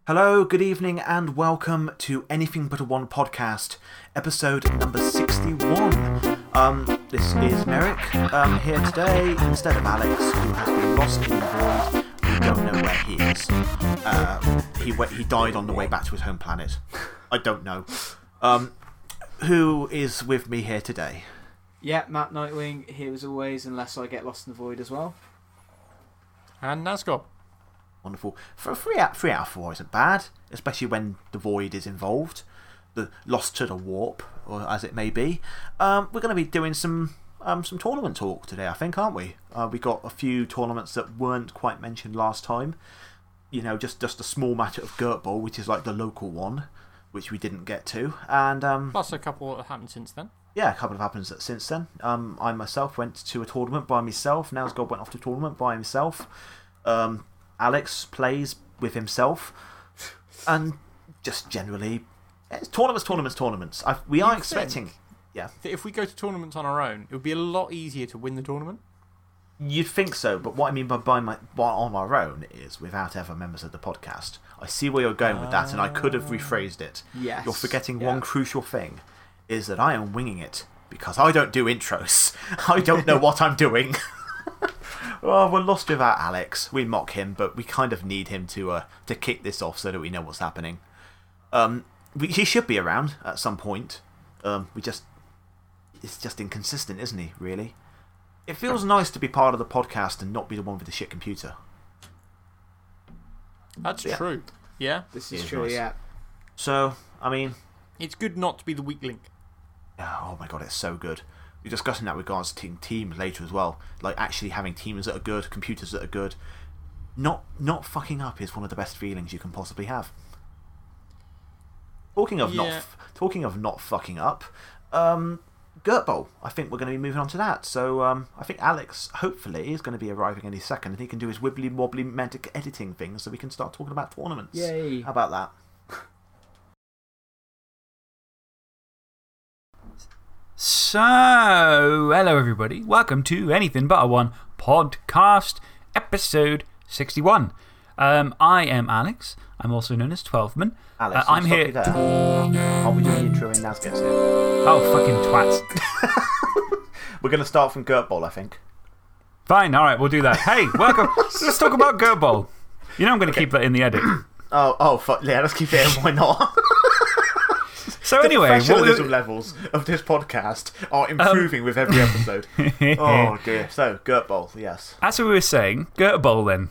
Hello, good evening, and welcome to Anything But a One podcast, episode number 61. This is Merrick here today instead of Alex, who has been lost in the void. We don't know where he is. He died on the way back to his home planet. I don't know. Who is with me here today? Yeah, Matt Nightwing here as always, unless I get lost in the void as well. And Nazgob. Wonderful. For 3 out of 4 isn't bad, especially when the void is involved. The lost to the warp, or as it may be. We're going to be doing some tournament talk today, I think, aren't we? We got a few tournaments that weren't quite mentioned last time. You know, just a small matter of Gurt Bowl, which is like the local one, which we didn't get to. And plus a couple that happened since then. Yeah, a couple have happened since then. I myself went to a tournament by myself. Nazgob went off to a tournament by himself. Alex plays with himself, and just generally, it's tournaments. We are expecting, yeah. That if we go to tournaments on our own, it would be a lot easier to win the tournament. You'd think so, but what I mean by on our own is without ever members of the podcast. I see where you're going with that, and I could have rephrased it. Yes. You're forgetting one crucial thing, is that I am winging it because I don't do intros. I don't know what I'm doing. Well, we're lost without Alex. We mock him, but we kind of need him to kick this off so that we know what's happening. He should be around at some point. It's just inconsistent, isn't he, really? It feels nice to be part of the podcast and not be the one with the shit computer. That's true. Yeah? This is true, yeah. So, I mean, it's good not to be the weak link. Oh my god, it's so good. We're discussing that with regards to teams later as well. Like, actually having teams that are good, computers that are good. Not fucking up is one of the best feelings you can possibly have. Talking of not fucking up, Gurt Bowl. I think we're going to be moving on to that. So I think Alex, hopefully, is going to be arriving any second, and he can do his wibbly wobbly magic editing thing so we can start talking about tournaments. Yay. How about that? So, hello everybody. Welcome to Anything But a One podcast, episode 61. I am Alex. I'm also known as Twelveman. Alex, I'm here. Are we doing the intro and Naz gets here? Oh, fucking twats. We're going to start from Gurt Bowl, I think. Fine, alright, we'll do that. Hey, welcome. Let's talk about Gurt Bowl. You know I'm going to keep that in the edit. Oh, fuck. Yeah, let's keep it in. Why not? So, anyway, the professionalism levels of this podcast are improving with every episode. Oh, dear. So, Gurt Bowl, yes. As we were saying, Gurt Bowl then.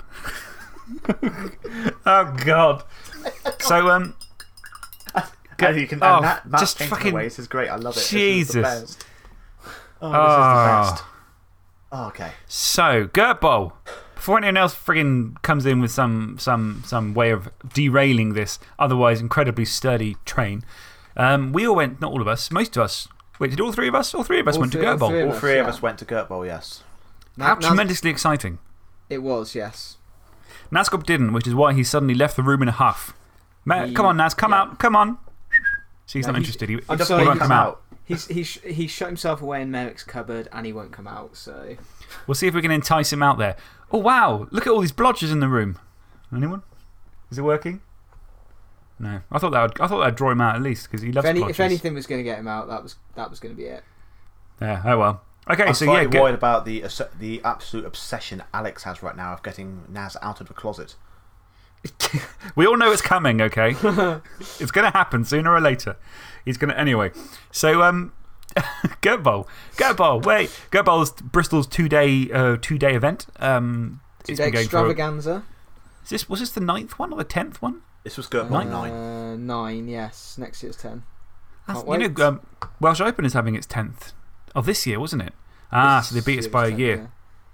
Oh, God. So, And you can Matt just fucking away. This is great. I love it. Jesus. This is the best. Oh, this is the best. Oh, okay. So, Gurt Bowl. Before anyone else friggin' comes in with some way of derailing this otherwise incredibly sturdy train, we all went, not all of us, most of us. Wait, did all three of us? All three of us went to Gurt Bowl. All three of us went to Gurt Bowl, yes. How tremendously exciting. It was, yes. Nazgob didn't, which is why he suddenly left the room in a huff. Come on, Naz, come out, come on. See, he's not interested. He I'm sorry, won't come out. He shut himself away in Merrick's cupboard and he won't come out, so. We'll see if we can entice him out there. Oh, wow, look at all these blotches in the room. Anyone? Is it working? No. I thought that would draw him out at least because he loves blotches. If anything was going to get him out, that was going to be it. Yeah, oh well. Okay, I'm so slightly worried about the absolute obsession Alex has right now of getting Naz out of the closet. We all know it's coming, okay? It's going to happen sooner or later. He's going to. Anyway, so Gurt Bowl. Wait, Gurt Bowl's Bristol's two-day event. Two-day extravaganza. Was this the 9th one or the 10th one? This was Gurt Bowl 9. 9, yes. Next year's 10. You know, Welsh Open is having its 10th of this year, wasn't it? So they beat us by a year.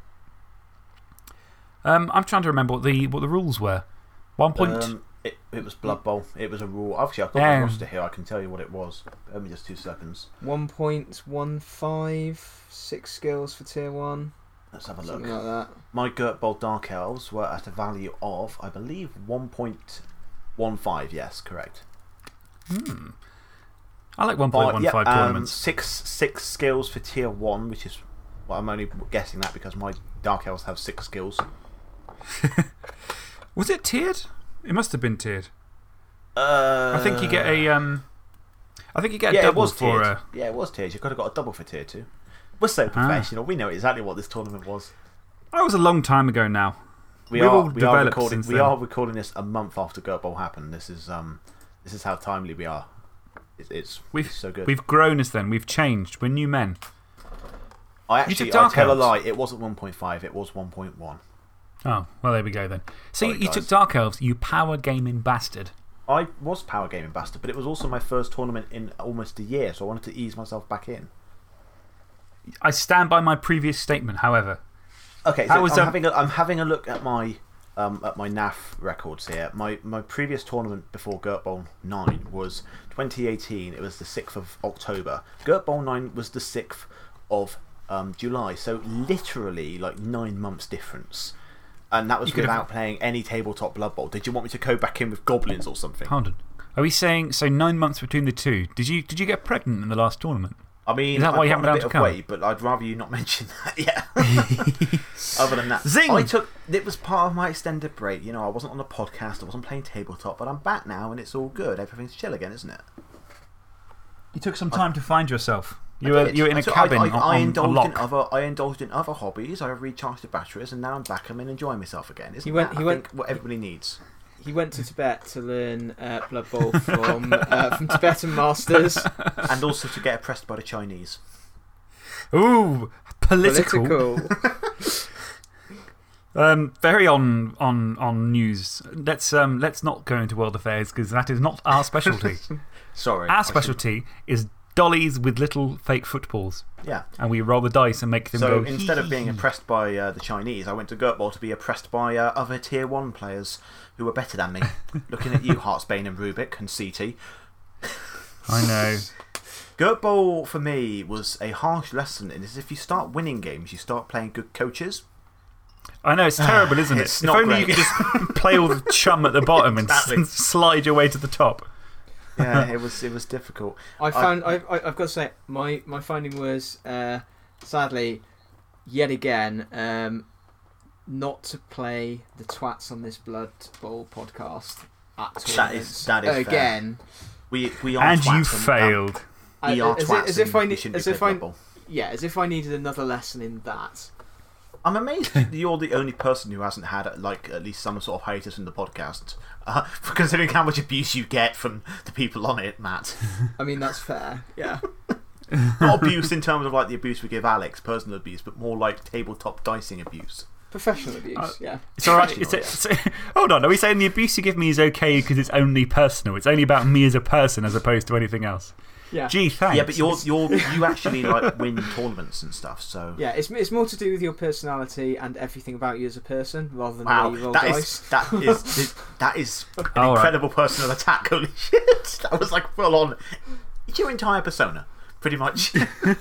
Yeah. I'm trying to remember what the rules were. 1 point. It was Blood Bowl. It was a rule. Obviously, I've got my roster here. I can tell you what it was. Give me just 2 seconds. 1.15, 6 skills for tier 1. Let's have a look. Something like that. My Gurt Bowl Dark Elves were at a value of, I believe, 1.15. Yes, correct. I like 1.15 tournaments. 6 skills for tier 1, which is. Well, I'm only guessing that because my Dark Elves have 6 skills. Was it tiered? It must have been tiered. I think you get a. I think you get a Yeah, it double was for tiered. Yeah, it was tiered. You could have got a double for tier 2. We're so professional. We know exactly what this tournament was. That was a long time ago now. We We've are, all we are developed recording. since We then. are recording this a month after Gurt Bowl happened. This is how timely we are. It's so good. We've grown as then. We've changed. We're new men. I took I Dark tell a Elves. lie. It wasn't 1.5. It was 1.1. Oh, well, there we go then. So Sorry, you took guys. Dark Elves, you power gaming bastard. I was Power Gaming Bastard, but it was also my first tournament in almost a year, so I wanted to ease myself back in. I stand by my previous statement, however. Okay, How so was, I'm having a look at my NAF records here. My previous tournament before Gurt Bowl 9 was 2018. It was the 6th of October. Gurt Bowl 9 was the 6th of July. So literally like 9 months difference. And that was You could have- without playing any tabletop Blood Bowl. Did you want me to go back in with goblins or something? Hold on. Are we saying, so 9 months between the two? Did you get pregnant in the last tournament? I mean, Is that why you I've haven't got a been bit able of to come? weight, but I'd rather you not mention that. Yeah. Other than that, Zing! it was part of my extended break. You know, I wasn't on a podcast, I wasn't playing tabletop, but I'm back now and it's all good. Everything's chill again, isn't it? You took some time to find yourself. I You were did. in a So cabin I on indulged lock. I indulged in other hobbies. I recharged the batteries, and now I'm back. I'm enjoying myself again. Isn't He went- that, he I went- think, what everybody needs? He went to Tibet to learn Blood Bowl from Tibetan masters. And also to get oppressed by the Chinese. Ooh, political. Very on news. Let's not go into world affairs because that is not our specialty. Sorry. Our specialty is dollies with little fake footballs. Yeah. And we roll the dice and make them So go. instead of being oppressed by the Chinese, I went to Gurt Bowl to be oppressed by other tier 1 players who were better than me. Looking at you, Heartsbane and Rubik and CT. I know. Gurt Bowl for me was a harsh lesson in is if you start winning games, you start playing good coaches. I know, it's terrible, isn't it? It's If not only great. you could just play all the chum at the bottom Exactly. and slide your way to the top. Yeah, it was difficult. I've got to say, my finding was, sadly, yet again, not to play the twats on this Blood Bowl podcast at tournaments. That is again. We are And twats you failed. We are twats. As if and we shouldn't be playing Blood Bowl. Yeah, as if I needed another lesson in that. I'm amazed that you're the only person who hasn't had like at least some sort of hiatus in the podcast, considering how much abuse you get from the people on it, Matt. I mean, that's fair. Yeah. Not abuse in terms of like the abuse we give Alex, personal abuse, but more like tabletop dicing abuse. Professional abuse, yeah. It's alright. Hold on, are we saying the abuse you give me is okay because it's only personal? It's only about me as a person as opposed to anything else? Yeah. Gee, thanks. Yeah, but you actually like win tournaments and stuff, so. Yeah, it's more to do with your personality and everything about you as a person rather than the way you roll dice. that is an All right. incredible personal attack. Holy shit! That was like full on. It's your entire persona, pretty much.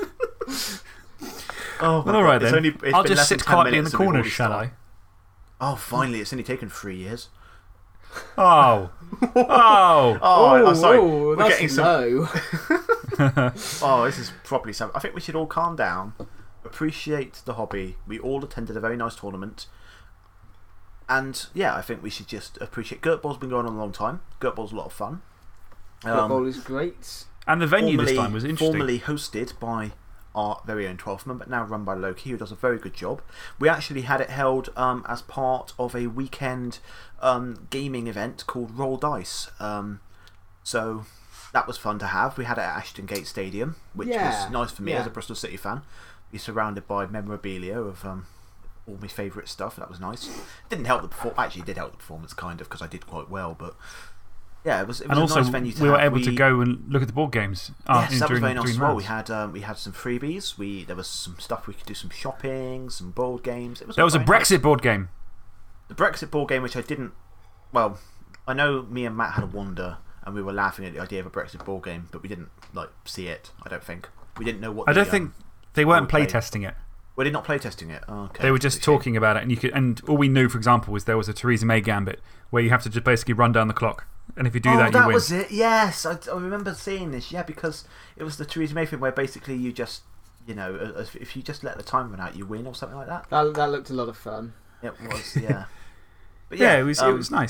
Oh, Well, alright it's then. only, it's I'll been just less than sit 10 quietly in minutes the and we've corner, already shall started. I? Oh, finally, it's only taken 3 years. Oh. Oh. Oh, I'm sorry. Oh, We're that's getting some. low. Oh, this is properly sad. I think we should all calm down, appreciate the hobby. We all attended a very nice tournament. And yeah, I think we should just appreciate. Gurt Bowl's been going on a long time. Gurt Bowl's a lot of fun. Blood Bowl is great. And the venue this time was interesting. Formerly hosted by our very own 12th man, but now run by Loki, who does a very good job. We actually had it held as part of a weekend gaming event called Roll Dice. So that was fun to have. We had it at Ashton Gate Stadium, which was nice for me as a Bristol City fan. Be surrounded by memorabilia of all my favourite stuff. That was nice. Didn't help the performance. Actually, it did help the performance kind of because I did quite well, but. Yeah, it was And a also, nice venue to we were have. able to go and look at the board games. Yes, that was during, very nice during as well. rounds. We had some freebies. There was some stuff we could do, some shopping, some board games. There was a very Brexit nice. board game. The Brexit board game, which I didn't. Well, I know me and Matt had a wander, and we were laughing at the idea of a Brexit board game, but we didn't like see it. I don't think we didn't know what. I don't think they weren't play. playtesting it. We did not playtesting it. Oh, okay. They were just That's a shame. talking about it, and all we knew, for example, was there was a Theresa May gambit where you have to just basically run down the clock, and if you do that, you win. Was it. Yes, I remember seeing this. Yeah, because it was the Theresa May thing where basically you just, you know, if you just let the time run out, you win or something like that. That looked a lot of fun. It was, yeah. But Yeah, it was nice.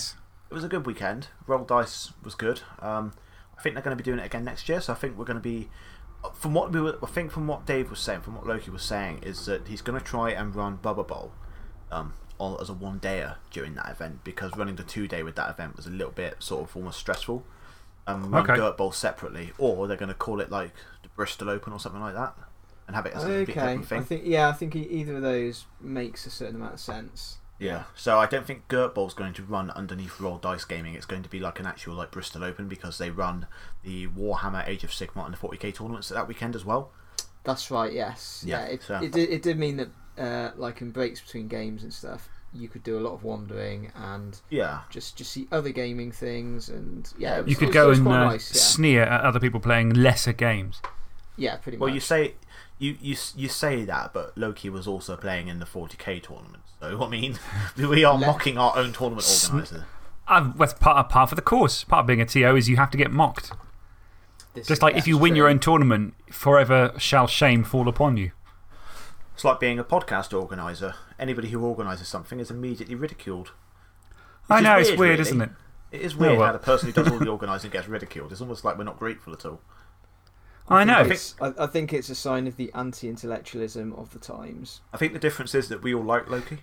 It was a good weekend. Roll Dice was good. I think they're going to be doing it again next year, so I think we're going to be. From what Dave was saying, from what Loki was saying, is that he's going to try and run Bubba Bowl as a one-dayer during that event, because running the 2-day with that event was a little bit sort of almost stressful. Run Gurt Bowl separately, or they're going to call it like the Bristol Open or something like that, and have it as a different thing. I think either of those makes a certain amount of sense. Yeah, so I don't think Gurt Bowl's going to run underneath Roll Dice Gaming. It's going to be like an actual like Bristol Open, because they run the Warhammer Age of Sigmar and the 40k tournaments that weekend as well. That's right. Yes. Yeah. It did mean that like in breaks between games and stuff, you could do a lot of wandering and just see other gaming things, and you could go and nice, sneer at other people playing lesser games. Yeah, pretty much. Well, you say that, but Loki was also playing in the 40k tournament. So I mean, we are mocking our own tournament organizer. That's part of the course. Part of being a TO is you have to get mocked. Just like if you win your own tournament, forever shall shame fall upon you. It's like being a podcast organizer. Anybody who organizes something is immediately ridiculed. I know, it's weird, isn't it? It is weird how the person who does all the organising gets ridiculed. It's almost like we're not grateful at all. I know. I think it's a sign of the anti-intellectualism of the times. I think the difference is that we all like Loki.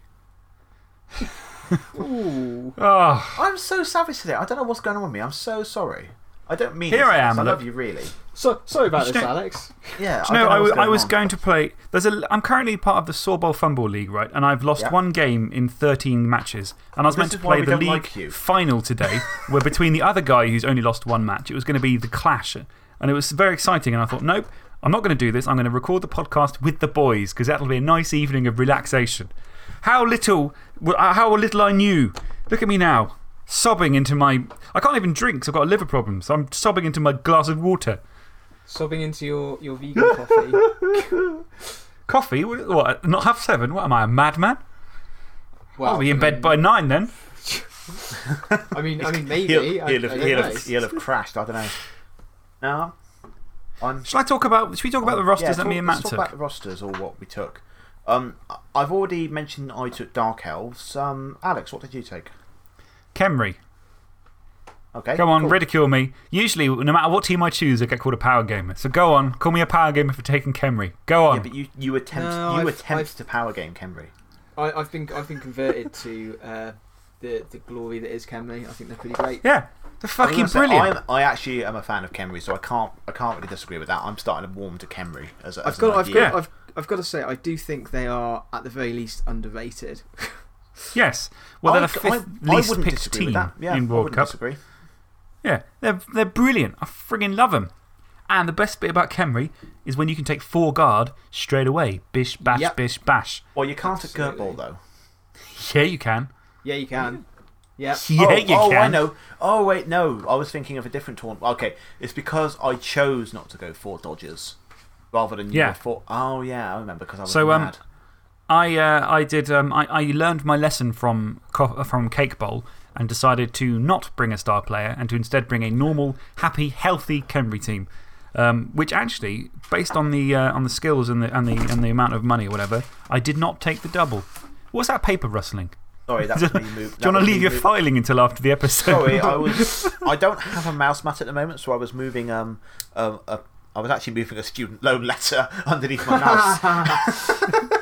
Ooh. Oh. I'm so savage today. I don't know what's going on with me. I'm so sorry. I don't mean Here I am. I love you, really. So, sorry about this, Alex. Yeah. I was going to play. I'm currently part of the Sawball Funball League, right? And I've lost one game in 13 matches. And I was meant to play the league final today, where between the other guy who's only lost one match, it was going to be the clash. And it was very exciting. And I thought, nope, I'm not going to do this. I'm going to record the podcast with the boys, because that'll be a nice evening of relaxation. How little I knew. Look at me now. Sobbing into my. I can't even drink because I've got a liver problem, so I'm sobbing into my glass of water. Sobbing into your vegan coffee. Coffee? What? Not 7:30? What am I, a madman? Well, I'll be in bed by 9 then. I mean, maybe. He'll have crashed, I don't know. No. Should we talk about the rosters that me and Matt took? Let's talk about the rosters or what we took. I've already mentioned I took Dark Elves. Alex, what did you take? Khemri. Okay. Go on, ridicule me. Usually, no matter what team I choose, I get called a power gamer. So go on, call me a power gamer for taking Khemri. Go on. Yeah, but you attempt to power game Khemri. I've been converted to the glory that is Khemri. I think they're pretty great. Yeah, they're fucking brilliant. I actually am a fan of Khemri, so I can't really disagree with that. I'm starting to warm to Khemri as I've got to say, I do think they are at the very least underrated. Yes. Well, they're the fifth least picked team in World Cup. Disagree. Yeah, they're brilliant. I friggin' love them. And the best bit about Khemri is when you can take 4 guard straight away. Bish, bash, bish, bash. Well, you can't at Gurt Ball, though. Yeah, you can. Yeah, you can. Yeah. Yeah, you can. I know. Oh, wait, no. I was thinking of a different tournament. Okay, it's because I chose not to go 4 dodgers rather than you were 4. Oh, yeah, I remember because I was mad. I learned my lesson from Cake Bowl and decided to not bring a star player and to instead bring a normal, happy, healthy Khemri team. Which actually, based on the skills and the amount of money or whatever, I did not take the double. What's that paper rustling? Sorry, that's me moving. Do you want to leave your filing until after the episode? Sorry, I don't have a mouse mat at the moment, so I was moving I was actually moving a student loan letter underneath my mouse.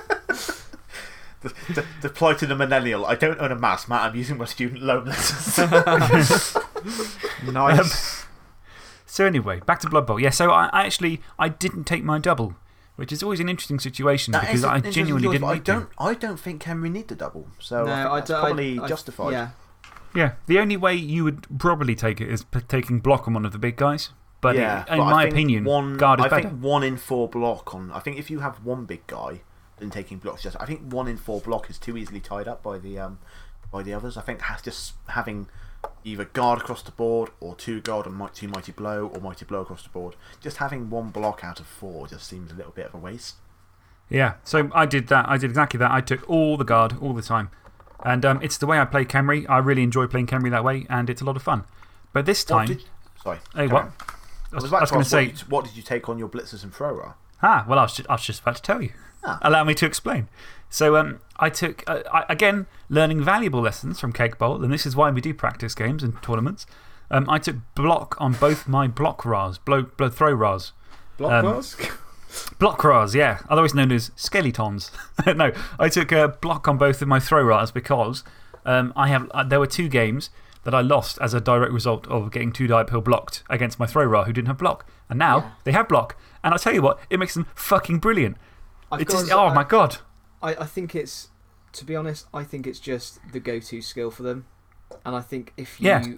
The plight of the millennial. I don't own a mouse mat, I'm using my student loan letters. Nice. So, anyway, back to Blood Bowl. Yeah, so I didn't take my double, which is always an interesting situation because I genuinely didn't need to. I don't think Khemri need the double, so no, that's probably justified. Yeah. Yeah, the only way you would probably take it is taking block on one of the big guys. But in my opinion, guard is better. I think 1 in 4 block on. I think if you have one big guy, then taking blocks I think 1 in 4 block is too easily tied up by the others. I think just having either guard across the board or 2 guard and 2 mighty blow or mighty blow across the board. Just having 1 block out of 4 just seems a little bit of a waste. Yeah, so I did that. I did exactly that. I took all the guard all the time. And it's the way I play Khemri. I really enjoy playing Khemri that way, and it's a lot of fun. But this time. Sorry. Hey, what? I was about to ask, what did you take on your blitzers and thrower? Well, I was just about to tell you. Ah. Allow me to explain. So I took, again, learning valuable lessons from Cake Bowl, and this is why we do practice games and tournaments. I took block on both my block RAs, throw RAs. Block bars? Block RAs, yeah, otherwise known as skeletons. No, I took a block on both of my throw RAs because there were 2 games that I lost as a direct result of getting 2 die uphill blocked against my throw RA who didn't have block. And now they have block. And I'll tell you what, it makes them fucking brilliant. Oh my God. I think it's, to be honest, I think it's just the go-to skill for them. And I think if you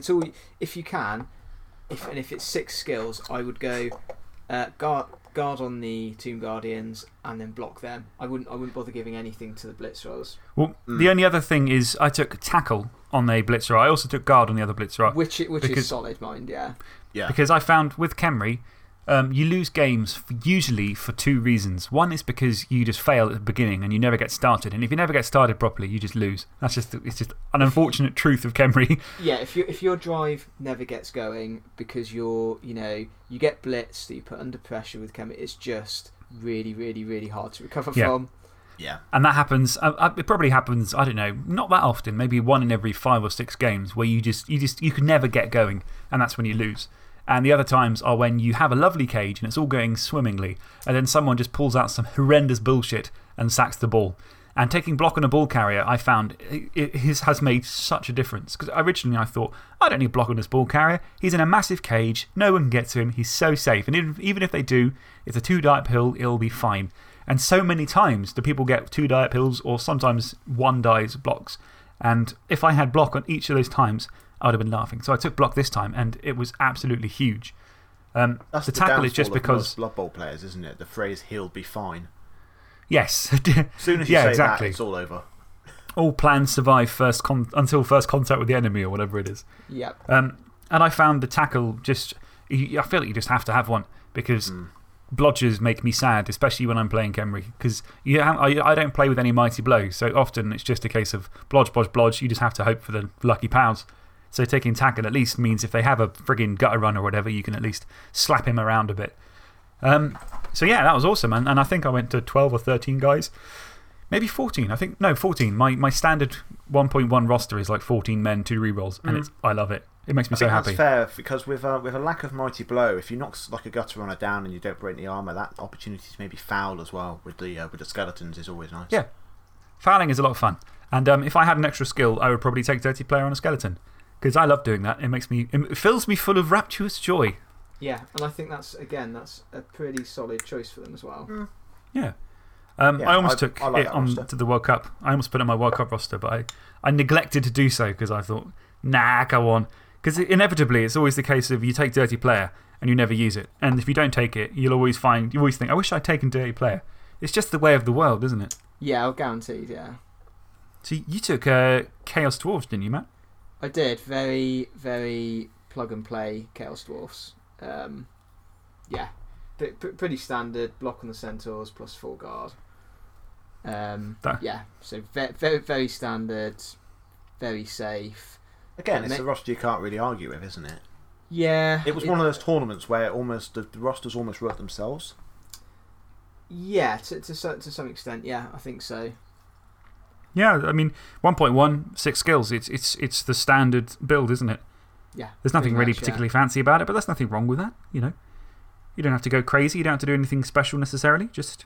can, if it's 6 skills, I would go guard on the Tomb Guardians and then block them. I wouldn't bother giving anything to the Blitz rolls. Well, the only other thing is I took tackle on the Blitzer. I also took guard on the other Blitzer. Which is solid, mind, yeah. Yeah. Because I found with Khemri, you lose games usually for 2 reasons. One is because you just fail at the beginning and you never get started. And if you never get started properly, you just lose. It's just an unfortunate truth of Khemri. Yeah, if your drive never gets going because you get blitzed, you put under pressure with Khemri, it's just really, really, really hard to recover from. Yeah. And that happens, it probably happens, I don't know, not that often, maybe 1 in every 5 or 6 games where you can never get going, and that's when you lose. And the other times are when you have a lovely cage and it's all going swimmingly, and then someone just pulls out some horrendous bullshit and sacks the ball. And taking block on a ball carrier, I found it has made such a difference. Because originally I thought, I don't need block on this ball carrier. He's in a massive cage, no one can get to him, he's so safe. And even if they do, it's a 2 die uphill, it'll be fine. And so many times do people get 2 die uphills or sometimes 1 dies blocks. And if I had block on each of those times, I would have been laughing. So I took block this time and it was absolutely huge. That's the tackle is just because. Most Blood Bowl players, isn't it? The phrase, he'll be fine. Yes. As soon as you say exactly. that, it's all over. All plans survive until first contact with the enemy or whatever it is. Yep. And I found the tackle just. I feel like you just have to have one because. Blodgers make me sad, especially when I'm playing Khemri, because I don't play with any mighty blow, so often it's just a case of blodge. You just have to hope for the lucky pounds. So taking tackle at least means if they have a frigging gutter run or whatever, you can at least slap him around a bit. So yeah, that was awesome. And I think I went to 12 or 13 guys. Maybe 14. No, 14. My standard 1.1 roster is like 14 men, 2 rerolls, and I love it. It makes me so happy. That's fair because with a lack of mighty blow, if you knock like a gutter runner down and you don't break the armour, that opportunity to maybe foul as well with the skeletons is always nice. Yeah. Fouling is a lot of fun. And if I had an extra skill, I would probably take Dirty Player on a skeleton because I love doing that. It fills me full of rapturous joy. Yeah, and I think that's a pretty solid choice for them as well. Yeah. I almost took it onto the World Cup. I almost put it on my World Cup roster, but I neglected to do so because I thought, nah, go on. Because inevitably, it's always the case of you take Dirty Player and you never use it. And if you don't take it, you always think, I wish I'd taken Dirty Player. It's just the way of the world, isn't it? Yeah, guaranteed, yeah. So you took Chaos Dwarves, didn't you, Matt? I did. Very, very plug and play Chaos Dwarfs. Yeah. Pretty standard. Block on the Centaurs plus 4 guard. Yeah, so very, very standard, very safe. Again, it's a roster you can't really argue with, isn't it? Yeah. It was one of those tournaments where the rosters almost wrote themselves. Yeah, to some extent, yeah, I think so. Yeah, I mean, 1.1, 6 skills. It's the standard build, isn't it? Yeah. There's nothing really particularly fancy about it, but there's nothing wrong with that, You don't have to go crazy. You don't have to do anything special necessarily. Just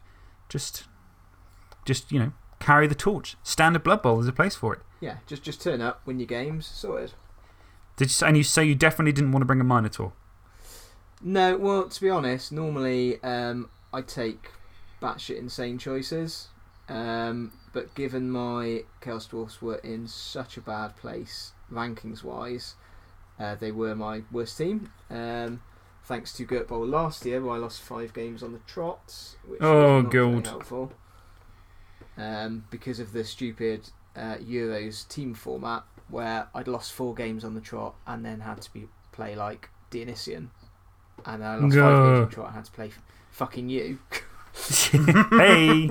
carry the torch. Standard Blood Bowl is a place for it. Yeah, just turn up, win your games, sorted. And you say you definitely didn't want to bring a Minotaur? No, well, to be honest, normally I take batshit insane choices. But given my Chaos Dwarfs were in such a bad place, rankings wise, they were my worst team. Thanks to Gert Bowl last year, where I lost 5 games on the trot, which was not very helpful. Because of the stupid Euros team format, where I'd lost 4 games on the trot and then had to play like Dionysian. And I lost 5 games on the trot and had to play fucking you. Hey!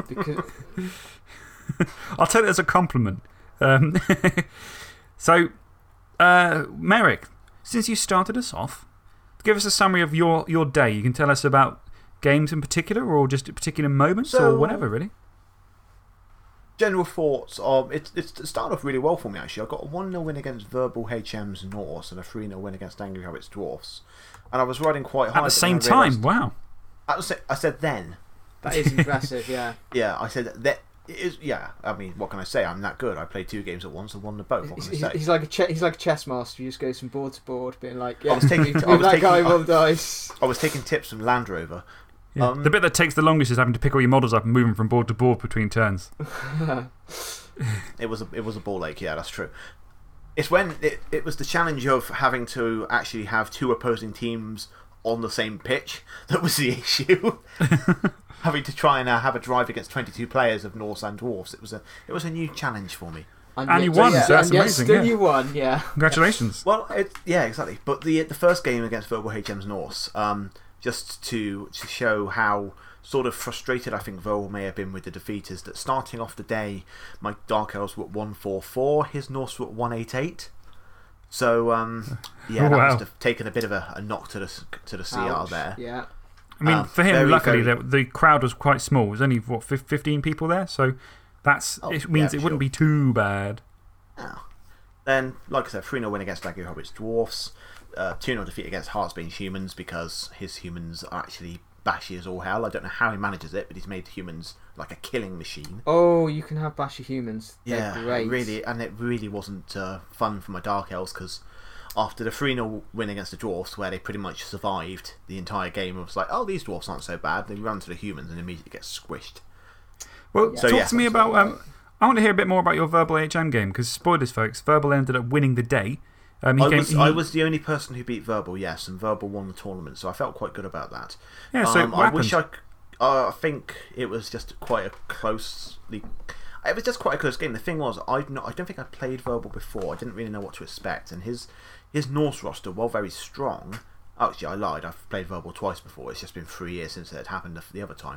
I'll take it as a compliment. So, Merrick, since you started us off, give us a summary of your day. You can tell us about games in particular, or just at particular moments, So- or whatever, really? General thoughts of it's started off really well for me, actually. I got a 1-0 win against Verbal HM's Norse and a 3-0 win against Angry Hobbits Dwarfs. And I was riding quite high. At the same time, wow. I said then. That is impressive, yeah. Yeah, I said that. It is, yeah, I mean, what can I say? I'm that good. I played 2 games at once and won the both. What can I say? He's like a chess master. He just goes from board to board, being like, yeah, I was taking- move I was that taking- guy roll dice. I was taking tips from Land Rover. Yeah. The bit that takes the longest is having to pick all your models up and move them from board to board between turns. It was a ball ache, yeah, that's true. It's when it was the challenge of having to actually have 2 opposing teams on the same pitch that was the issue. Having to try and have a drive against 22 players of Norse and Dwarfs. It was a new challenge for me. And you won, so that's amazing, Still yeah. you won, yeah. Congratulations. Well, yeah, exactly. But the first game against Verbal HM's Norse, just to show how sort of frustrated I think Verbal may have been with the defeat, is that starting off the day, my Dark Elves were at 144, his Norse were at 188. So, yeah, that Wow. must have taken a bit of a knock to the CR Ouch, there. Yeah. I mean, for him, very, luckily, very- the crowd was quite small. It was only, what, 15 people there? So it means yeah, it wouldn't sure. be too bad. Oh. Then, like I said, 3-0 win against Angry Hobbits Dwarfs, 2-0 defeat against Heartsbane Humans, because his humans are actually bashy as all hell. I don't know how he manages it, but he's made humans like a killing machine. Oh, you can have bashy humans. They're Yeah, great. it really wasn't fun for my Dark Elves, because after the 3-0 win against the Dwarfs, where they pretty much survived the entire game, it was like, oh, these Dwarfs aren't so bad. They run to the humans and immediately get squished. Well, So, talk yeah. to me about. I want to hear a bit more about your Verbal HM game, because spoilers, folks, Verbal ended up winning the day. I was the only person who beat Verbal, yes, and Verbal won the tournament, so I felt quite good about that. Yeah, so what I happened? wish I think it was just quite a closely. It was just quite a close game. The thing was, I don't think I'd played Verbal before. I didn't really know what to expect, and his Norse roster, while very strong. Actually, I lied. I've played Verbal twice before. It's just been 3 years since it had happened the other time.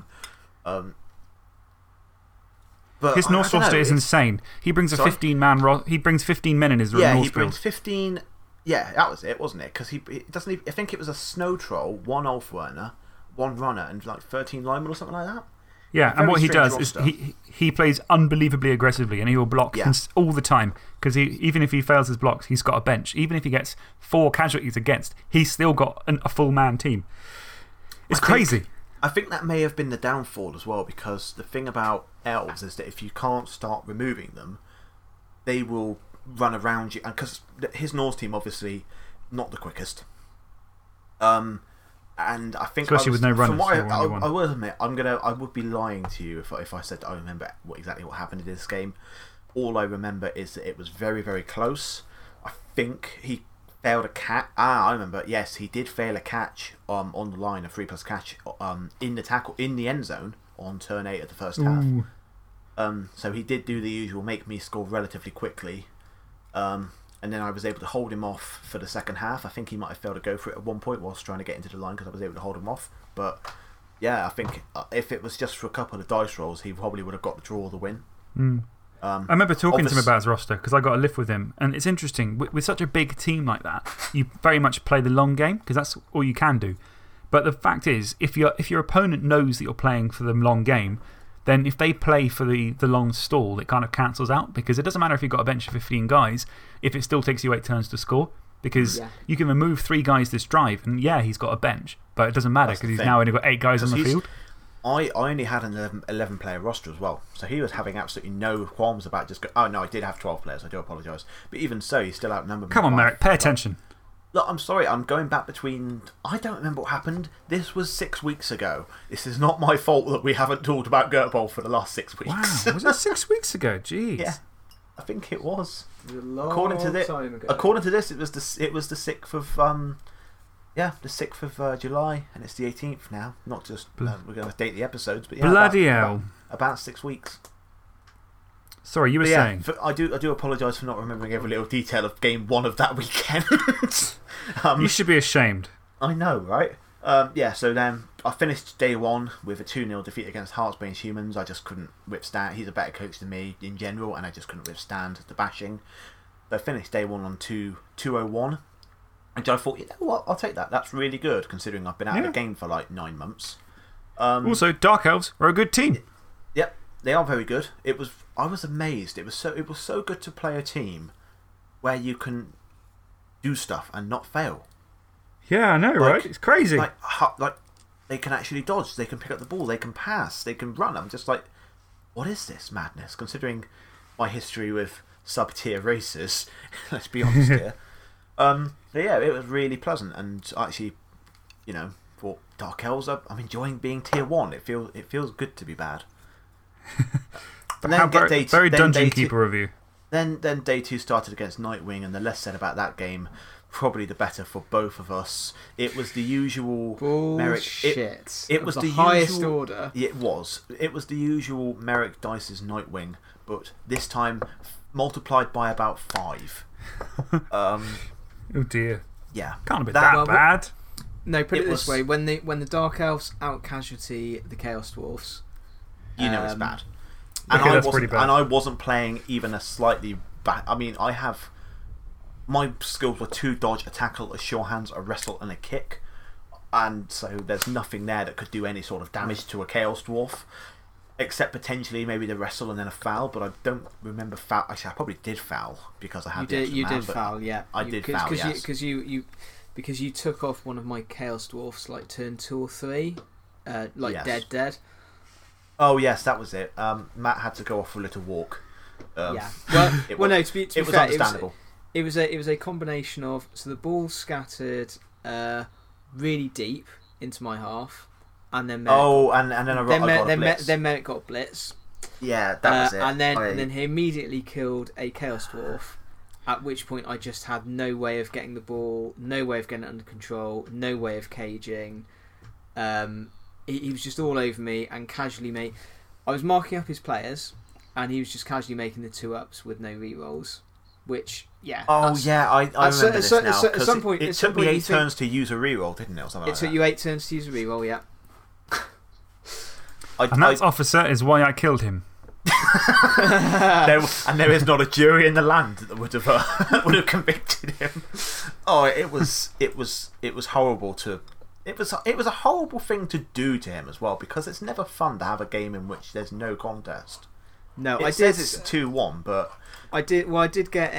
But His Norse I don't roster know, is insane. He brings a Sorry? 15-man he brings 15 men in his Yeah, Norse he brings build. 15. Yeah, that was it, wasn't it? Because he doesn't. I think it was a Snow Troll, 1 Ulfwerner, 1 Runner, and like 13 linemen or something like that. Yeah, and very what he strange does is roster. he plays unbelievably aggressively, and he will block Yeah. all the time, because even if he fails his blocks, he's got a bench. Even if he gets 4 casualties against, he's still got a full man team. It's crazy. I think that may have been the downfall as well, because the thing about elves is that if you can't start removing them, they will run around you. And because his Norse team, obviously, not the quickest. And I think. Especially with no from runners, what so only one. I will admit, I would be lying to you if I said I remember exactly what happened in this game. All I remember is that it was very, very close. I think he failed a catch. I remember. Yes, he did fail a catch on the line, a 3+ catch in the tackle in the end zone on turn 8 of the first half. So he did do the usual, make me score relatively quickly. And then I was able to hold him off for the second half. I think he might have failed to go for it at one point whilst trying to get into the line, because I was able to hold him off. But yeah, I think if it was just for a couple of dice rolls, he probably would have got the draw or the win. I remember talking to him about his roster, because I got a lift with him. And it's interesting, with such a big team like that, you very much play the long game, because that's all you can do. But the fact is, if your opponent knows that you're playing for the long game, then if they play for the long stall, it kind of cancels out, because it doesn't matter if you've got a bench of 15 guys, if it still takes you 8 turns to score. Because you can remove 3 guys this drive, and yeah, he's got a bench, but it doesn't matter, because he's now only got 8 guys on the field. I only had an 11 player roster as well, so he was having absolutely no qualms about just oh no, I did have 12 players, I do apologise. But even so, he still outnumbered me. Come on, by Merrick, pay attention. Look, I'm sorry, I'm going back between. I don't remember what happened. This was 6 weeks ago. This is not my fault that we haven't talked about Gertbold for the last 6 weeks. Wow, was it 6 weeks ago? Jeez. Yeah, I think it was. It was a long According to this, time ago. according to this, it was the 6th of the 6th of July, and it's the 18th now. Not just we're going to date the episodes, but yeah, Bloody hell! About 6 weeks. Sorry, you were But yeah, saying. I do apologise for not remembering every little detail of game 1 of that weekend. You should be ashamed. I know, right? Yeah, so then I finished day 1 with a 2-0 defeat against Heartsbane Humans. I just couldn't withstand. He's a better coach than me in general, and I just couldn't withstand the bashing. But I finished day 1 on 2-0-1. And I thought, you know what? I'll take that. That's really good, considering I've been out of the game for like 9 months. Also, Dark Elves are a good team. Yep, they are very good. I was amazed. It was so good to play a team where you can do stuff and not fail. Yeah, I know, right? It's crazy. Like they can actually dodge, they can pick up the ball, they can pass, they can run. I'm just like, what is this madness? Considering my history with sub-tier races, let's be honest here. Yeah, it was really pleasant, and actually, for Dark Elves, I'm enjoying being tier 1. It feels good to be bad. And then very Dungeon Keeper of you. Then day 2 started against Nightwing, and the less said about that game, probably the better for both of us. It was the usual bullshit. It was the highest usual, order. It was the usual Merrick Dice's Nightwing, but this time multiplied by about 5. Oh dear. Yeah. Can't have been that bad. No, put it this way: when the Dark Elves out casualty the Chaos Dwarfs, it's bad. And that's pretty bad. And I wasn't playing even a slightly bad. I mean, my skills were 2 dodge, a tackle, a sure hands, a wrestle, and a kick, and so there's nothing there that could do any sort of damage to a Chaos Dwarf, except potentially maybe the wrestle and then a foul. But I don't remember foul. Actually, I probably did foul because I had you did foul, yeah. I did foul, yes. Because you took off one of my Chaos Dwarfs like turn 2 or 3, yes. dead. Oh yes, that was it. Matt had to go off for a little walk. Yeah. Well, it no. Was to be it was fair, understandable. It was a combination of the ball scattered really deep into my half, and then then Merrick got blitz. Yeah, that was it. And then he immediately killed a Chaos Dwarf. At which point I just had no way of getting the ball, no way of getting it under control, no way of caging. He was just all over me and casually I was marking up his players, and he was just casually making the 2-ups with no rerolls. Which, yeah. Oh yeah, I remember this now. At some point, it took me 8 turns to use a reroll, didn't it, or something? It took you 8 turns to use a reroll, yeah. And that officer is why I killed him. There is not a jury in the land that would have convicted him. Oh, it was horrible to. It was a horrible thing to do to him as well, because it's never fun to have a game in which there's no contest. No, it says it's 2-1, but I did get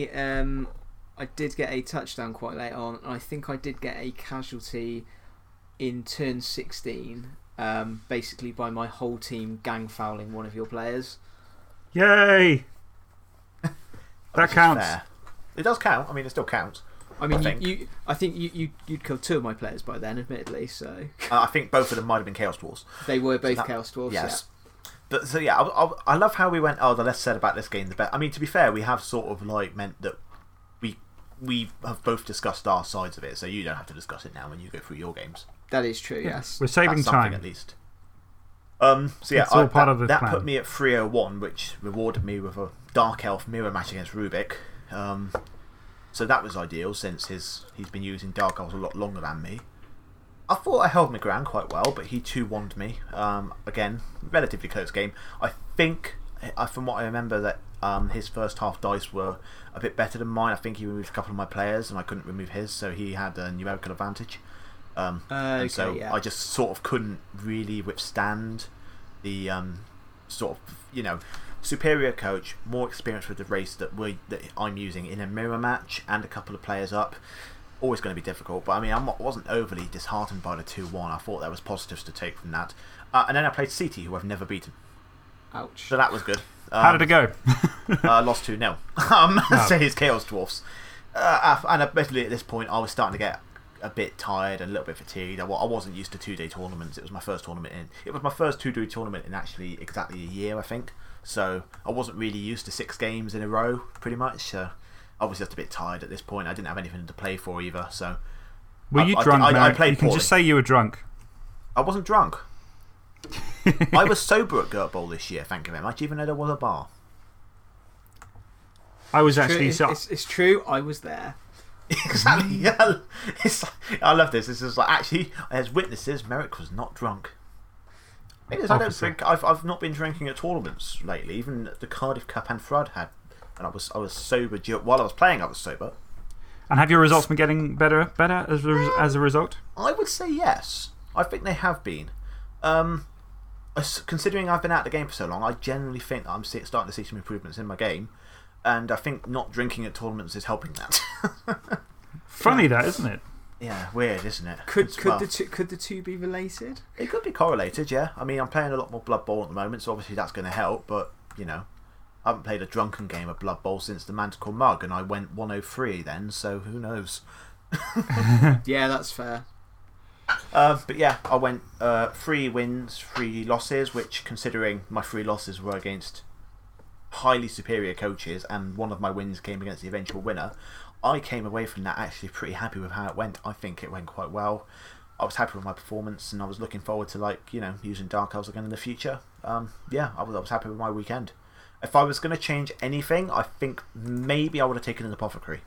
a touchdown quite late on, and I think I did get a casualty in turn 16. Basically by my whole team gang fouling one of your players. Yay! That counts. Fair. It does count. I mean, it still counts. I mean, I think you'd killed 2 of my players by then, admittedly. So I think both of them might have been Chaos Dwarfs. They were both Chaos Dwarfs. Yes. Yeah. But so yeah, I love how we went. Oh, the less said about this game, the better. I mean, to be fair, we have sort of meant that we have both discussed our sides of it, so you don't have to discuss it now when you go through your games. That is true. Yes, we're saving time at least. So yeah, it's all part of the that plan. put me at 301, which rewarded me with a Dark Elf mirror match against Rubik. So that was ideal, since he's been using Dark Elves a lot longer than me. I thought I held my ground quite well, but he 2-1'd me. Again, relatively close game. I think, from what I remember, that his first half dice were a bit better than mine. I think he removed a couple of my players, and I couldn't remove his, so he had a numerical advantage. And so yeah. I just sort of couldn't really withstand the sort of, superior coach, more experience with the race that I'm using in a mirror match, and a couple of players up. Always going to be difficult, but I mean, I wasn't overly disheartened by the 2-1. I thought there was positives to take from that. And then I played CT, who I've never beaten. Ouch. So that was good. How did it go? Lost 2-0. So his Chaos Dwarfs. And basically at this point, I was starting to get a bit tired and a little bit fatigued. I wasn't used to 2-day tournaments. It was my first tournament it was my first 2-day tournament in actually exactly a year, I think. So I wasn't really used to 6 games in a row, pretty much. So I was just a bit tired at this point. I didn't have anything to play for either. So were you drunk? I played you can poorly. Just say you were drunk. I wasn't drunk. I was sober at Gurt Bowl this year, thank you very much, even though there was a bar. I was actually. It's true. I was there. Exactly. Yeah. I love this. This is like, actually, as witnesses, Merrick was not drunk. I don't think I've not been drinking at tournaments lately. Even the Cardiff Cup and Flood had, and I was sober while I was playing. I was sober. And have your results been getting better as a result? I would say yes. I think they have been. Considering I've been out of the game for so long, I generally think that I'm starting to see some improvements in my game, and I think not drinking at tournaments is helping that. Funny that, isn't it? Yeah, weird, isn't it? Could the two be related? It could be correlated, yeah. I mean, I'm playing a lot more Blood Bowl at the moment, so obviously that's going to help, but, you know, I haven't played a drunken game of Blood Bowl since the Manticore Mug, and I went 103 then, so who knows? Yeah, that's fair. But yeah, I went 3 wins, 3 losses, which, considering my 3 losses were against highly superior coaches, and one of my wins came against the eventual winner, I came away from that actually pretty happy with how it went. I think it went quite well. I was happy with my performance, and I was looking forward to, like, you know, using Dark Elves again in the future. Yeah, I was happy with my weekend. If I was going to change anything, I think maybe I would have taken an Apothecary.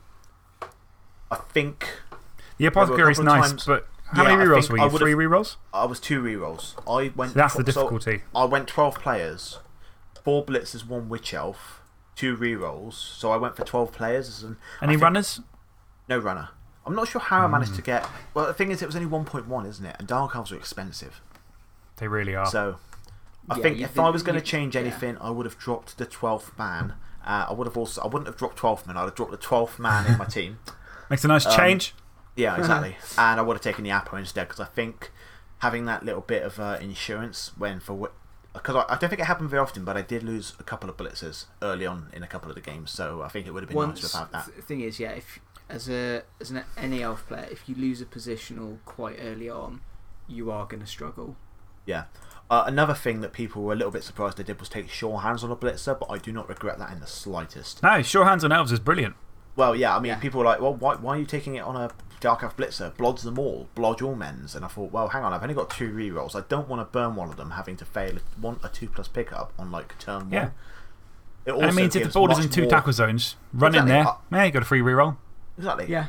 I think The Apothecary's nice, but how many rerolls were you? 3 rerolls? I was 2 rerolls. That's the difficulty. I went 12 players, 4 blitzers, 1 witch elf, 2 rerolls. So I went for 12 players. Any runners? No runner. I'm not sure how I managed to get. Well, the thing is, it was only 1.1, isn't it? And Dark Elves are expensive. They really are. So I think if I was going to change anything, I would have dropped the 12th man. I wouldn't have dropped 12th man. I'd have dropped the 12th man in my team. Makes a nice change. Yeah, exactly. And I would have taken the Apo instead, because I think having that little bit of insurance because I don't think it happened very often, but I did lose a couple of blitzers early on in a couple of the games, so I think it would have been nice to have that. The thing is, yeah, if as an any elf player, if you lose a positional quite early on, you are going to struggle. Yeah. Another thing that people were a little bit surprised they did was take sure hands on a blitzer, but I do not regret that in the slightest. No, sure hands on elves is brilliant. Well, yeah, I mean, people were like, well, why are you taking it on a Dark Elf Blitzer? Blodge them all. Blodge all men's. And I thought, well, hang on, I've only got 2 rerolls. I don't want to burn one of them having to fail a 2+ pickup on, like, turn 1. Yeah. And it means if the board is in 2 tackle zones, run in there. Yeah, you got a free reroll. Exactly. Yeah.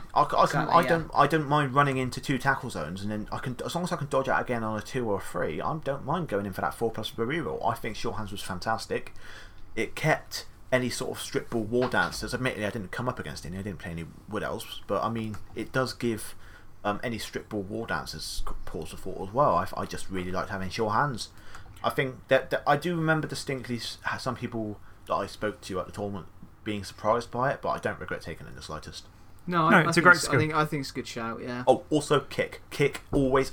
I don't mind running into 2 tackle zones, and then as long as I can dodge out again on a 2 or a 3, I don't mind going in for that 4+ reroll. I think Sure Hands was fantastic. It kept any sort of strip ball war dancers. Admittedly, I didn't come up against any. I didn't play any Wood Elves, but I mean, it does give any strip ball war dancers pause for thought as well. I just really liked having Sure Hands. I think that I do remember distinctly some people that I spoke to at the tournament being surprised by it, but I don't regret taking it in the slightest. No, it's a great skill. I think it's a good shout, yeah. Oh, also kick. Kick, always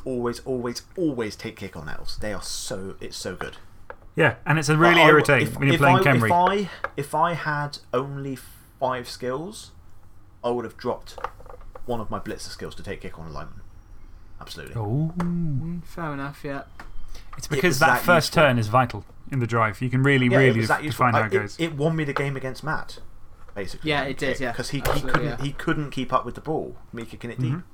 take kick on elves. It's so good. Yeah, and it's a really irritating when you're playing Khemri. If I had only 5 skills, I would have dropped one of my blitzer skills to take kick on alignment. Absolutely. Oh. Fair enough, yeah. It's because that first turn is vital in the drive. You can really define how it goes. It won me the game against Matt, basically. Yeah, it did, yeah. Because he couldn't keep up with the ball, me kicking it deep.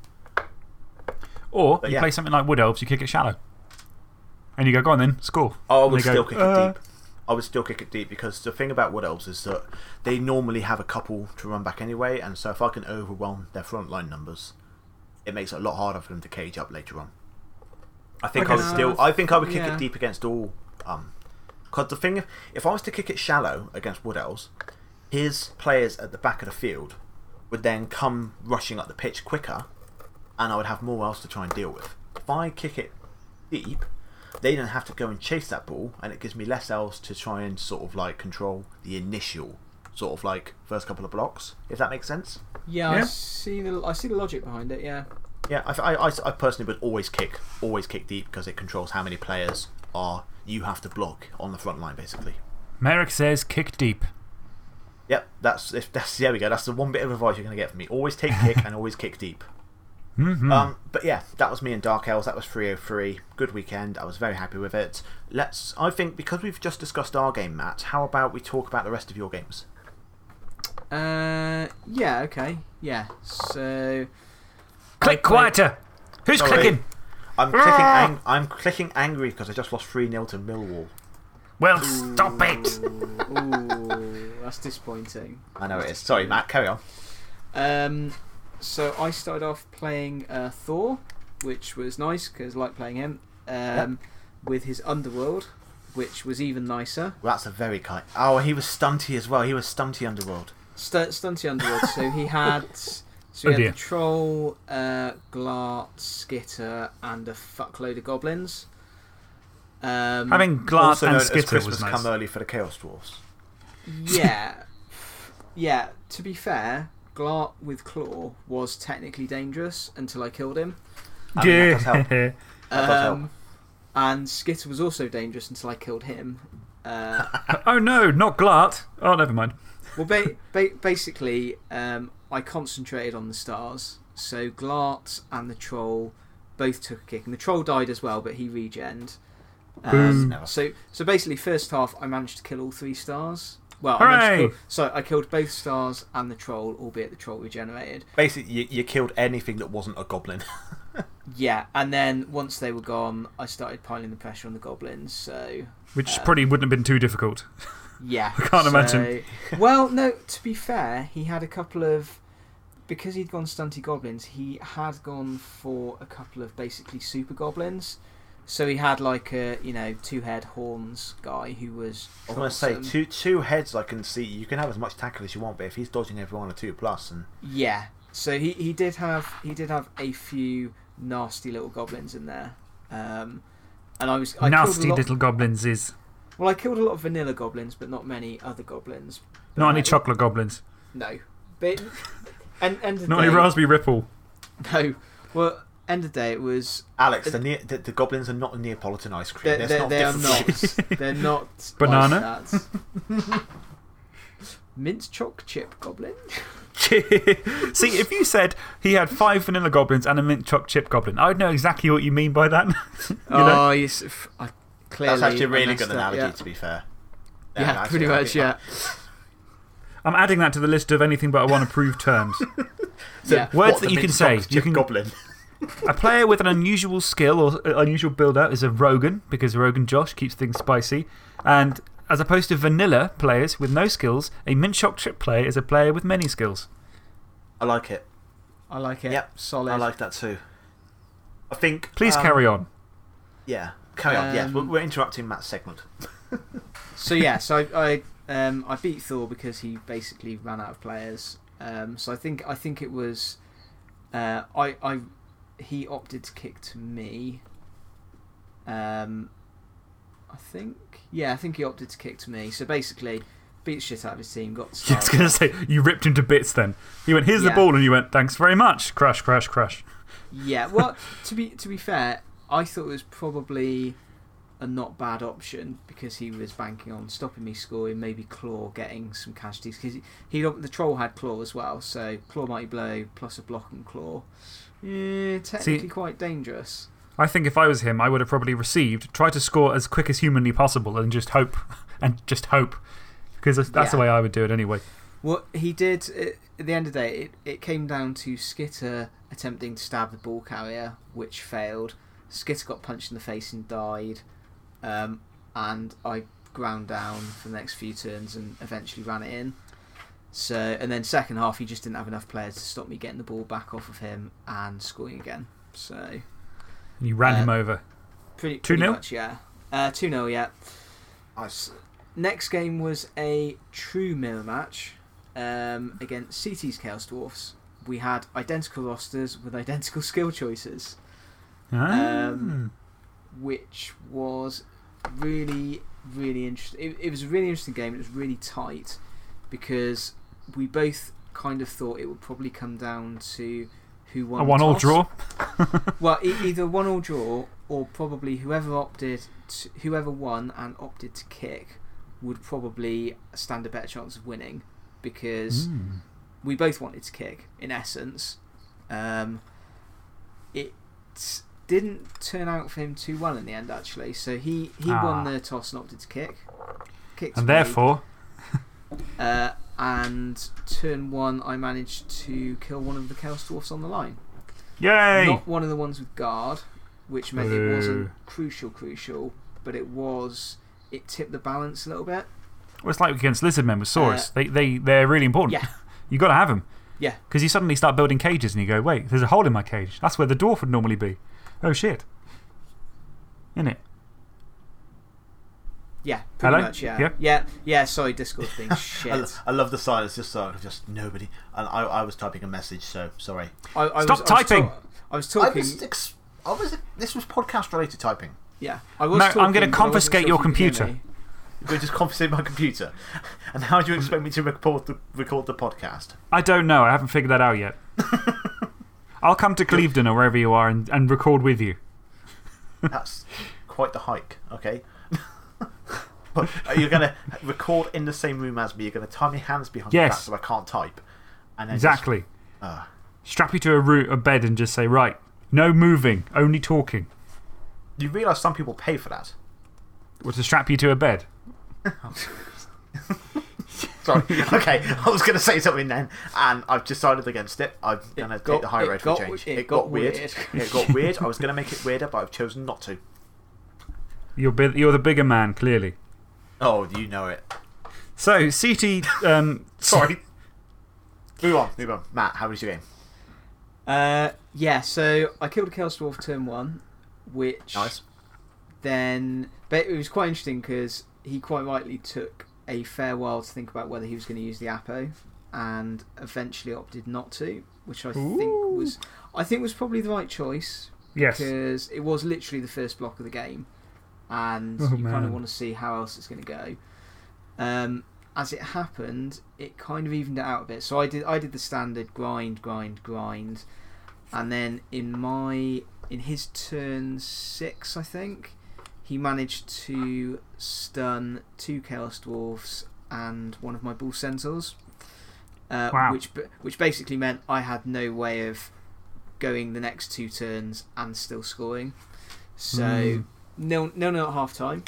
Or you play something like Wood Elves, you kick it shallow. And you go on then, score. Oh, I would still kick it deep. I would still kick it deep, because the thing about Wood Elves is that they normally have a couple to run back anyway, and so if I can overwhelm their front line numbers, it makes it a lot harder for them to cage up later on. I think I would kick it deep against all. Because the thing, if I was to kick it shallow against Wood Elves, his players at the back of the field would then come rushing up the pitch quicker, and I would have more else to try and deal with. If I kick it deep, they don't have to go and chase that ball, and it gives me less else to try and sort of like control the initial sort of like first couple of blocks, if that makes sense. Yeah, I see the logic behind it, yeah. Yeah, I personally would always kick deep, because it controls how many players you have to block on the front line, basically. Merrick says kick deep. Yep, there we go. That's the one bit of advice you're going to get from me. Always take kick and always kick deep. But yeah, that was me and Dark Elves. That was 303. Good weekend. I was very happy with it. I think, because we've just discussed our game, Matt, how about we talk about the rest of your games? Yeah, okay. Yeah, so. Click quieter! Who's clicking? I'm clicking angry because I just lost 3-0 to Millwall. Well, stop it! Ooh, that's disappointing. I know it is. Sorry, Matt, carry on. So I started off playing Thor, which was nice because I like playing him. With his Underworld, which was even nicer. Well, that's a very kind. Oh, he was stunty as well. He was stunty Underworld. Stunty Underworld. So he had. So he had the Troll, Glart, Skitter, and a fuckload of goblins. Having Glart Also known and as Skitter Christmas was nice. Come Early for the Chaos Dwarfs. Yeah. Yeah, to be fair, Glart with Claw was technically dangerous until I killed him. I mean, that does help. Yeah. That does help. And Skitter was also dangerous until I killed him. Oh no, not Glart. Oh, never mind. Well, basically, I concentrated on the stars. So Glart and the Troll both took a kick. And the Troll died as well, but he regened. So basically, first half, I managed to kill all 3 stars. Well, I killed both stars and the Troll, albeit the Troll regenerated. Basically, you killed anything that wasn't a goblin. Yeah, and then once they were gone, I started piling the pressure on the goblins. So Which probably wouldn't have been too difficult. yeah, I can't imagine. Well, no, to be fair, he had a couple of. Because he'd gone stunty goblins, he had gone for a couple of basically super goblins. So he had like a 2-head horns guy who was. I was going to say, two heads I can see. You can have as much tackle as you want, but if he's dodging everyone a 2+, and. Yeah, so he did have a few nasty little goblins in there. And I Nasty little goblins is. Well, I killed a lot of vanilla goblins, but not many other goblins. Not any chocolate goblins. No. But end of the Not day, any Raspberry Ripple. No. Well, end of the day, it was. Alex, the goblins are not Neapolitan ice cream. They are not. They're not. Banana? Mint choc chip goblin. See, if you said he had 5 vanilla goblins and a mint choc chip goblin, I would know exactly what you mean by that. Oh, yes. Clearly, That's actually a really good up, analogy, yeah. to be fair. Yeah, pretty much, yeah. I'm adding that to the list of anything but I want approved terms. So, Yeah. Words that you can say. You can, goblin. a player with an unusual skill or unusual build up is a Rogan, because Rogan Josh keeps things spicy. And as opposed to vanilla players with no skills, a mint choc chip player is a player with many skills. I like it. I like it. Yep. Solid. I like that too. I think. Please carry on. Yeah, carry on. Yes, we're interrupting Matt's segment. So, yeah, I beat Thor because he basically ran out of players. So I think it was. He opted to kick to me. I think he opted to kick to me. So basically, beat the shit out of his team, got the I was going to say, you ripped him to bits then. He went, here's the ball, and you went, thanks very much. Crash, crash, crash. Yeah, well, to be fair, I thought it was probably a not bad option because he was banking on stopping me scoring, maybe Claw getting some casualties. Because the Troll had Claw as well, so Claw Mighty Blow plus a block and Claw. Yeah, technically quite dangerous. I think if I was him, I would have probably tried to score as quick as humanly possible and just hope. Because that's the way I would do it anyway. What he did, at the end of the day, it came down to Skitter attempting to stab the ball carrier, which failed. Skitter got punched in the face and died. And I ground down for the next few turns and eventually ran it in. So, and then second half, he just didn't have enough players to stop me getting the ball back off of him and scoring again. So. And you ran him over. Pretty 2-0? much, yeah. 2-0, yeah. Nice. Next game was a true mirror match against CT's Chaos Dwarfs. We had identical rosters with identical skill choices. Which was really, really interesting. It was a really interesting game. It was really tight because we both kind of thought it would probably come down to who won. A 1-1 draw? Well, either 1-1 draw or probably whoever won and opted to kick would probably stand a better chance of winning because we both wanted to kick, in essence. It didn't turn out for him too well in the end, actually. So he won the toss and opted to kick. And therefore. And turn 1, I managed to kill one of the Chaos Dwarfs on the line. Yay! Not one of the ones with guard, which meant it wasn't crucial, but it tipped the balance a little bit. Well, it's like against Lizardmen with Saurus. They're really important. Yeah. You've got to have them. Yeah. Because you suddenly start building cages and you go, wait, there's a hole in my cage. That's where the dwarf would normally be. Oh, shit. Isn't it? Yeah, pretty Hello? much, yeah. Yeah, sorry, Discord's being shit. I love the silence, just nobody. And I was typing a message, so sorry. Stop typing! I was talking. This was podcast related typing. Yeah. I was No, talking, I'm going but I to wasn't confiscate sure your if you could hear computer. me. You're going to just confiscate my computer. And how do you expect me to record the podcast? I don't know. I haven't figured that out yet. I'll come to Clevedon or wherever you are and record with you. That's quite the hike, okay? But you're going to record in the same room as me. You're going to tie my hands behind my back so I can't type. And then Exactly. Strap you to a bed and just say, right, no moving, only talking. You realise some people pay for that? Or to strap you to a bed. Sorry. Okay, I was going to say something then, and I've decided against it. I'm going to take the high road for a change. It got weird. It got weird. I was going to make it weirder, but I've chosen not to. You're the bigger man, clearly. Oh, you know it. So, CT. Sorry. Move on. Matt, how was your game? Yeah, so I killed a Chaos Dwarf turn 1, which. Nice. Then. But it was quite interesting because he quite rightly took a fair while to think about whether he was going to use the Apo and eventually opted not to, which I think was probably the right choice. Yes. Because it was literally the first block of the game and you kind of want to see how else it's going to go. As it happened, it kind of evened it out a bit. So I did the standard grind, and then in his turn 6, I think, he managed to stun 2 Chaos Dwarfs and one of my Bull Centaurs. Wow. Which basically meant I had no way of going the next 2 turns and still scoring. So, nil at half time.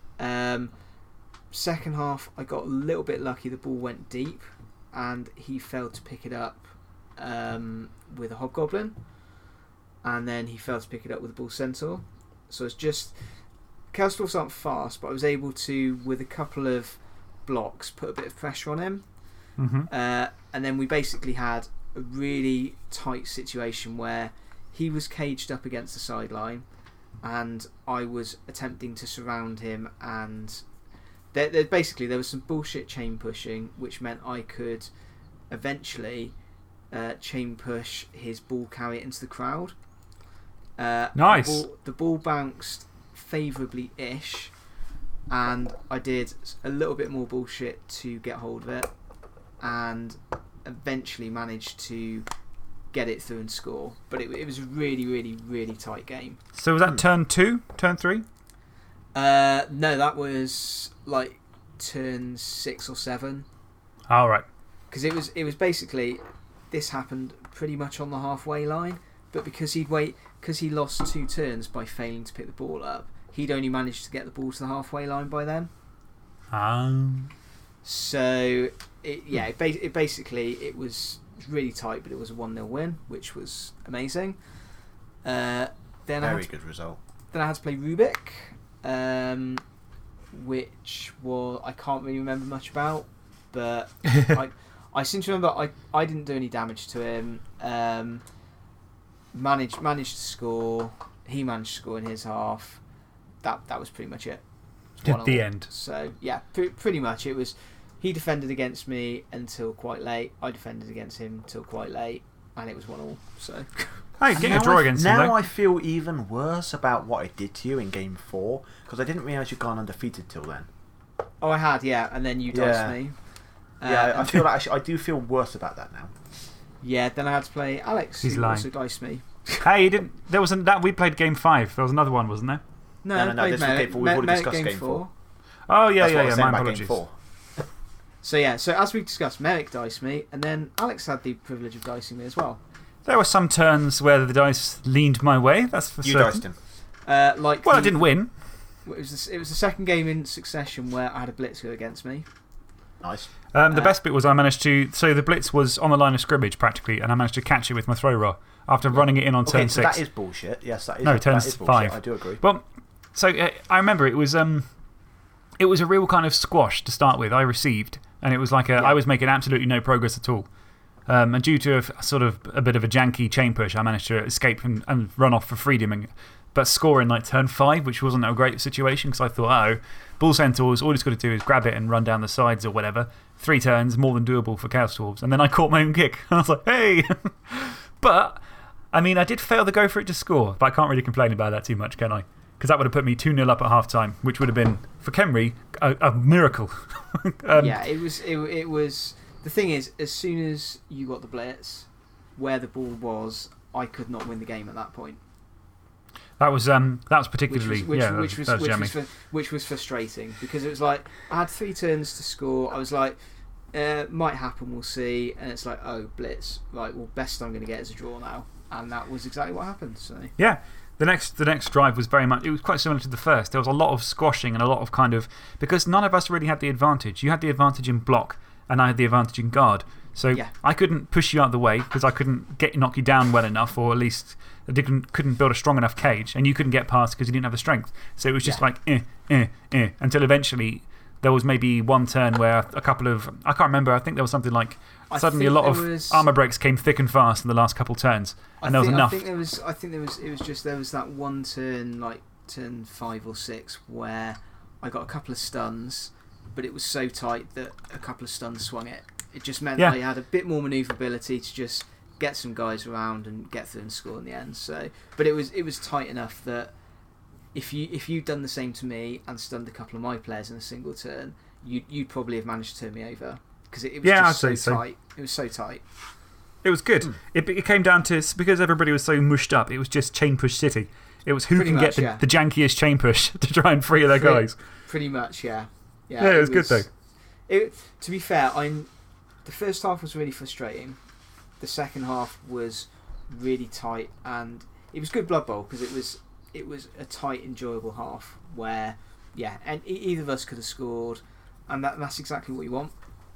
Second half, I got a little bit lucky. The ball went deep and he failed to pick it up with a Hobgoblin. And then he failed to pick it up with a Bull Centaur. So it's just. Chaos Dwarfs aren't fast, but I was able to, with a couple of blocks, put a bit of pressure on him. And then we basically had a really tight situation where he was caged up against the sideline and I was attempting to surround him, and there was some bullshit chain pushing, which meant I could eventually chain push his ball, carry it into the crowd. Nice. The ball bounced favourably-ish, and I did a little bit more bullshit to get hold of it, and eventually managed to get it through and score. But it was a really, really, really tight game. So was that turn 2? Turn 3? No, that was like turn 6 or 7. All right. Because it was basically, this happened pretty much on the halfway line, but because he lost 2 turns by failing to pick the ball up, he'd only managed to get the ball to the halfway line by then. So it basically it was really tight, but it was a 1-0 win, which was amazing. Very good result. Then I had to play Rubik, which I can't really remember much about, but I seem to remember I didn't do any damage to him. Managed to score. He managed to score in his half. That was pretty much it. At the end. So yeah, pretty much it was. He defended against me until quite late. I defended against him until quite late, and it was 1-1. So. Hey, getting a draw against him, Now I feel even worse about what I did to you in game 4, because I didn't realise you'd gone undefeated till then. Oh, I had, yeah, and then you diced me. I feel like I do feel worse about that now. Yeah, then I had to play Alex, He's who lying. also diced me. Hey, you didn't. There wasn't that we played game 5. There was another one, wasn't there? No, this was game 4. We've already discussed game 4. Oh, yeah, That's what I was saying my about apologies. game 4. So as we discussed, Merrick diced me, and then Alex had the privilege of dicing me as well. There were some turns where the dice leaned my way, that's for certain. You diced him. I didn't win. It was the second game in succession where I had a blitz go against me. Nice. The best bit was I managed to. So the blitz was on the line of scrimmage practically, and I managed to catch it with my throw roll after running it in on turn 6. So that is bullshit. Yes, that is. No, turn turn 5. 5. I do agree. Well, so I remember it was a real kind of squash to start with. I received, and it was like I was making absolutely no progress at all. And due to a bit of a janky chain push, I managed to escape and run off for freedom, but score in like turn 5, which wasn't a great situation because I thought, Bull Centaurs, all he's got to do is grab it and run down the sides or whatever. 3 turns, more than doable for Chaos Dwarves. And then I caught my own kick. I was like, hey! But, I mean, I did fail to go for it to score, but I can't really complain about that too much, can I? because that would have put me 2-0 up at half time, which would have been, for Khemri, a miracle. Yeah, it was. The thing is, as soon as you got the blitz, where the ball was, I could not win the game at that point. That was particularly. Which was frustrating because it was like I had 3 turns to score. I was like, might happen, we'll see. And it's like, oh, blitz. Right, well, best I'm going to get is a draw now. And that was exactly what happened. So. Yeah. The next drive was very much. It was quite similar to the first. There was a lot of squashing and a lot of kind of. Because none of us really had the advantage. You had the advantage in block, and I had the advantage in guard. So I couldn't push you out of the way because I couldn't knock you down well enough, or at least I couldn't build a strong enough cage, and you couldn't get past because you didn't have the strength. So it was just like, until eventually there was maybe one turn where a couple of. I can't remember, I think there was something like. Suddenly a lot of armour breaks came thick and fast in the last couple of turns, and there was enough. It was that one turn, like turn 5 or 6, where I got a couple of stuns, but it was so tight that a couple of stuns swung it. It just meant I had a bit more manoeuvrability to just get some guys around and get through and score in the end. So, but it was tight enough that if you'd done the same to me and stunned a couple of my players in a single turn, you'd probably have managed to turn me over. Because it was just so tight. It was so tight. It was good. It came down to, because everybody was so mushed up, it was just chain push city. It was who can get the jankiest chain push to try and free their guys. Pretty much, yeah. Yeah, it was good though. To be fair, the first half was really frustrating. The second half was really tight, and it was good Blood Bowl because it was a tight, enjoyable half where, and either of us could have scored, and that's exactly what you want.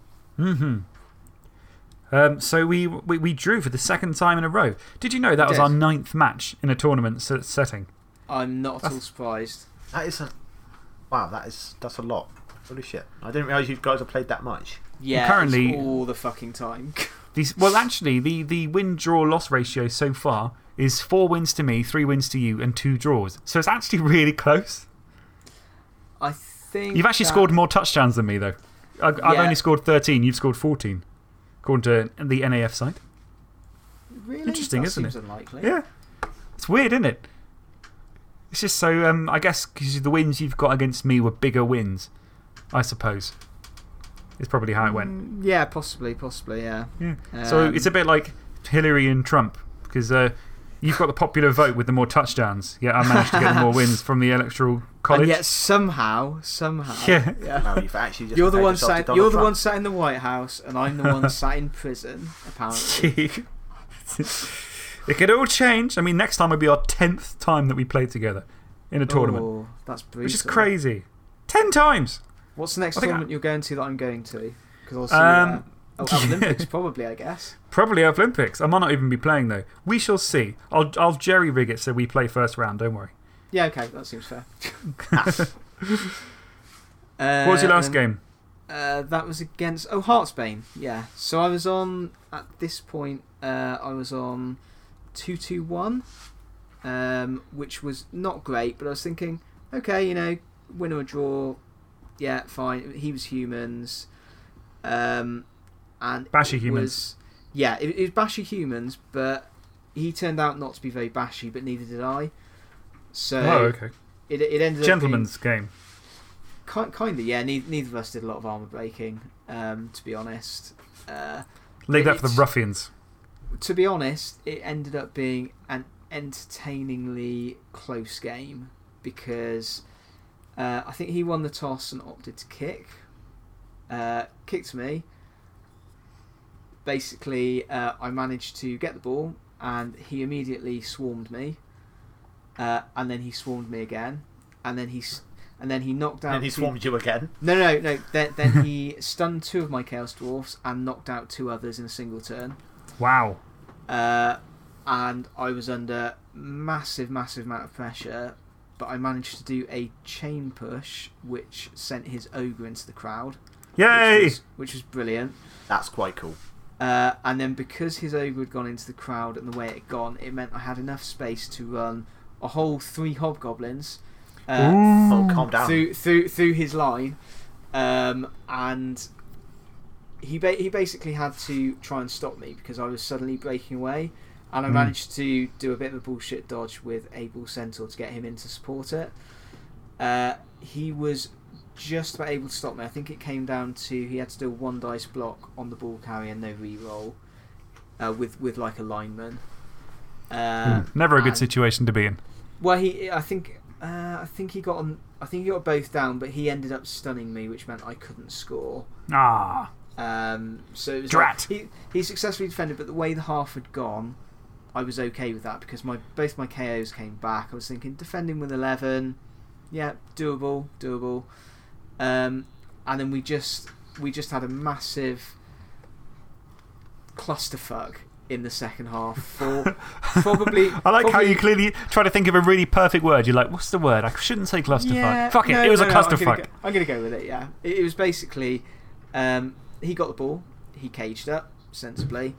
So we drew for the second time in a row. Did you know that was our 9th match in a tournament setting? I'm not at all surprised. Wow, that's a lot. Holy shit. I didn't realise you guys have played that much. Yeah, currently all the fucking time. Well, actually, the win-draw-loss ratio so far is 4 wins to me, 3 wins to you, and 2 draws. So it's actually really close. I think. You've actually scored more touchdowns than me, though. I've only scored 13, you've scored 14, according to the NAF site. Really? Interesting, isn't it? Seems unlikely. Yeah. It's weird, isn't it? It's just so, I guess, because the wins you've got against me were bigger wins, I suppose. It's probably how it went. Yeah, possibly, yeah. So it's a bit like Hillary and Trump, because you've got the popular vote with the more touchdowns, yet I managed to get the more wins from the Electoral College. And yet somehow. Yeah. No, you've actually just you're the one sat in the White House, and I'm the one sat in prison, apparently. It could all change. I mean, next time will be our 10th time that we play together in a tournament. Oh, that's brutal. Which is crazy. 10 times! What's the next tournament you're going to that I'm going to? Because I'll see Olympics, probably, I guess. Probably Olympics. I might not even be playing, though. We shall see. I'll jerry rig it so we play first round, don't worry. Yeah, okay, that seems fair. What was your last game? That was against. Oh, Heartsbane, yeah. So I was on, at this point, I was on 2-2-1, which was not great, but I was thinking, okay, win or draw. Yeah, fine. He was humans. And bashy humans. It was bashy humans, but he turned out not to be very bashy, but neither did I. So okay. It ended Gentleman's up being, game. Kind of, yeah. Neither of us did a lot of armour breaking, to be honest. Leave that for the ruffians. To be honest, it ended up being an entertainingly close game because I think he won the toss and opted to kick. Kicked me. Basically, I managed to get the ball and he immediately swarmed me. And then he swarmed me again. And then he knocked out. And he swarmed you again? No. Then he stunned 2 of my Chaos Dwarfs and knocked out 2 others in a single turn. Wow. And I was under massive amount of pressure, but I managed to do a chain push, which sent his ogre into the crowd. Yay! Which was brilliant. That's quite cool. And then because his ogre had gone into the crowd and the way it had gone, it meant I had enough space to run a whole 3 hobgoblins calm down. through his line, and he basically had to try and stop me because I was suddenly breaking away, And I managed to do a bit of a bullshit dodge with a Bull Centaur to get him in to support it. He was just about able to stop me. I think it came down to he had to do a 1 dice block on the ball carrier, no reroll, with like a lineman. Never a good situation to be in. Well, I think he got on. I think he got both down, but he ended up stunning me, which meant I couldn't score. Ah. So it was Drat. like, he successfully defended, but the way the half had gone, I was okay with that because both my KOs came back. I was thinking defending with 11, yeah, doable. And then we just had a massive clusterfuck in the second half for probably. I like how you clearly try to think of a really perfect word. You're like, what's the word? I shouldn't say clusterfuck. Yeah, Fuck it, it was a clusterfuck. I'm going to go with it, yeah. It was basically he got the ball, he caged up sensibly,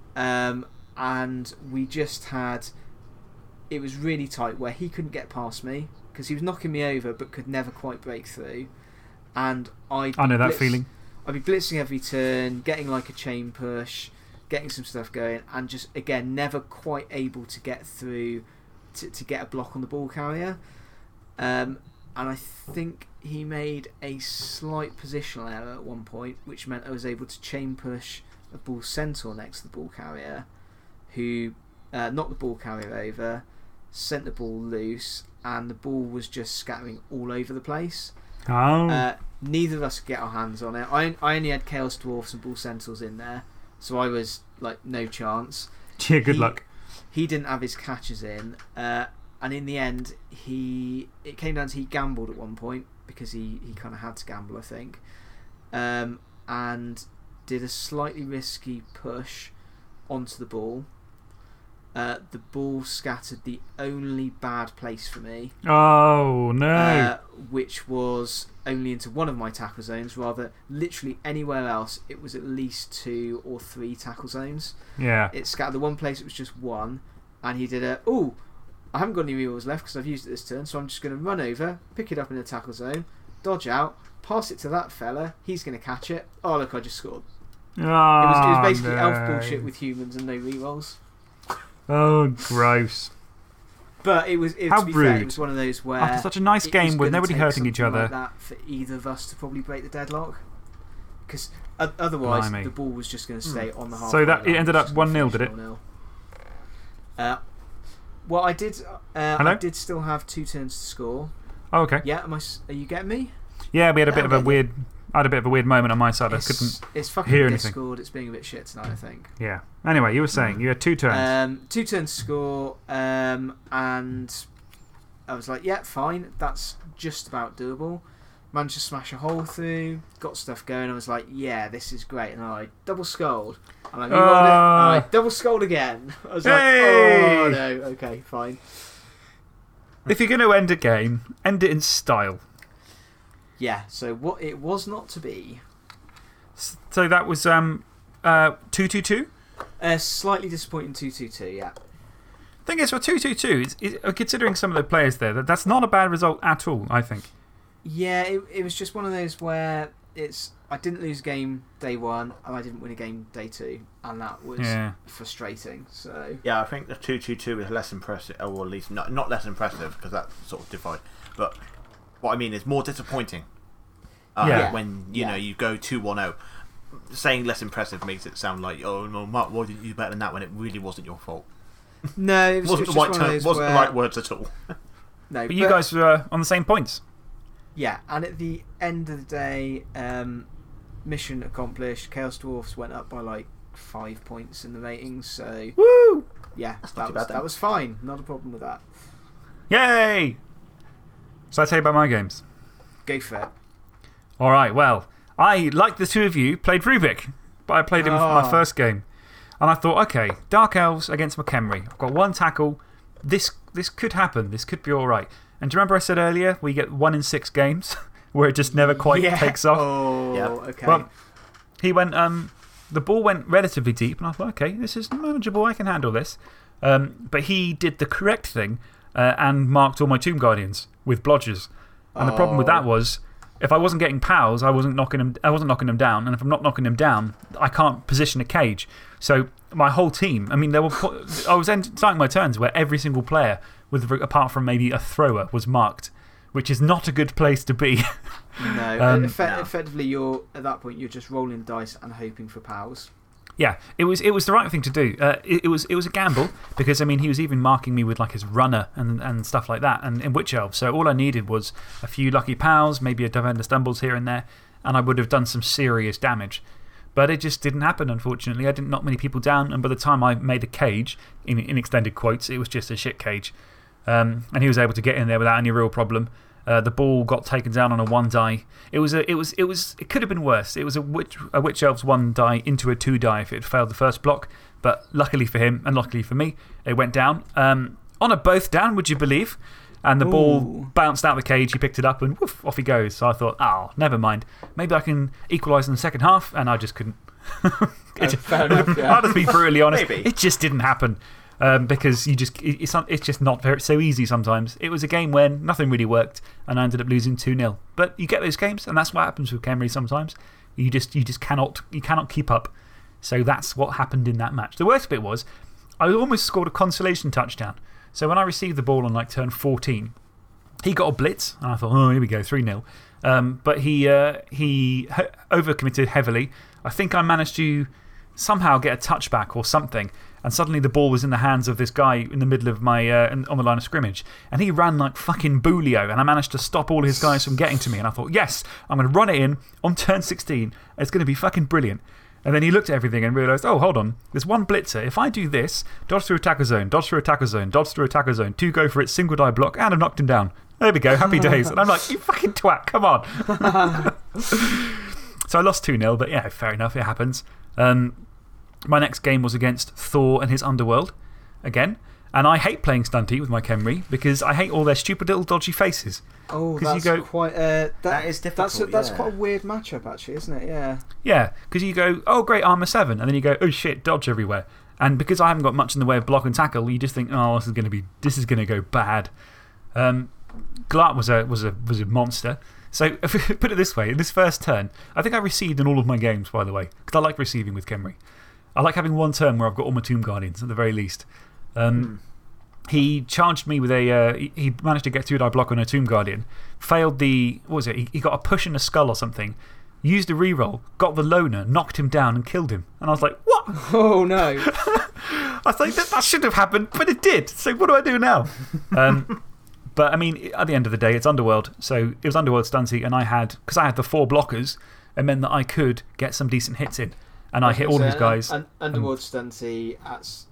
and we just had. It was really tight where he couldn't get past me because he was knocking me over but could never quite break through. And I know that feeling. I'd be blitzing every turn, getting like a chain push, getting some stuff going, and just again never quite able to get through to get a block on the ball carrier. And I think he made a slight positional error at one point, which meant I was able to chain push a Bull Centaur next to the ball carrier, who knocked the ball carrier over, sent the ball loose, and the ball was just scattering all over the place. Oh. Neither of us could get our hands on it. I only had Chaos Dwarfs and Bull Centaurs in there, so I was like, no chance. Yeah, good luck. He didn't have his catches in, and in the end, it came down to he gambled at one point because he kind of had to gamble, I think, and did a slightly risky push onto the ball. The ball scattered the only bad place for me. Oh, no. Which was only into one of my tackle zones, rather literally anywhere else. It was at least 2 or 3 tackle zones. Yeah. It scattered the one place, it was just 1, and he did I haven't got any rerolls left because I've used it this turn, so I'm just going to run over, pick it up in the tackle zone, dodge out, pass it to that fella, he's going to catch it. Oh, look, I just scored. Oh, it was basically no. elf bullshit with humans and no rerolls. Oh, gross. But to be fair, it was one of those where after such a nice game with nobody hurting each other, like that for either of us to probably break the deadlock, because otherwise Blimey. the ball was just going to stay on the half. So that it ended up 1-0, did it? Well, I did. Hello? I did still have 2 turns to score. Oh, okay. Yeah, are you getting me? Yeah, we had a bit of a weird. I had a bit of a weird moment on my side. It's fucking hear anything. Discord. It's being a bit shit tonight, I think. Yeah. Anyway, you were saying you had 2 turns. 2 turns to score, and I was like, yeah, fine. That's just about doable. Managed to smash a hole through, got stuff going. I was like, yeah, this is great. And I double sculled. And I rerolled it, and I double sculled again. I was like, oh no, okay, fine. If you're going to end a game, end it in style. Yeah, so what it was not to be. So that was 2-2-2? Slightly disappointing 2-2-2, yeah. Thing is, for 2-2-2, considering some of the players there, that's not a bad result at all, I think. Yeah, it was just one of those where I didn't lose a game day 1 and I didn't win a game day 2, and that was frustrating. So yeah, I think the 2-2-2 is less impressive, or at least not less impressive because that's sort of divided. But what I mean is more disappointing. When you go 2-1-0. Saying less impressive makes it sound like, oh no, Mark, why didn't you do better than that when it really wasn't your fault? No, it wasn't the right words at all. No, but you guys were on the same points. Yeah, and at the end of the day, mission accomplished. Chaos Dwarfs went up by like 5 points in the ratings, so woo! Yeah, that was fine. Not a problem with that. Yay! Shall I tell you about my games? Go for it. Alright, well, I, like the 2 of you, played Rubik, but I played him for my first game. And I thought, okay, Dark Elves against McHenry. I've got 1 tackle. This could happen. This could be alright. And do you remember I said earlier we get 1 in 6 games where it just never quite takes off? Oh, yeah. Okay. Well, he went, the ball went relatively deep, and I thought, okay, this is manageable. I can handle this. But he did the correct thing and marked all my Tomb Guardians with blodgers. And the problem with that was if I wasn't getting pals, I wasn't knocking them down. And if I'm not knocking them down, I can't position a cage. So my whole team, I mean, I was starting my turns where every single player, apart from maybe a thrower, was marked, which is not a good place to be. No. Effectively, at that point, you're just rolling dice and hoping for pals. Yeah, it was the right thing to do. It was a gamble because, I mean, he was even marking me with like his runner and stuff like that and in Witch Elf. So all I needed was a few lucky pals, maybe a Defender Stumbles here and there, and I would have done some serious damage. But it just didn't happen, unfortunately. I didn't knock many people down, and by the time I made a cage, in extended quotes, it was just a shit cage. And he was able to get in there without any real problem. The ball got taken down on a 1 die. It could have been worse. It was a Witch Elf's 1 die into a 2 die if it had failed the first block. But luckily for him and luckily for me, it went down. On a both down, would you believe? And the ball bounced out the cage. He picked it up and woof, off he goes. So I thought, oh, never mind. Maybe I can equalise in the second half. And I just couldn't. Fair enough, yeah. I'll just be brutally honest. Maybe. It just didn't happen. Because it's just not so easy sometimes. It was a game when nothing really worked and I ended up losing 2-0. But you get those games, and that's what happens with Khemri sometimes. You just cannot keep up. So that's what happened in that match. The worst bit was I almost scored a consolation touchdown. So when I received the ball on like turn 14, he got a blitz, and I thought, oh, here we go, 3-0. But he overcommitted heavily. I think I managed to somehow get a touchback or something. And suddenly the ball was in the hands of this guy in the middle of on the line of scrimmage. And he ran like fucking Boolio. And I managed to stop all his guys from getting to me. And I thought, yes, I'm going to run it in on turn 16. It's going to be fucking brilliant. And then he looked at everything and realised, oh, hold on. There's one blitzer. If I do this, dodge through attacker zone, dodge through attacker zone, dodge through attacker zone, 2 go for it, single die block, and I've knocked him down. There we go, happy days. And I'm like, you fucking twat, come on. So I lost 2-0, but yeah, fair enough, it happens. My next game was against Thor and his Underworld again. And I hate playing Stunty with my Khemri because I hate all their stupid little dodgy faces. Oh, that's quite that is difficult. That's quite a weird matchup, actually, isn't it? Yeah. Yeah, because you go, oh, great, armor 7. And then you go, oh, shit, dodge everywhere. And because I haven't got much in the way of block and tackle, you just think, oh, this is going to go bad. Glart was a monster. So, if we put it this way, in this first turn, I think I received in all of my games, by the way, because I like receiving with Khemri. I like having one turn where I've got all my Tomb Guardians at the very least. He charged me with he managed to get 2 die block on a Tomb Guardian, failed the. What was it? He got a push and a skull or something, used a reroll, got the loner, knocked him down, and killed him. And I was like, what? Oh no. I was like, that shouldn't have happened, but it did. So what do I do now? But I mean, at the end of the day, it's Underworld. So it was Underworld Stunty, and because I had the 4 blockers, it meant that I could get some decent hits in. And I hit all his guys. Underworld Stunty, that's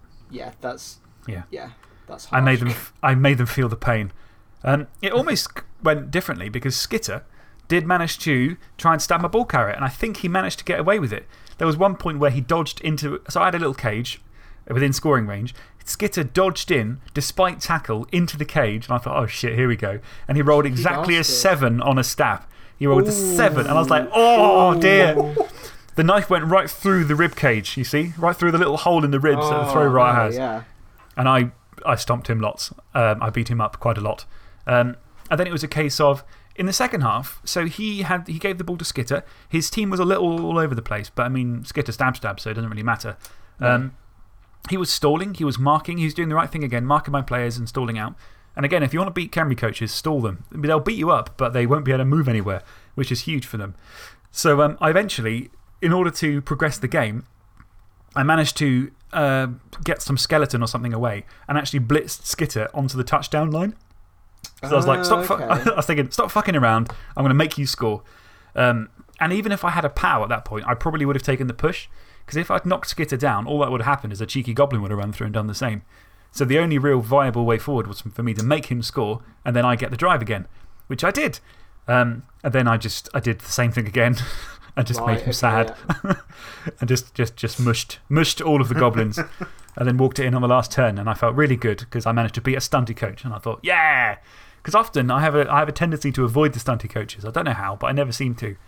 harsh. I made them feel the pain. It almost went differently because Skitter did manage to try and stab my ball carrier, and I think he managed to get away with it. There was one point where he dodged into. So I had a little cage within scoring range. Skitter dodged in, despite tackle, into the cage, and I thought, oh shit, here we go. And he rolled exactly a 7 on a stab. He rolled a 7, and I was like, oh dear. The knife went right through the rib cage, you see? Right through the little hole in the ribs that the throw right has. Yeah. And I stomped him lots. I beat him up quite a lot. And then it was a case of, in the second half, so he gave the ball to Skitter. His team was a little all over the place, but I mean, Skitter stab, so it doesn't really matter. He was stalling, he was marking, he was doing the right thing again, marking my players and stalling out. And again, if you want to beat Khemri coaches, stall them. They'll beat you up, but they won't be able to move anywhere, which is huge for them. So I eventually, in order to progress the game, I managed to get some skeleton or something away and actually blitzed Skitter onto the touchdown line. So I was like, I was thinking, stop fucking around. I'm going to make you score. And even if I had a POW at that point, I probably would have taken the push. Because if I'd knocked Skitter down, all that would have happened is a cheeky goblin would have run through and done the same. So the only real viable way forward was for me to make him score and then I get the drive again, which I did. And then I did the same thing again. And just made him sad. Yeah. And just mushed all of the goblins. And then walked it in on the last turn. And I felt really good because I managed to beat a Stunty coach. And I thought, yeah! Because often I have a tendency to avoid the Stunty coaches. I don't know how, but I never seem to.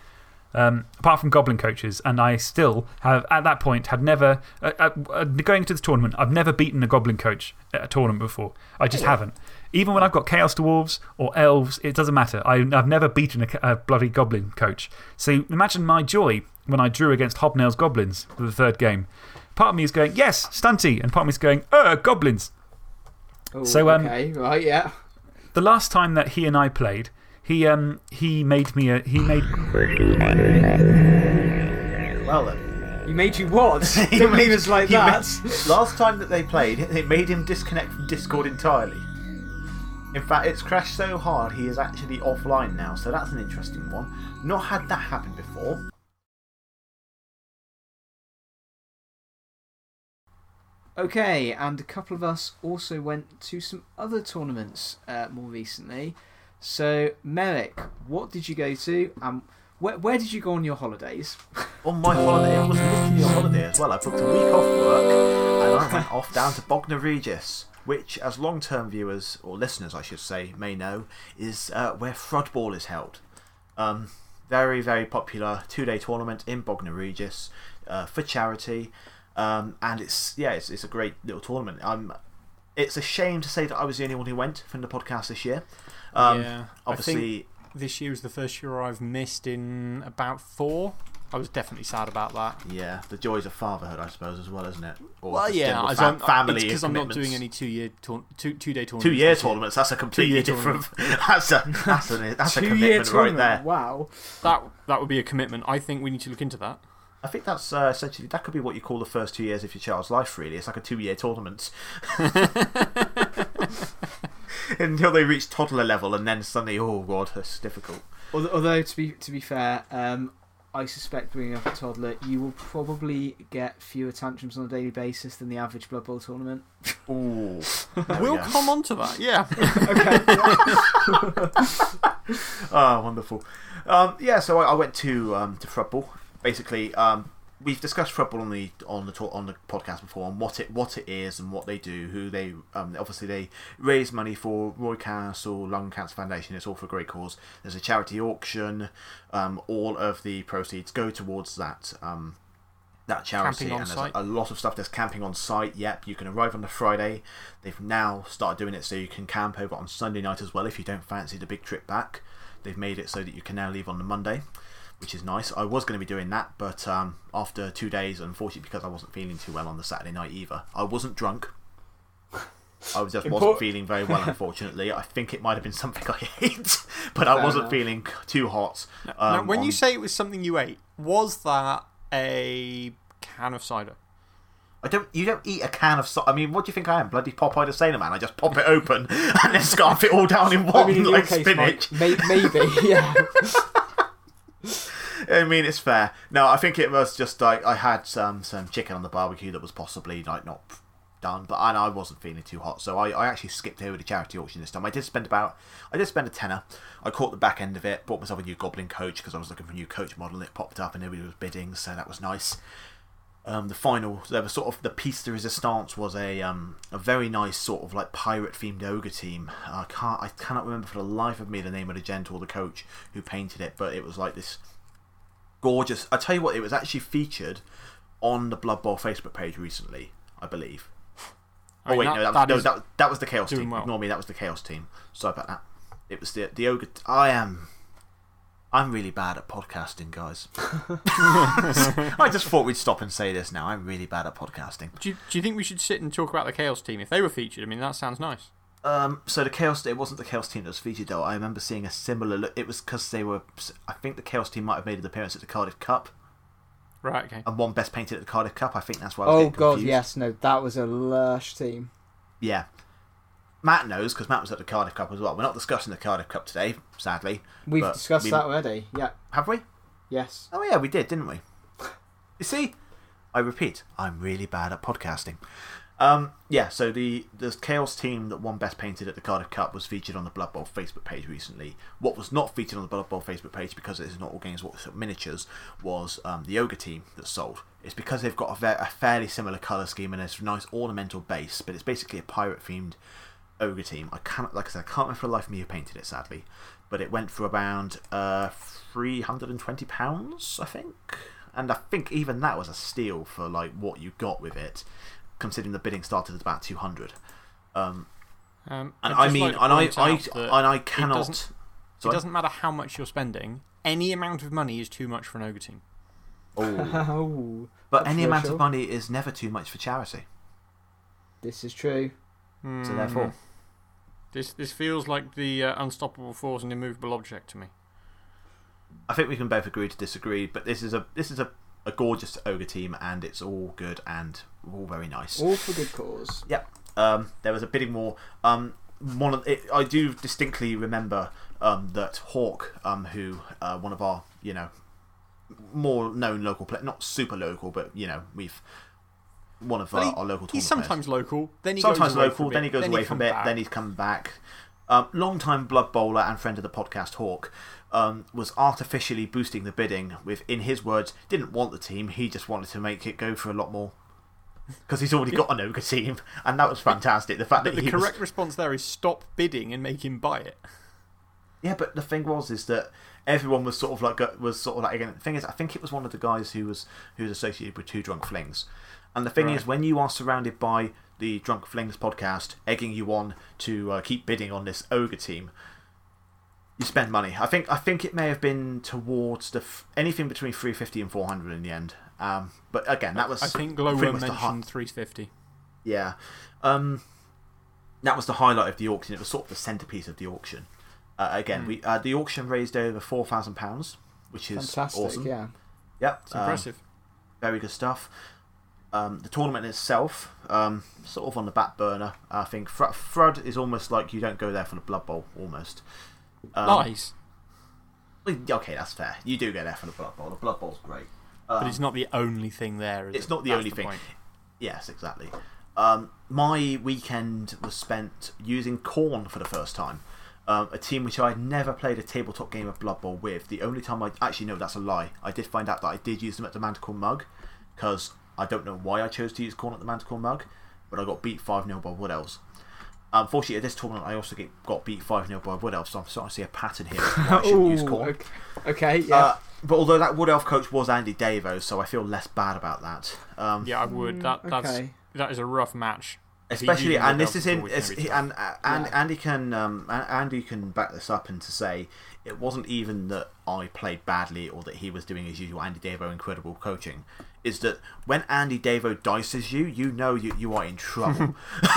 apart from Goblin coaches, and I still have, at that point, had never, going into this tournament, I've never beaten a Goblin coach at a tournament before. I just haven't. Even when I've got Chaos Dwarves or Elves, it doesn't matter. I've never beaten a bloody Goblin coach. So imagine my joy when I drew against Hobnail's Goblins for the third game. Part of me is going, yes, stunty, and part of me is going, Goblins. Ooh, So, okay, right, yeah. the last time that he and I played, he made me a. Well then. He made you what? Don't leave us like that. Last time that they played, it made him disconnect from Discord entirely. In fact, it's crashed so hard he is actually offline now, so that's an interesting one. Not had that happen before. Okay, and a couple of us also went to some other tournaments more recently. So, Merrick, what did you go to? Where did you go on your holidays? On my holiday, it was literally a holiday as well. I booked a week off work and I went off down to Bognor Regis, which, as long-term viewers, or listeners I should say, may know, is where Thrudball is held. Very, very popular 2-day tournament in Bognor Regis for charity. And it's a great little tournament. It's a shame to say that I was the only one who went from the podcast this year. Yeah, obviously, I think this year was the first year I've missed in about 4. I was definitely sad about that. Yeah, the joys of fatherhood, I suppose, as well, isn't it? Or Well, just yeah, general family because I'm not commitments. doing any two-day tournaments. 2-year tournaments, that's a completely different. That's a commitment right there. Wow. That would be a commitment. I think we need to look into that. I think that's essentially, that could be what you call the first 2 years of your child's life, really. It's like a 2-year tournament. Until they reach toddler level, and then suddenly, oh god, that's difficult. Although to be fair, I suspect bringing up a toddler, you will probably get fewer tantrums on a daily basis than the average Blood Bowl tournament. Ooh. We'll come on to that, yeah. Okay. Oh, wonderful. So I went to Thrudball. Basically, we've discussed Thrudball on the podcast before, on what it is and what they do. Who they obviously they raise money for Roy Castle Lung Cancer Foundation. It's all for a great cause. There's a charity auction. All of the proceeds go towards that charity. Camping on and there's site. a lot of stuff. There's camping on site. Yep, you can arrive on the Friday. They've now started doing it so you can camp over on Sunday night as well if you don't fancy the big trip back. They've made it so that you can now leave on the Monday, which is nice. I was going to be doing that, but after 2 days, unfortunately, because I wasn't feeling too well on the Saturday night either. I wasn't drunk. I just wasn't feeling very well, unfortunately. I think it might have been something I ate, but I wasn't feeling too hot. Now, when you say it was something you ate, was that a can of cider? You don't eat a can of cider. I mean, what do you think I am? Bloody Popeye the Sailor Man. I just pop it open and then scarf it all down in one, in like your case, spinach. Mike, maybe, yeah. I mean, it's fair. No, I think it was just like I had some chicken on the barbecue that was possibly like not done, but I wasn't feeling too hot, so I actually skipped over the charity auction this time. I did spend a tenner. I caught the back end of it, bought myself a new Goblin coach because I was looking for a new coach model, and it popped up and nobody was bidding, so that was nice. The final, there was sort of the piece de resistance was a very nice sort of like pirate themed ogre team. I cannot remember for the life of me the name of the gent or the coach who painted it, but it was like this gorgeous. I tell you what, it was actually featured on the Blood Bowl Facebook page recently, I believe. I mean, that was the Chaos team. Well. Ignore me, that was the Chaos team. Sorry about that. It was the ogre. I'm really bad at podcasting, guys. I just thought we'd stop and say this now. I'm really bad at podcasting. Do you think we should sit and talk about the Chaos team if they were featured? I mean, that sounds nice. So the Chaos, it wasn't the Chaos team that was featured though. I remember seeing a similar look. It was because they were. I think the Chaos team might have made an appearance at the Cardiff Cup. Right. Okay. And one best painted at the Cardiff Cup. I think that's why I was getting confused. Yes, no, that was a lush team. Yeah. Matt knows because Matt was at the Cardiff Cup as well. We're not discussing the Cardiff Cup today, sadly. We've discussed that already. Yeah. Have we? Yes. Oh yeah, we did, didn't we? You see, I repeat, I'm really bad at podcasting. So the Chaos team that won Best Painted at the Cardiff Cup was featured on the Blood Bowl Facebook page recently. What was not featured on the Blood Bowl Facebook page, because it is not all games miniatures, was the Ogre team that sold. It's because they've got a fairly similar colour scheme and it's a nice ornamental base, but it's basically a pirate themed Ogre team. I can't remember for the life of me who painted it, sadly. but it went for around £320, I think. And I think even that was a steal for like what you got with it, considering the bidding started at about 200. And I cannot. It doesn't matter how much you're spending. Any amount of money is too much for an ogre team. Oh, but any amount of money is never too much for charity. This is true. So therefore, this feels like the unstoppable force and immovable object to me. I think we can both agree to disagree. But this is a gorgeous ogre team, and it's all good and all very nice. All for good cause. Yep. There was a bidding war. I do distinctly remember that Hawk, who one of our more known local players, not super local, but we've one of our local tournament he's sometimes players. Local, then he sometimes goes away local, for a then bit, he goes away for a bit, then he's come back. Long-time Blood Bowler and friend of the podcast, Hawk, was artificially boosting the bidding with, in his words, didn't want the team, he just wanted to make it go for a lot more. Because he's already got an ogre team, and that was fantastic. The fact that the correct response there is stop bidding and make him buy it. Yeah, but the thing is that everyone was sort of like again. The thing is, I think it was one of the guys who was associated with Two Drunk Flings, and the thing is, when you are surrounded by the Drunk Flings podcast egging you on to keep bidding on this ogre team, you spend money. I think it may have been towards anything between 350 and 400 in the end. But again, that was. I think Glowworm mentioned 350. Yeah, that was the highlight of the auction. It was sort of the centerpiece of the auction. Again, the auction raised over £4,000, which is fantastic, awesome. Yeah. Yep, it's impressive. Very good stuff. The tournament itself, sort of on the back burner. I think Frud is almost like you don't go there for the Blood Bowl, almost. Nice. Okay, that's fair. You do go there for the Blood Bowl. The Blood Bowl's great. But it's not the only thing there, is it's it? not the That's only the thing. point. Yes, exactly. My weekend was spent using Khorne for the first time. A team which I had never played a tabletop game of Blood Bowl with. The only time actually, no, that's a lie. I did find out that I did use them at the Manticore Mug, because I don't know why I chose to use Khorne at the Manticore Mug, but I got beat 5-0 by Wood Elves. Unfortunately, at this tournament, I also got beat 5-0 by Wood Elves, so I'm starting to see a pattern here. I shouldn't use Khorne. Okay, yeah. But although that Wood Elf coach was Andy Davo, so I feel less bad about that. Yeah, I would. That is a rough match. Especially, and this is Wood in, Elf and Andy can back this up and to say it wasn't even that I played badly or that he was doing his usual Andy Davo incredible coaching. Is that when Andy Davo dices you, you know you are in trouble.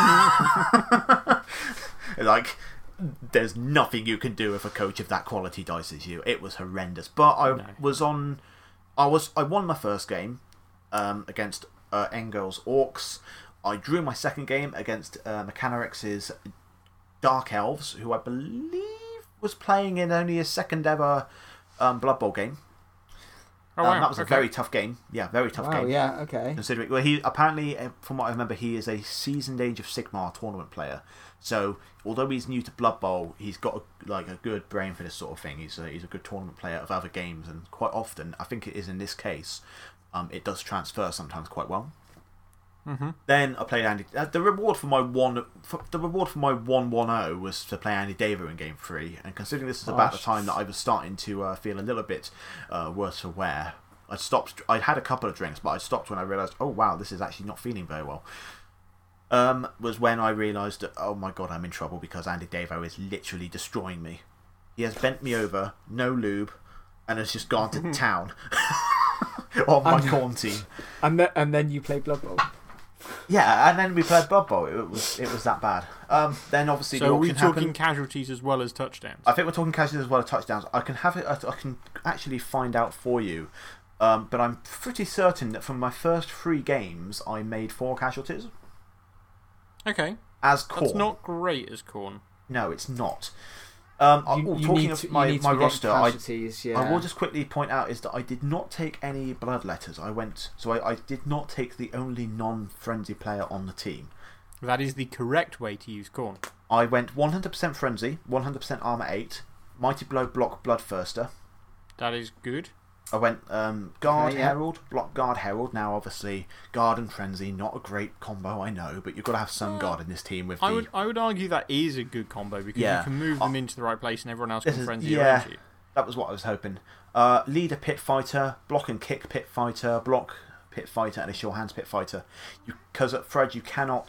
Like, there's nothing you can do if a coach of that quality dices you. It was horrendous. But I won my first game against Engel's Orcs. I drew my second game against Mechanarix's Dark Elves, who I believe was playing in only his second ever Blood Bowl game. Oh, wow. That was a very tough game. Yeah, very tough game. Yeah, okay. Considering, well, he apparently, from what I remember, he is a seasoned Age of Sigmar tournament player. So, although he's new to Blood Bowl, he's got a good brain for this sort of thing. He's a good tournament player of other games, and quite often, I think it is in this case, it does transfer sometimes quite well. Then I played Andy. The reward for my 1-1-0 was to play Andy Davo in Game 3, and considering this is about the time that I was starting to feel a little bit worse for wear, I stopped. I had a couple of drinks, but I stopped when I realised, oh wow, this is actually not feeling very well. Was when I realised that, oh my god, I'm in trouble because Andy Davo is literally destroying me. He has bent me over, no lube, and has just gone to town on my Khorne team. And then you play Blood Bowl. Yeah, and then we played Blood Bowl. It was that bad. Then obviously so the are we auction talking happened. casualties as well as touchdowns? I think we're talking casualties as well as touchdowns. I can have it. I can actually find out for you, but I'm pretty certain that from my first 3 games, I made 4 casualties. Okay. As Khorne. That's not great as Khorne. No, it's not. Talking of my roster, I yeah. will just quickly point out is that I did not take any bloodletters. I did not take the only non-frenzy player on the team. That is the correct way to use Khorne. I went 100% frenzy, 100% armor 8, mighty blow block bloodthirster. That is good. I went Guard, Okay, yeah. Herald, block Guard, Herald. Now, obviously, Guard and Frenzy, not a great combo, I know, but you've got to have some Guard in this team with I the. would argue that is a good combo because Yeah. you can move them into the right place and everyone else This can is- frenzy yeah. around you. That was what I was hoping. Leader Pit Fighter, block and kick Pit Fighter, block Pit Fighter, and a sure hands Pit Fighter. Because at Fred, you cannot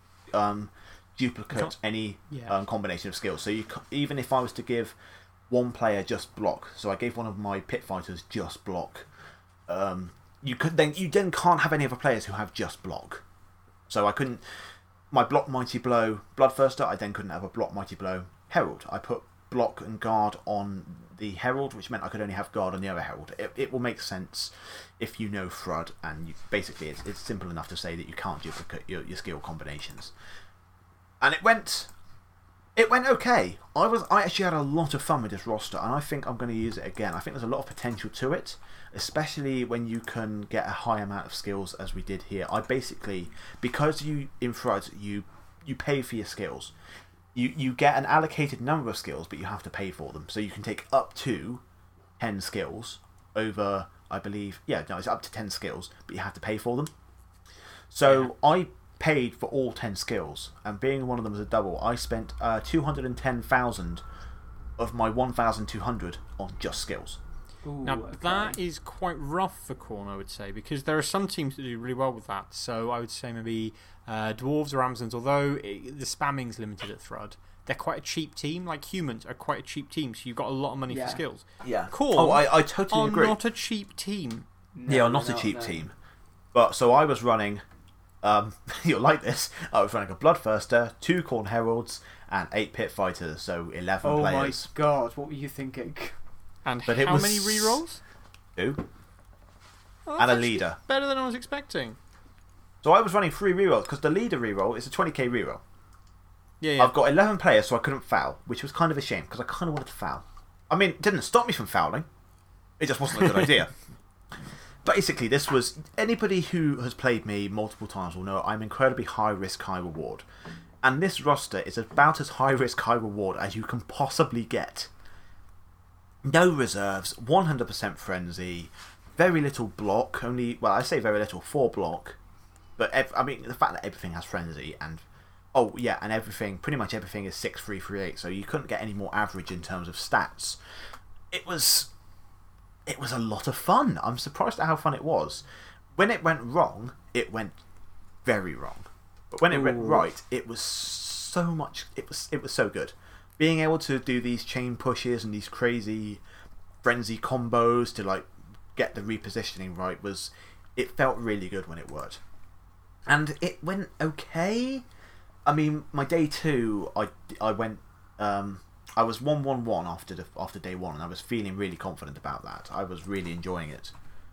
duplicate any Yeah. combination of skills. So even if I was to give one player just block, so I gave one of my Pit Fighters just block, you then can't have any other players who have just block. So I couldn't. My block Mighty Blow Bloodthirster, I then couldn't have a block Mighty Blow Herald. I put block and guard on the Herald, which meant I could only have guard on the other Herald. It will make sense if you know FRUD, and basically it's simple enough to say that you can't duplicate your skill combinations. And it went okay. I actually had a lot of fun with this roster, and I think I'm going to use it again. I think there's a lot of potential to it, especially when you can get a high amount of skills as we did here. I basically, because in FRUD you pay for your skills. You get an allocated number of skills, but you have to pay for them. So you can take up to 10 skills over, I believe, it's up to 10 skills, but you have to pay for them. So I paid for all 10 skills, and being one of them as a double, I spent 210,000 of my 1,200 on just skills. Ooh, Now, okay. that is quite rough for Khorne, I would say, because there are some teams that do really well with that. So I would say maybe Dwarves or Amazons, although the spamming's limited at Thrud, they're quite a cheap team. Like humans are quite a cheap team, so you've got a lot of money for skills. Yeah. Khorne I totally are agree. not a cheap team. They are not a cheap team. But so I was running, you'll like this, I was running a Bloodthirster, 2 Khorne Heralds, and 8 Pit Fighters, so 11 Oh players. my god, what were you thinking? And But it how was- many rerolls? 2. Oh, And a that's actually leader. Better than I was expecting. So I was running 3 rerolls, because the leader reroll is a 20k reroll. Yeah. I've got 11 players, so I couldn't foul, which was kind of a shame, because I kind of wanted to foul. I mean, it didn't stop me from fouling. It just wasn't a good idea. Basically, this was... Anybody who has played me multiple times will know I'm incredibly high risk, high reward. And this roster is about as high risk, high reward as you can possibly get. No reserves, 100% frenzy, very little block, only... Well, I say very little, 4 block. But, the fact that everything has frenzy and... Oh, yeah, and everything, pretty much everything is 6-3-3-8, so you couldn't get any more average in terms of stats. It was a lot of fun. I'm surprised at how fun it was. When it went wrong, it went very wrong. But when it went right, it was so much... It was so good. Being able to do these chain pushes and these crazy frenzy combos to, like, get the repositioning right was... It felt really good when it worked. And it went okay. I mean, my day 2, I went... I was 1-1-1 after day 1, and I was feeling really confident about that. I was really enjoying it.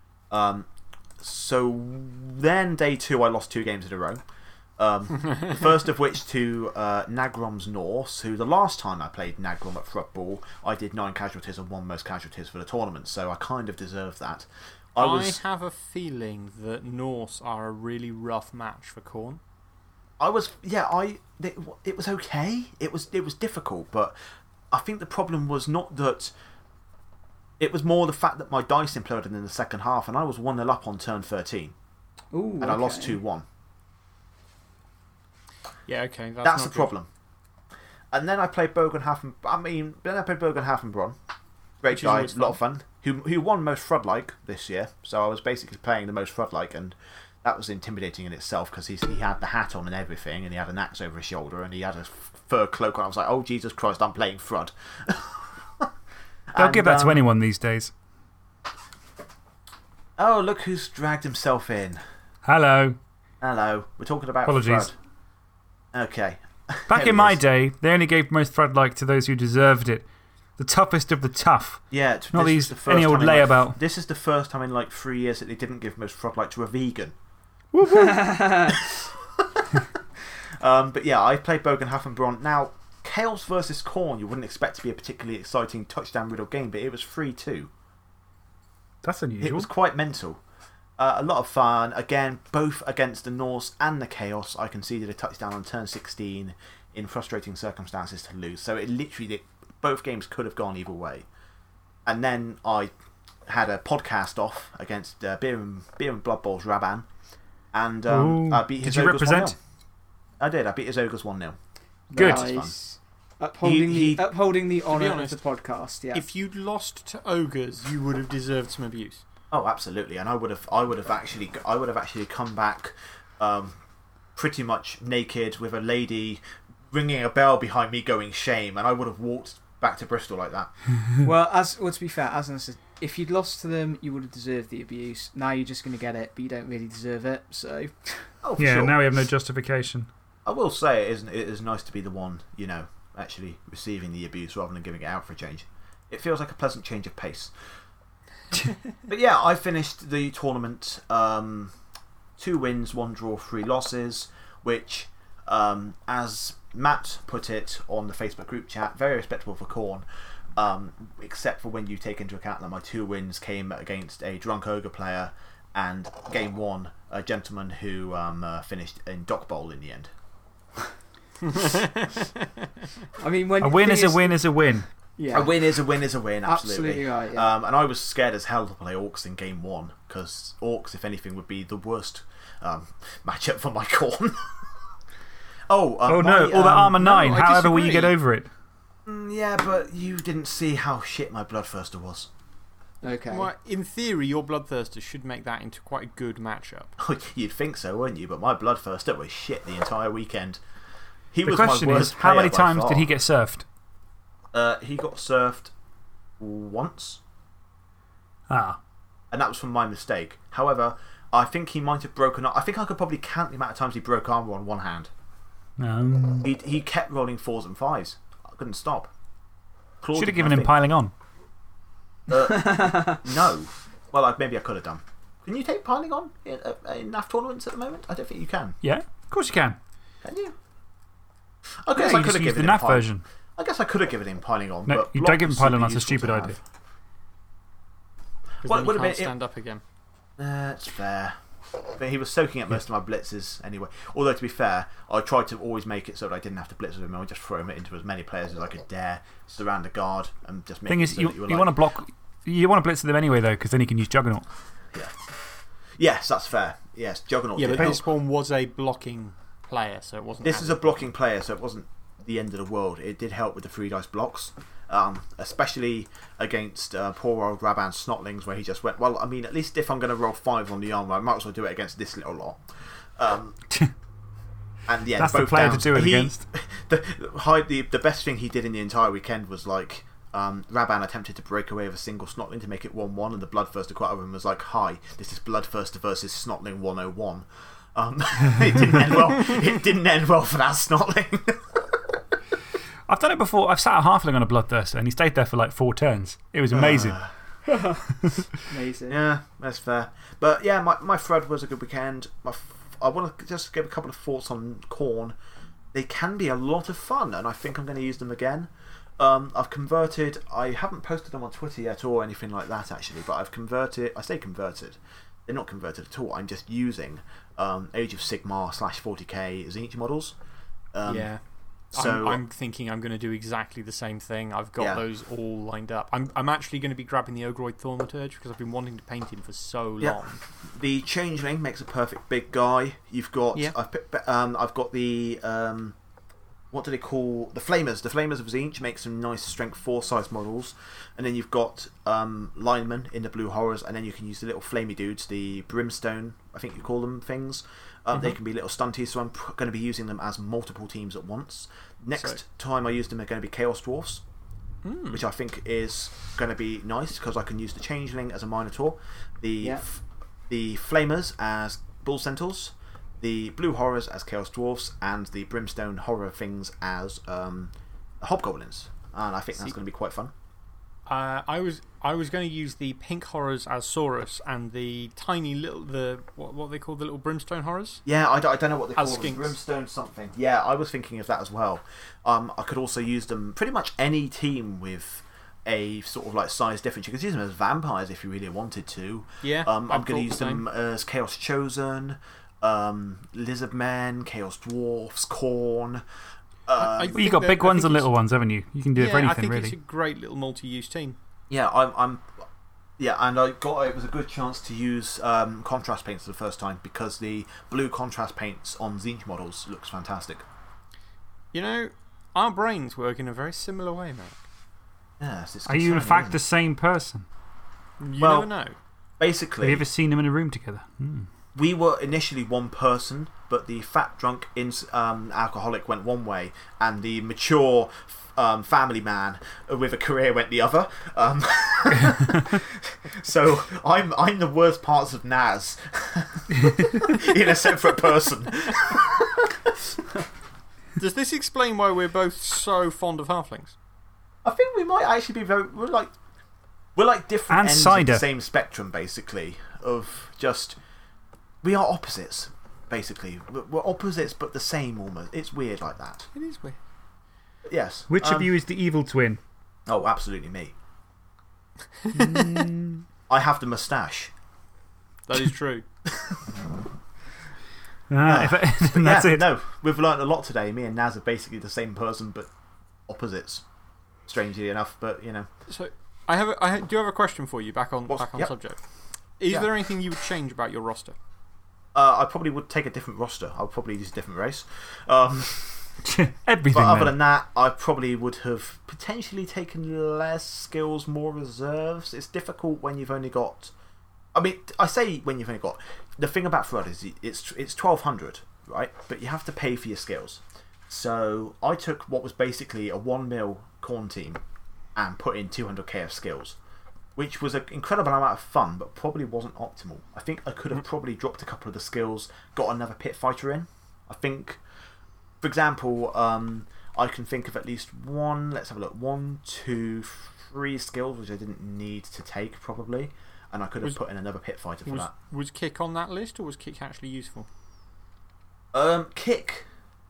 So then day 2, I lost 2 games in a row. The first of which to Nagrom's Norse, who the last time I played Nagrom at Football, I did 9 casualties and 1 most casualties for the tournament, so I kind of deserved that. I have a feeling that Norse are a really rough match for Khorne. It was okay. It was difficult, but I think the problem was not that. It was more the fact that my dice imploded in the second half, and I was 1-0 up on turn 13, Ooh, and I lost 2-1. Yeah, okay. That's not the good. problem. And then I played Bogenhafen. Then I played Bogenhafenbronn. Great Which is guy, a always lot of fun. Who won most Frud-like this year? So I was basically playing the most Frud-like, and that was intimidating in itself because he had the hat on and everything, and he had an axe over his shoulder, and he had a fur cloak on. I was like, oh Jesus Christ, I'm playing Frud. They'll give that to anyone these days. Oh, look who's dragged himself in. Hello. Hello, we're talking about Apologies. Frud. Okay. Back There in he my is. day, they only gave most Frud-like to those who deserved it. The toughest of the tough. Yeah, Not this these is the first any old time in, layabout. This is the first time in like 3 years that they didn't give most Frud-like to a vegan. But yeah, I played Bogenhafen-Bronn. Now, Chaos versus Khorne, you wouldn't expect to be a particularly exciting touchdown riddle game, but it was 3-2. That's unusual. It was quite mental. A lot of fun. Again, both against the Norse and the Chaos. I conceded a touchdown on turn 16 in frustrating circumstances to lose. So it literally, both games could have gone either way. And then I had a podcast off against Beer and Blood Bowl's Raban, and Ooh. I beat his Did you Ogres represent? 1-0. I did. I beat his Ogres 1-0. Good. Nice. Upholding the honour of honest, the podcast, yeah. If you'd lost to Ogres, you would have deserved some abuse. Oh, absolutely, and I would have actually come back, pretty much naked with a lady ringing a bell behind me, going shame, and I would have walked back to Bristol like that. Well, to be fair, as I said, if you'd lost to them, you would have deserved the abuse. Now you're just going to get it, but you don't really deserve it. So, Oh, for Yeah, sure. now we have no justification. I will say it is nice to be the one, actually receiving the abuse rather than giving it out for a change. It feels like a pleasant change of pace. But yeah, I finished the tournament 2 wins, 1 draw, 3 losses, which, as Matt put it on the Facebook group chat, very respectable for Khorne, except for when you take into account that my 2 wins came against a drunk ogre player and game 1, a gentleman who finished in Dock Bowl in the end. I mean, when A win is a win is a win. Yeah. A win is a win is a win, absolutely. Absolutely right, yeah. And I was scared as hell to play Orcs in game 1, because Orcs, if anything, would be the worst matchup for my Khorne. Oh no, all the armour 9. I However, will you get disagree. over it? Yeah, but you didn't see how shit my Bloodthirster was. Okay. Well, in theory, your Bloodthirster should make that into quite a good matchup. You'd think so, wouldn't you? But my Bloodthirster was shit the entire weekend. He The was question my is, worst how many player by times far. did he get surfed? He got surfed once, Ah. and that was from my mistake. However, I think he might have broken up. I think I could probably count the amount of times he broke armor on one hand. No. He kept rolling 4s and 5s. I couldn't stop. Clawed Should have him, given I him think. piling on. No. Well, maybe I could have done. Can you take piling on in NAF tournaments at the moment? I don't think you can. Yeah, of course you can. Can you? I Yeah, guess you I could just have use given the him NAF version. I guess I could have given him piling on. No, but you block don't give him was piling super on, it's a useful stupid to idea. have. Because Well, then it would you have can't been- stand up again. That's fair. But he was soaking up most of my blitzes anyway. Although, to be fair, I tried to always make it so that I didn't have to blitz with him. I would just throw him into as many players as I could dare, surround a guard, and just make Thing it is, so you that you were want to like, block. You want to blitz them anyway, though, because then you can use Juggernaut. Yes, that's fair. Yes, Juggernaut Yeah, did but help. this one was a blocking player, so it wasn't. This as is a blocking player, so it wasn't the end of the world. It did help with the 3 dice blocks, especially against poor old Raban Snotlings, where he just went, well, I mean, at least if I'm going to roll 5 on the armor, I might as well do it against this little lot. And yeah, That's the both player downs. to do it against. The best thing he did in the entire weekend was like. Raban attempted to break away with a single Snotling to make it 1-1, and the Bloodthirster quite over him was like, hi, this is Bloodthirster versus Snotling 101. It didn't end well. It didn't end well for that Snotling. I've done it before. I've sat a halfling on a Bloodthirster, and he stayed there for like 4 turns. It was amazing. Amazing. Yeah, that's fair. But yeah, my Thread was a good weekend. I want to just give a couple of thoughts on Khorne. They can be a lot of fun, and I think I'm going to use them again. I've converted. I haven't posted them on Twitter yet or anything like that, actually, but I've converted. I say converted. They're not converted at all. I'm just using Age of Sigmar /40k Tzeentch models. Yeah. So I'm thinking I'm going to do exactly the same thing. I've got Yeah. those all lined up. I'm actually going to be grabbing the Ogroid Thaumaturge because I've been wanting to paint him for so long. Yeah. The Changeling makes a perfect big guy. You've got. Yeah. I've got the. What do they call the Flamers? The Flamers of Tzeentch make some nice strength 4 size models, and then you've got linemen in the Blue Horrors, and then you can use the little flamey dudes, the Brimstone, I think you call them things. They can be little stunties, so I'm going to be using them as multiple teams at once. Next time I use them, are going to be Chaos Dwarfs, which I think is going to be nice because I can use the Changeling as a Minotaur, the Flamers as Bull Centaurs, the Blue Horrors as Chaos Dwarfs, and the Brimstone Horror things as Hobgoblins. And I think that's going to be quite fun. I was going to use the Pink Horrors as Saurus and the tiny little. What they call the little Brimstone Horrors? Yeah, I don't know what they call them. Skinks. Brimstone something. Yeah, I was thinking of that as well. I could also use them pretty much any team with a sort of like size difference. You could use them as vampires if you really wanted to. Yeah, I'm I'd going to call use the them as Chaos Chosen, Lizard Men, Chaos Dwarfs, Khorne. I Well, think you've got that- big I ones think and it's- little ones, haven't you? You can do it for Yeah, I anything, think really. it's a great little multi-use team. Yeah, Yeah, and it was a good chance to use contrast paints for the first time because the blue contrast paints on Zinch models looks fantastic. You know, our brains work in a very similar way, Mark. Yes, it's Are you in concerning, fact isn't the same person? You Well, never know. it? Basically, Have you ever seen them in a room together? Hmm. we were initially one person, but the fat, drunk, alcoholic went one way, and the mature family man with a career went the other. So I'm the worst parts of Naz in a separate person. Does this explain why we're both so fond of halflings? I think we might actually be we're like different And ends cider. of the same spectrum, basically. Of just we are opposites, basically. We're opposites, but the same almost. It's weird like that. It is weird. Yes. Which of you is the evil twin? Oh, absolutely me. I have the moustache. That is true. That's it. No, we've learned a lot today. Me and Naz are basically the same person, but opposites. Strangely enough, but you know. So, I do have a question for you back on Yep. subject. Is there anything you would change about your roster? I probably would take a different roster. I would probably use a different race. Everything. But other man. than that, I probably would have potentially taken less skills, more reserves. It's difficult when you've only got. I mean, I say when you've only got. The thing about Flood is it's 1200, right? But you have to pay for your skills. So I took what was basically a 1 mil corn team and put in 200k of skills, which was an incredible amount of fun, but probably wasn't optimal. I think I could have probably dropped a couple of the skills, got another pit fighter in. I think. For example, I can think of at least let's have a look, 1, 2, 3 skills which I didn't need to take probably, and I could have put in another pit fighter for that. Was kick on that list, or was kick actually useful? Kick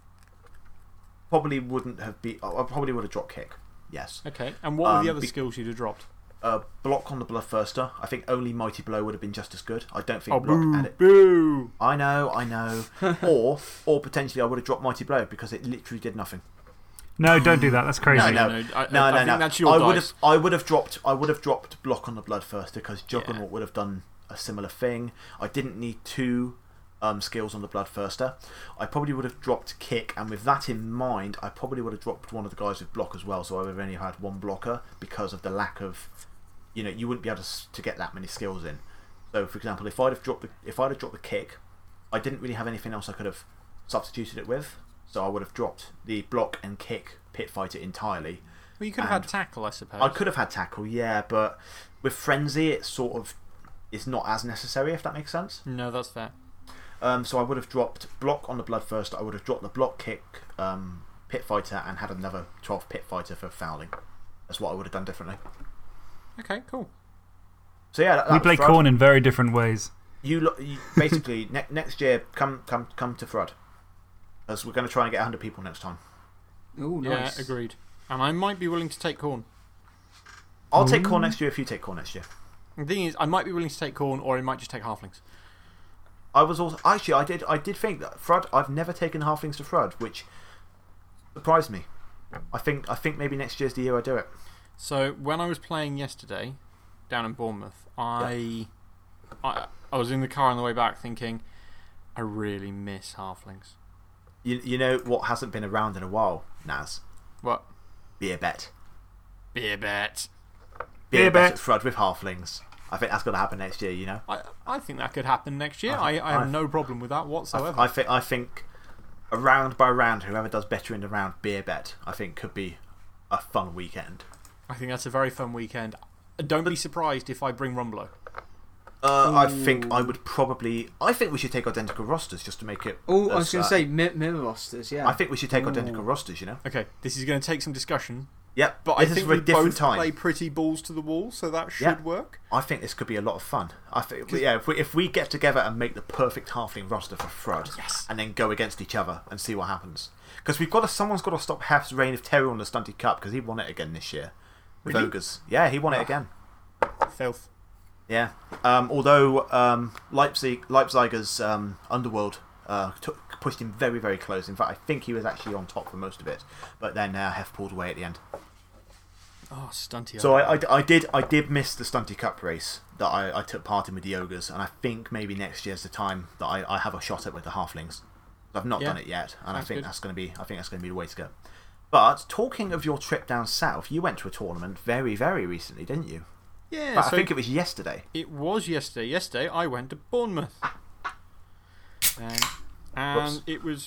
probably wouldn't have been. I probably would have dropped kick, yes. Okay, and what were the other skills you'd have dropped? Block on the Bloodthirster. I think only Mighty Blow would have been just as good. I don't think Oh, Block boo, had it. boo! I know. or potentially I would have dropped Mighty Blow because it literally did nothing. No, don't do that. That's crazy. No. I think No. that's your dice. I would have dropped Block on the Bloodthirster because Juggernaut would have done a similar thing. I didn't need 2 skills on the Bloodthirster. I probably would have dropped Kick, and with that in mind, I probably would have dropped one of the guys with Block as well. So I would have only had 1 blocker because of the lack of. You know, you wouldn't be able to get that many skills in. So, for example, if I'd have dropped the Kick, I didn't really have anything else I could have substituted it with. So I would have dropped the Block and Kick pit fighter entirely. Well, you could have had tackle, I suppose. I could have had tackle, yeah, but with Frenzy, it sort of is not as necessary, if that makes sense. No, that's fair. So I would have dropped Block on the Bloodthirster. I would have dropped the Block, Kick, pit fighter, and had another 12 pit fighter for fouling. That's what I would have done differently. Okay, cool. So yeah, that We play corn in very different ways. You basically next year come to Frud, as we're going to try and get 100 people next time. Oh, nice. Yeah, agreed. And I might be willing to take corn. I'll take corn next year if you take corn next year. The thing is, I might be willing to take corn, or I might just take halflings. I was also actually I did think that Frud. I've never taken halflings to Frud, which surprised me. I think maybe next year's the year I do it. So, when I was playing yesterday down in Bournemouth, I was in the car on the way back thinking, I really miss halflings. You know what hasn't been around in a while, Naz? What? Beer bet. Beer bet. Beer bet at Frud with halflings. I think that's going to happen next year, you know? I think that could happen next year. I have no problem with that whatsoever. I think a round by round, whoever does better in the round, beer bet, I think could be a fun weekend. I think that's a very fun weekend. Don't be surprised if I bring Rumblo. I think I would probably. I think we should take identical rosters just to make it. Oh, I was going to say mirror rosters, yeah. I think we should take identical rosters, you know? Okay, this is going to take some discussion. Yep, but this I think is for a we different both time. play pretty balls to the wall, so that should work. I think this could be a lot of fun. I think, yeah, if we get together and make the perfect halfling roster for Frud, and then go against each other and see what happens. Because someone's got to stop Hef's reign of terror on the Stunted Cup because he won it again this year. With Ogres. Yeah, he won it again. Filth. Yeah. Although Leipziger's Underworld pushed him very, very close. In fact, I think he was actually on top for most of it. But then Hef pulled away at the end. Oh, stunty. So I did miss the Stunty Cup race that I took part in with the Ogres, and I think maybe next year's the time that I have a shot at with the Halflings. I've not done it yet, and I think that's going to be the way to go. But talking of your trip down south, you went to a tournament very, very recently, didn't you? Yeah. But I think it was yesterday. It was yesterday. Yesterday I went to Bournemouth. And it was.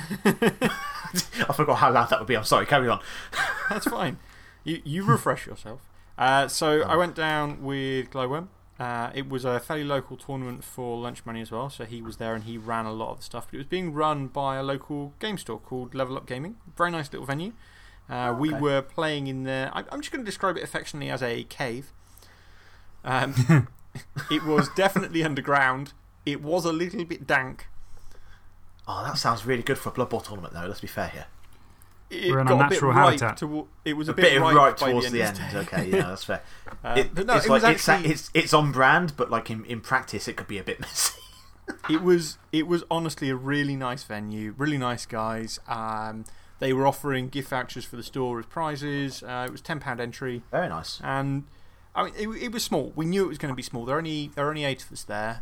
I forgot how loud that would be. I'm sorry, carry on. That's fine. You refresh yourself. So I went down with Glowworm. It was a fairly local tournament for Lunch Money as well, so he was there and he ran a lot of the stuff. But it was being run by a local game store called Level Up Gaming. Very nice little venue. We were playing in there. I'm just going to describe it affectionately as a cave. It was definitely underground. It was a little bit dank. Oh, that sounds really good for a Blood Bowl tournament, though. Let's be fair here. We're in a natural habitat. It was a bit ripe by towards the end. Okay, yeah, that's fair. But no, it's on brand, but like in practice, it could be a bit messy. It was honestly a really nice venue, really nice guys. They were offering gift vouchers for the store as prizes. It was £10 entry. Very nice. And I mean, it was small. We knew it was going to be small. There are only 8 of us there.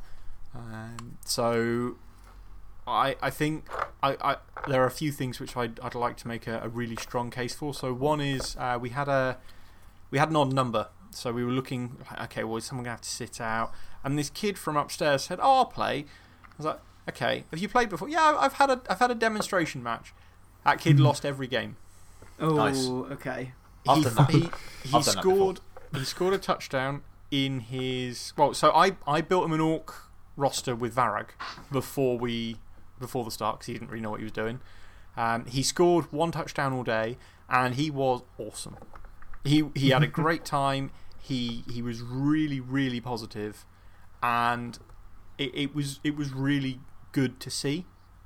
So I think there are a few things which I'd like to make a really strong case for. So, one is we had an odd number. So, we were looking, okay, well, is someone going to have to sit out? And this kid from upstairs said, oh, I'll play. I was like, okay, have you played before? Yeah, I've had a demonstration match. That kid lost every game. Oh, nice. Okay. He scored a touchdown in his. Well, so I built him an Orc roster with Varag before the start because he didn't really know what he was doing. He scored 1 touchdown all day and he was awesome. He had a great time. He was really, really positive, and it was really good to see.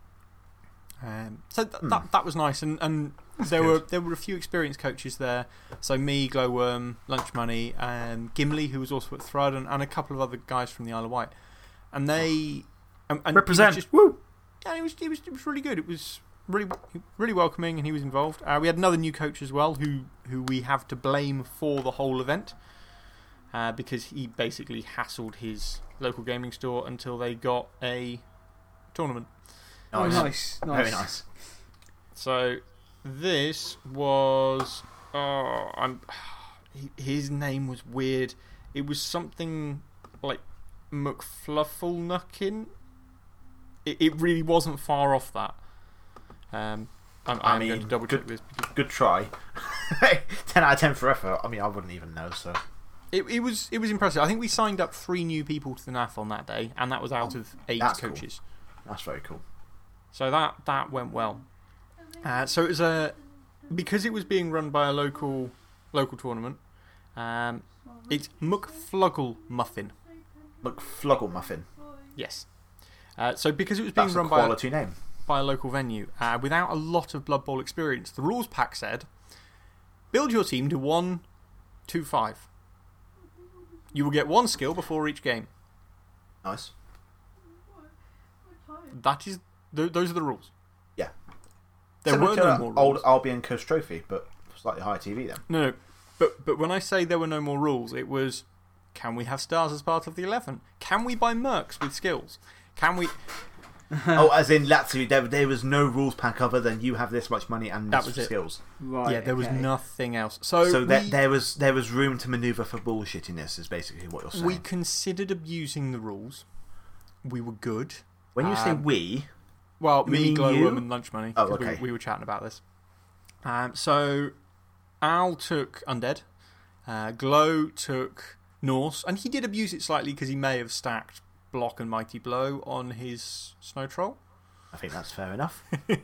So that was nice, and there were a few experienced coaches there. So me, Glowworm, Lunch Money, Gimli, who was also at Thrud, and a couple of other guys from the Isle of Wight. And they represent. Woo! Yeah, it was really good. It was really, really welcoming, and he was involved. We had another new coach as well, who we have to blame for the whole event, because he basically hassled his local gaming store until they got a tournament. Nice. Oh, nice. Very nice. So this was. His name was weird. It was something like McFlufflenuckin. It really wasn't far off that. I'm going to double check this. Good try. 10 out of 10 for effort. I mean, I wouldn't even know, so. It was impressive. I think we signed up 3 new people to the NAF on that day, and that was out of 8 coaches. Cool. That's very cool. So that went well. So it was because it was being run by a local tournament. It's McFluggle Muffin. McFluggle Muffin. Yes. So because it was being run by a local venue, without a lot of Blood Bowl experience, the rules pack said, build your team to 1, 2, 5. You will get 1 skill before each game. Nice. Those are the rules. Yeah. There were no more rules. Old Albion Coast Trophy, but slightly higher TV then. No. But when I say there were no more rules, it was, can we have stars as part of the 11? Can we buy mercs with skills? Can we. Oh, as in, there was no rules pack other than you have this much money and this skills. Right. Yeah, there was nothing else. So there was room to manoeuvre for bullshittiness, is basically what you're saying. We considered abusing the rules. We were good. When you say we. Well, me, Glowworm, and Lunch Money. Oh, okay. We were chatting about this. So Al took Undead. Glow took Norse. And he did abuse it slightly because he may have stacked Block and Mighty Blow on his Snow Troll. I think that's fair enough.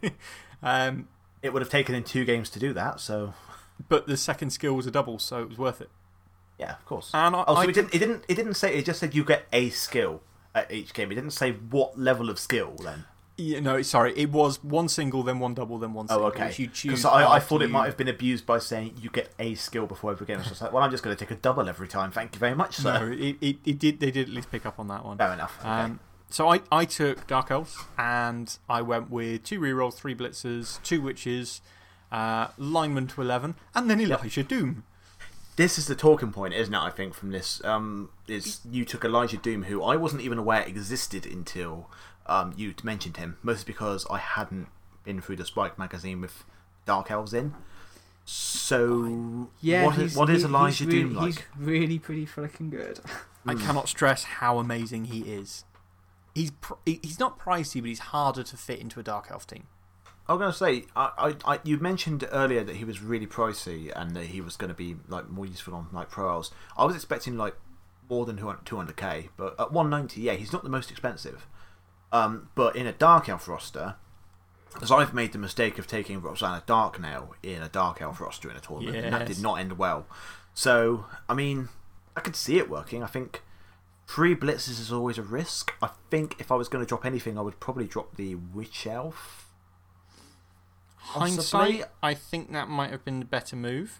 It would have taken him 2 games to do that, so. But the second skill was a double, so it was worth it. Yeah, of course. And it didn't say, it just said you get a skill at each game. It didn't say what level of skill then. Yeah, no, sorry. It was 1 single, then 1 double, then 1 single. Oh, okay. Because I thought it might have been abused by saying you get a skill before every game. I was just like, well, I'm just going to take a double every time. Thank you very much, sir. No, they did at least pick up on that one. Fair enough. Okay. So I took Dark Elves, and I went with 2 rerolls, 3 blitzers, 2 witches, lineman to 11, and then Elijah Doom. this is the talking point, isn't it? I think from this is you took Elijah Doom, who I wasn't even aware existed until you mentioned him. Mostly because I hadn't been through the Spike magazine with Dark Elves in. So Yeah, what is Elijah Doom like? He's really pretty freaking good. I cannot stress how amazing he is. He's not pricey, but he's harder to fit into a Dark Elf team. I was going to say, you mentioned earlier that he was really pricey and that he was going to be like more useful on like Pro Elves. I was expecting like more than 200k, but at 190, yeah, he's not the most expensive. But in a Dark Elf roster, because I've made the mistake of taking Roxana Darknail in a Dark Elf roster in a tournament, and that did not end well. So, I mean, I could see it working. I think 3 blitzes is always a risk. I think if I was going to drop anything, I would probably drop the Witch Elf. Hindsight, I think that might have been the better move.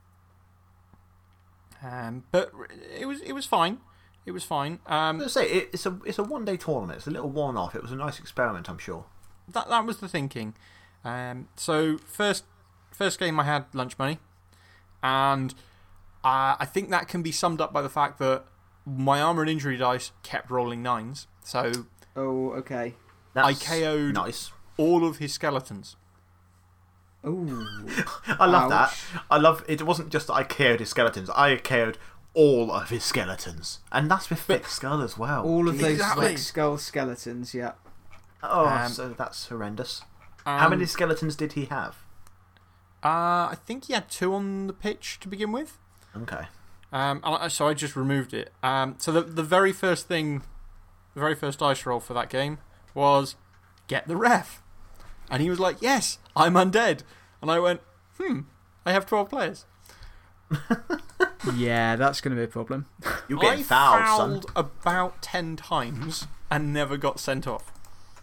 But it was fine. It was fine. Let's say it's a one-day tournament. It's a little one-off. It was a nice experiment, I'm sure. That was the thinking. So first game I had lunch money, and I think that can be summed up by the fact that my armor and injury dice kept rolling 9s. So okay. I KO'd all of his skeletons. Ooh. I love that. I love it. Wasn't just that I KO'd his skeletons. I KO'd all of his skeletons, and that's with thick skull as well. All of those thick skull skeletons, yeah. Oh, so that's horrendous. How many skeletons did he have? I think he had 2 on the pitch to begin with. Okay. So I just removed it. So the very first thing, the very first dice roll for that game was get the ref. And he was like, yes, I'm undead. And I went, I have 12 players. Yeah, that's going to be a problem. You're getting fouled, son. About 10 times and never got sent off.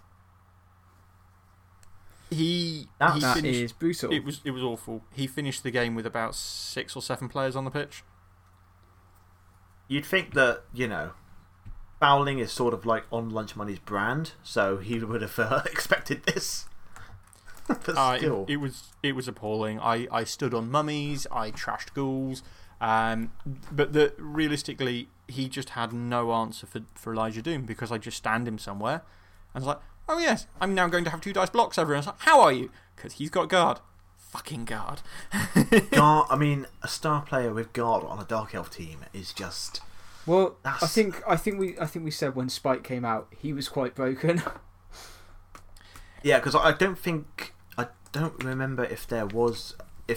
That is brutal. It was awful. He finished the game with about 6 or 7 players on the pitch. You'd think that, fouling is sort of like on Lunch Money's brand, so he would have expected this. But still. It was appalling. I stood on mummies, I trashed ghouls, but realistically, he just had no answer for Elijah Doom because I just stand him somewhere and was like, oh yes, I'm now going to have 2 dice blocks everyone. I was like, how are you? Because he's got guard. Fucking guard. Guard. I mean, a star player with guard on a Dark Elf team is just. Well, I think we said when Spike came out, he was quite broken. Yeah, because I don't remember if there was a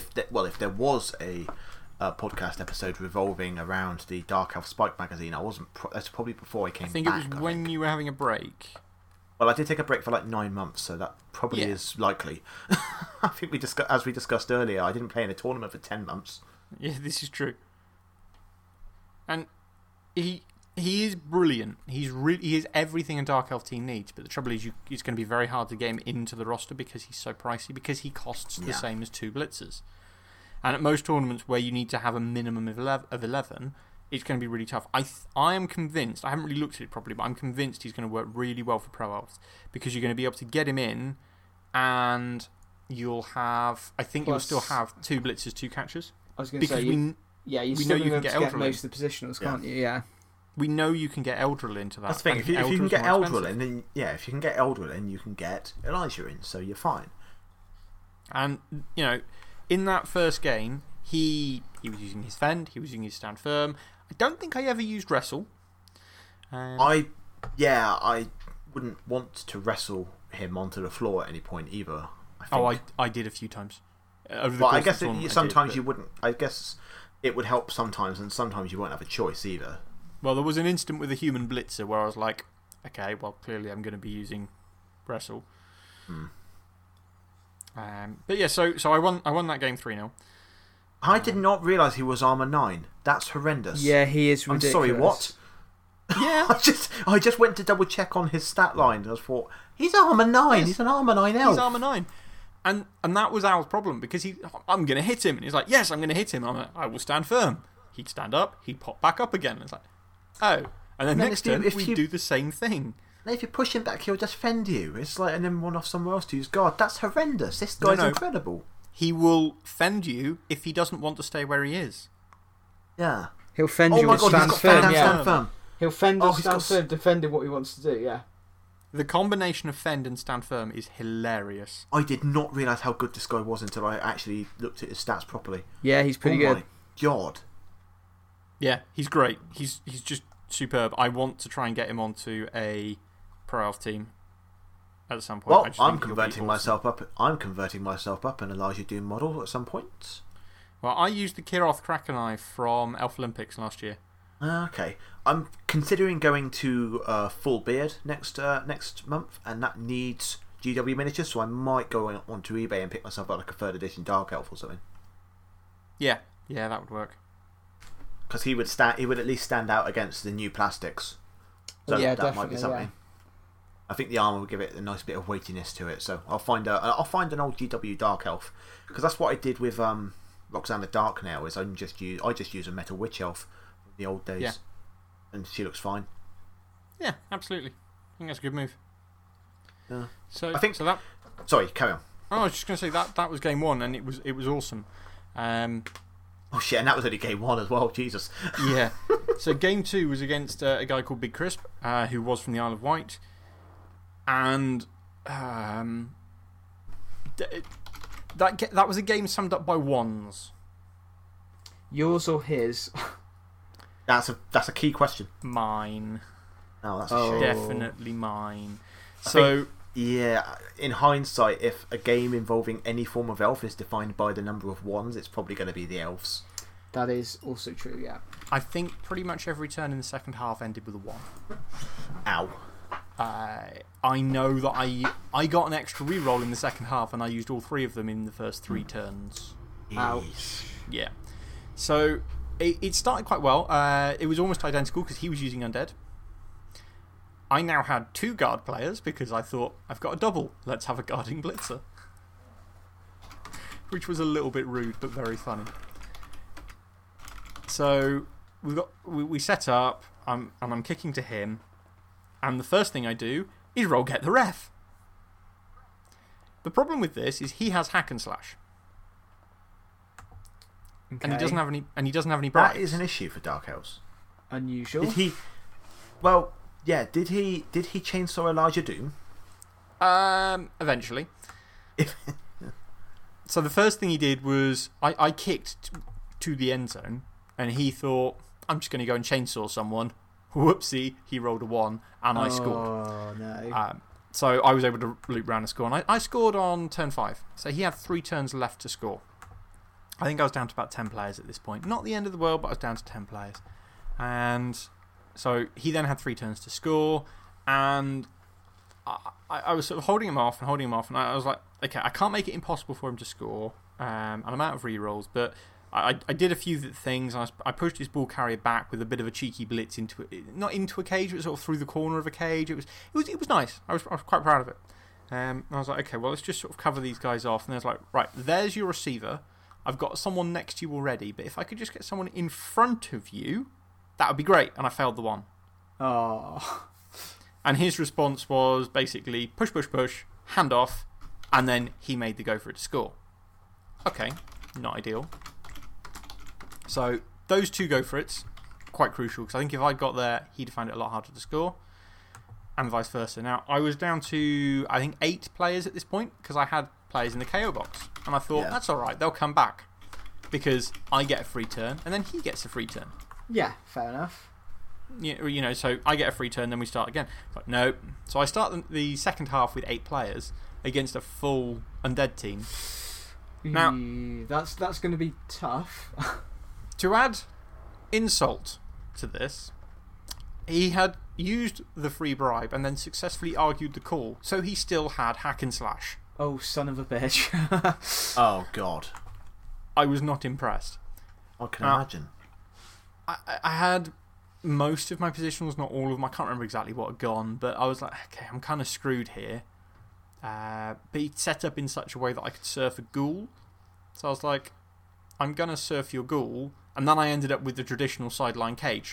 podcast episode revolving around the Dark Elf Spike magazine. That's probably before I came back. I think it was when you were having a break. Well, I did take a break for like 9 months, so that probably is likely. I think as we discussed earlier, I didn't play in a tournament for 10 months. Yeah, this is true. And he is brilliant. He is everything a Dark Elf team needs, but the trouble is it's going to be very hard to get him into the roster because he's so pricey, because he costs the same as 2 blitzers. And at most tournaments where you need to have a minimum of 11, it's going to be really tough. I am convinced, I haven't really looked at it properly, but I'm convinced he's going to work really well for Pro Elves because you're going to be able to get him in and you'll have, you'll still have 2 blitzers, 2 catchers. I was going to say, you're still going to get most of the positionals, can't you? Yeah. We know you can get Eldril into that. That's the thing. If you can get Eldril in, then if you can get Eldril in, you can get Elijah in, so you're fine. And in that first game, he was using his Fend, he was using his Stand Firm. I don't think I ever used Wrestle. I wouldn't want to wrestle him onto the floor at any point either. I did a few times. I guess sometimes you wouldn't. I guess it would help sometimes, and sometimes you won't have a choice either. Well, there was an instant with a human blitzer where I was like, okay, well, clearly I'm going to be using Wrestle. But yeah, so I won that game 3-0. I did not realise he was armour 9. That's horrendous. Yeah, he is ridiculous. I'm sorry, what? Yeah. I just went to double check on his stat line and I thought, he's armour 9. Yes. He's an armour 9 elf. He's armour 9. And that was Al's problem because I'm going to hit him. And he's like, yes, I'm going to hit him. I will stand firm. He'd stand up, he'd pop back up again. And it's like, oh. And then next turn, we'd do the same thing. If you push him back, he'll just fend you. It's like, and then run off somewhere else to use guard. That's horrendous. This guy's incredible. He will fend you if he doesn't want to stay where he is. Yeah. He'll fend Oh you my and god, he's stand got firm. stand, Yeah. stand firm. He'll fend Oh, and he's stand got- firm, defending what he wants to do. Yeah. The combination of fend and stand firm is hilarious. I did not realise how good this guy was until I actually looked at his stats properly. Yeah, he's pretty oh good. my god. Yeah, he's great. He's just superb. I want to try and get him onto a Pro Elf team at some point. Well, I just I'm think he'll be converting awesome. myself up. I'm converting myself up an Elijah Doom model at some point. Well, I used the Kiroth Krakeneye from Elf Olympics last year. Okay, I'm considering going to full beard next month, and that needs GW miniatures, so I might go onto eBay and pick myself up like a 3rd edition Dark Elf or something. Yeah, that would work. Because he would at least stand out against the new plastics. So Yeah, that might be definitely, something. yeah. I think the armor will give it a nice bit of weightiness to it. So I'll find an old GW Dark Elf, because that's what I did with Roxana Dark now. Is I just use a Metal Witch Elf from the old days, Yeah. and she looks fine. Yeah, absolutely. I think that's a good move. Yeah. So I think so that. Sorry, carry on. Oh, I was just going to say that was game 1, and it was awesome. Oh shit, and that was only game 1 as well. Jesus. Yeah. So game 2 was against a guy called Big Crisp, who was from the Isle of Wight, and that was a game summed up by ones. Yours or his? That's a key question. Mine, Oh, that's Oh. a shame. definitely mine. I So Yeah, in hindsight, if a game involving any form of elf is defined by the number of ones, it's probably going to be the elves. That is also true, yeah. I think pretty much every turn in the second half ended with a 1. Ow. I know that I got an extra reroll in the second half, and I used all 3 of them in the first 3 turns. Ouch. Yeah. So it started quite well. It was almost identical because he was using Undead. I now had 2 guard players because I thought, I've got a double. Let's have a guarding blitzer. Which was a little bit rude, but very funny. So we set up, and I'm kicking to him. And the first thing I do is roll get the ref. The problem with this is he has hack and slash. Okay. And he doesn't have any bribes. That is an issue for Dark Elves. Unusual. Did he. Well, yeah, did he chainsaw Elijah Doom? Eventually. If, So the first thing he did was I kicked to the end zone, and he thought, I'm just going to go and chainsaw someone. Whoopsie, he rolled a 1, and I scored. Oh, no. So I was able to loop round and score. And I scored on turn 5. So he had 3 turns left to score. I think I was down to about 10 players at this point. Not the end of the world, but I was down to 10 players. And so he then had 3 turns to score. And I was sort of holding him off. And I was like, okay, I can't make it impossible for him to score. And I'm out of rerolls. But I did a few things. I pushed his ball carrier back with a bit of a cheeky blitz into it. Not into a cage, but sort of through the corner of a cage. It was nice. I was quite proud of it. And I was like, okay, well, let's just sort of cover these guys off. And there's like, right, there's your receiver. I've got someone next to you already. But if I could just get someone in front of you, that would be great. And I failed the 1. Oh. And his response was basically push, hand off. And then he made the go for it to score. Okay, not ideal. So those 2 go for it's quite crucial, because I think if I'd got there, he'd find it a lot harder to score, and vice versa. Now, I was down to, I think, 8 players at this point, because I had players in the KO box. And I thought, that's alright, they'll come back, because I get a free turn, and then he gets a free turn. Yeah, fair enough. You know, so I get a free turn, then we start again. But no. So I start the second half with 8 players against a full undead team. Now, that's going to be tough. To add insult to this, he had used the free bribe and then successfully argued the call, so he still had hack and slash. Oh, son of a bitch. oh, God. I was not impressed. I can imagine. I had most of my positionals, not all of them. I can't remember exactly what had gone, but I was like, okay, I'm kind of screwed here. But he'd set up in such a way that I could surf a ghoul. So I was like, I'm going to surf your ghoul. And then I ended up with the traditional sideline cage.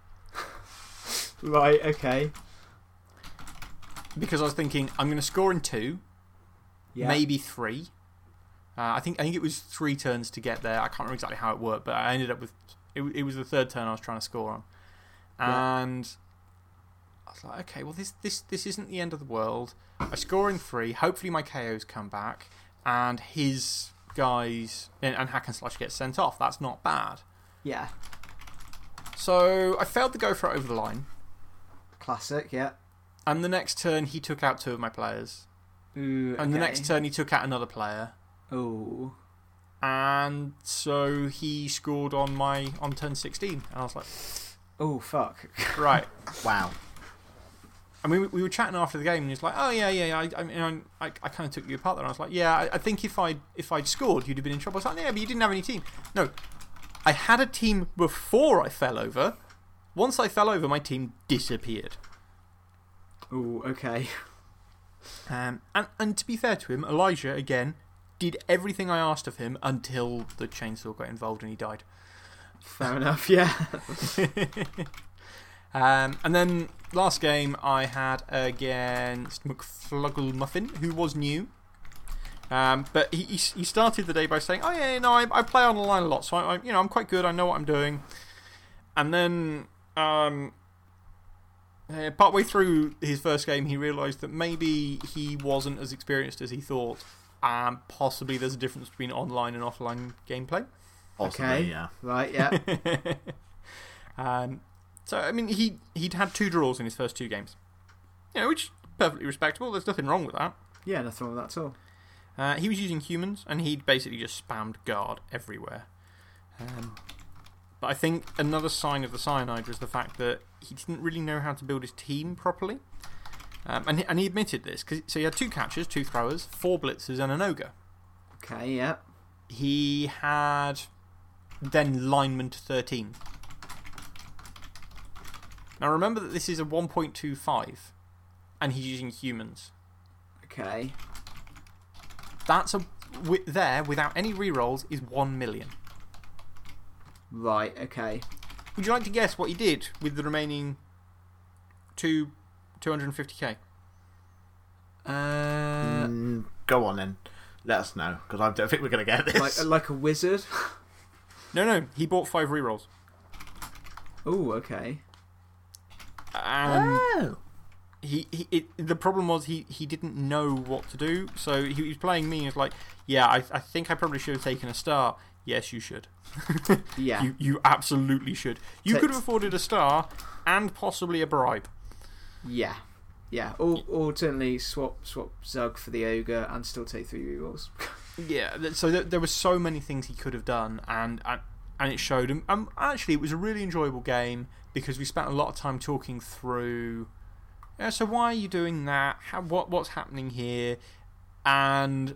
Right, okay. Because I was thinking, I'm going to score in 2, maybe 3. I think it was 3 turns to get there. I can't remember exactly how it worked, but I ended up with it was the third turn I was trying to score on. And I was like, okay, well, this isn't the end of the world. I score in 3. Hopefully, my KOs come back. And his guys and Hack and Slash get sent off. That's not bad. Yeah. So I failed to go for it over the line. Classic, yeah. And the next turn, he took out 2 of my players. Ooh, And the next turn, he took out another player. Ooh. And so he scored on turn 16. And I was like, oh, fuck. right. Wow. And we were chatting after the game, and he was like, oh, yeah. I kind of took you apart there. And I was like, yeah, I think if I'd scored, you'd have been in trouble. I was like, yeah, but you didn't have any team. No, I had a team before I fell over. Once I fell over, my team disappeared. Ooh, okay. And to be fair to him, Elijah, again, did everything I asked of him until the chainsaw got involved and he died. Fair enough, yeah. And then last game I had against McFluggle Muffin, who was new. But he started the day by saying, oh, yeah, no, I play on the line a lot, so I'm quite good, I know what I'm doing. And then partway through his first game, he realised that maybe he wasn't as experienced as he thought. Possibly there's a difference between online and offline gameplay. Possibly, okay. yeah. Right, yeah. So, I mean, he'd had 2 draws in his first 2 games. Which is perfectly respectable. There's nothing wrong with that. Yeah, nothing wrong with that at all. He was using humans, and he'd basically just spammed guard everywhere. But I think another sign of the cyanide was the fact that he didn't really know how to build his team properly. And he admitted this. So he had 2 catchers, 2 throwers, 4 blitzers, and an ogre. Okay, yeah. He had then lineman to 13. Now remember that this is a 1.25, and he's using humans. Okay. That's there, without any rerolls, is 1 million. Right, okay. Would you like to guess what he did with the remaining 250k? Go on then. Let us know, because I don't think we're going to get this. Like a wizard? No, he bought 5 rerolls. Oh, okay. Oh. The problem was he didn't know what to do. So he was playing me and was like, yeah, I think I probably should have taken a star. Yes, you should. Yeah. You absolutely should. You could have afforded a star and possibly a bribe. Yeah. Yeah. Or alternately swap Zug for the ogre and still take 3 rerolls. Yeah, so there were so many things he could have done, and it showed him. Actually, it was a really enjoyable game because we spent a lot of time talking through. So why are you doing that? What's happening here? And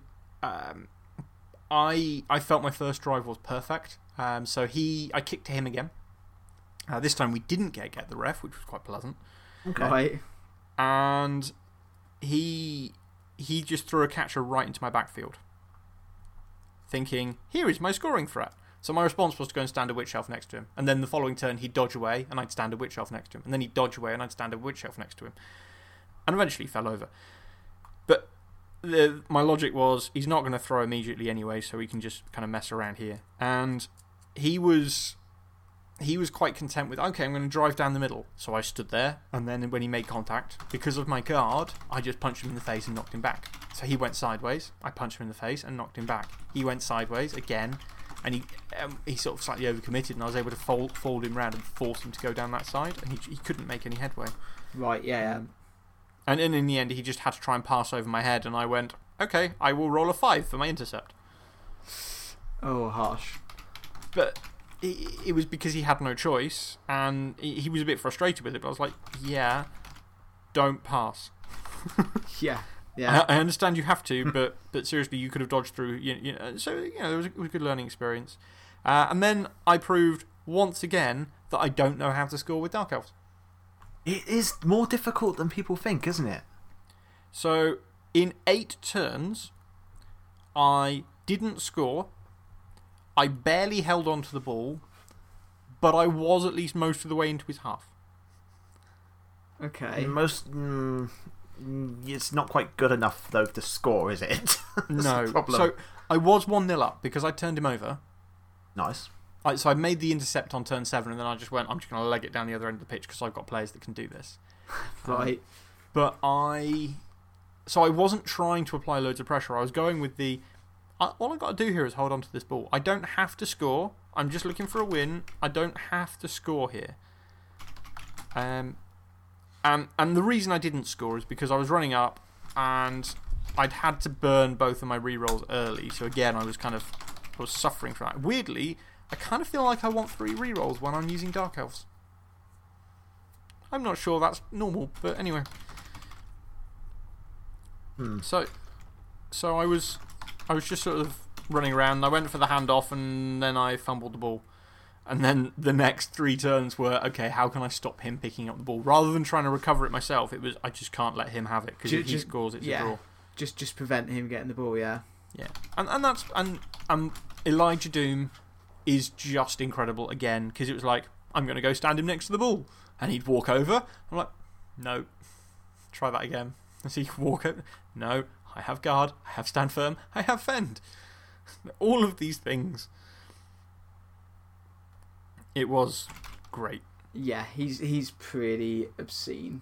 I felt my first drive was perfect. So I kicked to him again. This time we didn't get the ref, which was quite pleasant. Okay. Right. And he just threw a catcher right into my backfield, thinking, here is my scoring threat. So my response was to go and stand a witch elf next to him. And then the following turn, he'd dodge away, and I'd stand a witch elf next to him. And then he'd dodge away, and I'd stand a witch elf next to him. And eventually he fell over. But my logic was, he's not going to throw immediately anyway, so we can just kind of mess around here. And he was quite content with, okay, I'm going to drive down the middle. So I stood there, and then when he made contact, because of my guard, I just punched him in the face and knocked him back. So he went sideways, I punched him in the face and knocked him back. He went sideways again, and he sort of slightly overcommitted, and I was able to fold him round and force him to go down that side, and he couldn't make any headway. Right, yeah. And in the end, he just had to try and pass over my head, and I went, okay, I will roll a 5 for my intercept. Oh, harsh. But it was because he had no choice, and he was a bit frustrated with it, but I was like, yeah, don't pass. Yeah. Yeah. I understand you have to, but seriously, you could have dodged through. So, it was a good learning experience. And then I proved once again that I don't know how to score with Dark Elves. It is more difficult than people think, isn't it? So, in 8 turns, I didn't score. I barely held on to the ball, but I was at least most of the way into his half. Okay. It's not quite good enough, though, to score, is it? No. The problem. So I was 1-0 up because I turned him over. Nice. So I made the intercept on turn 7, and then I just went, I'm just going to leg it down the other end of the pitch because I've got players that can do this. Right. But So I wasn't trying to apply loads of pressure. I was going with the. All I've got to do here is hold on to this ball. I don't have to score. I'm just looking for a win. I don't have to score here. And the reason I didn't score is because I was running up and I'd had to burn both of my rerolls early. So again, I was suffering from that. Weirdly, I kind of feel like I want 3 rerolls when I'm using Dark Elves. I'm not sure that's normal, but anyway. So I was just sort of running around. I went for the handoff and then I fumbled the ball. And then the next 3 turns were, okay, how can I stop him picking up the ball? Rather than trying to recover it myself, it was, I just can't let him have it because if he scores, it's a draw. Just prevent him getting the ball, yeah. Yeah. And Elijah Doom is just incredible again because it was like, I'm going to go stand him next to the ball. And he'd walk over. I'm like, no. Try that again. And so he could walk over. No, I have guard, I have stand firm, I have fend. All of these things. It was great. Yeah, he's pretty obscene.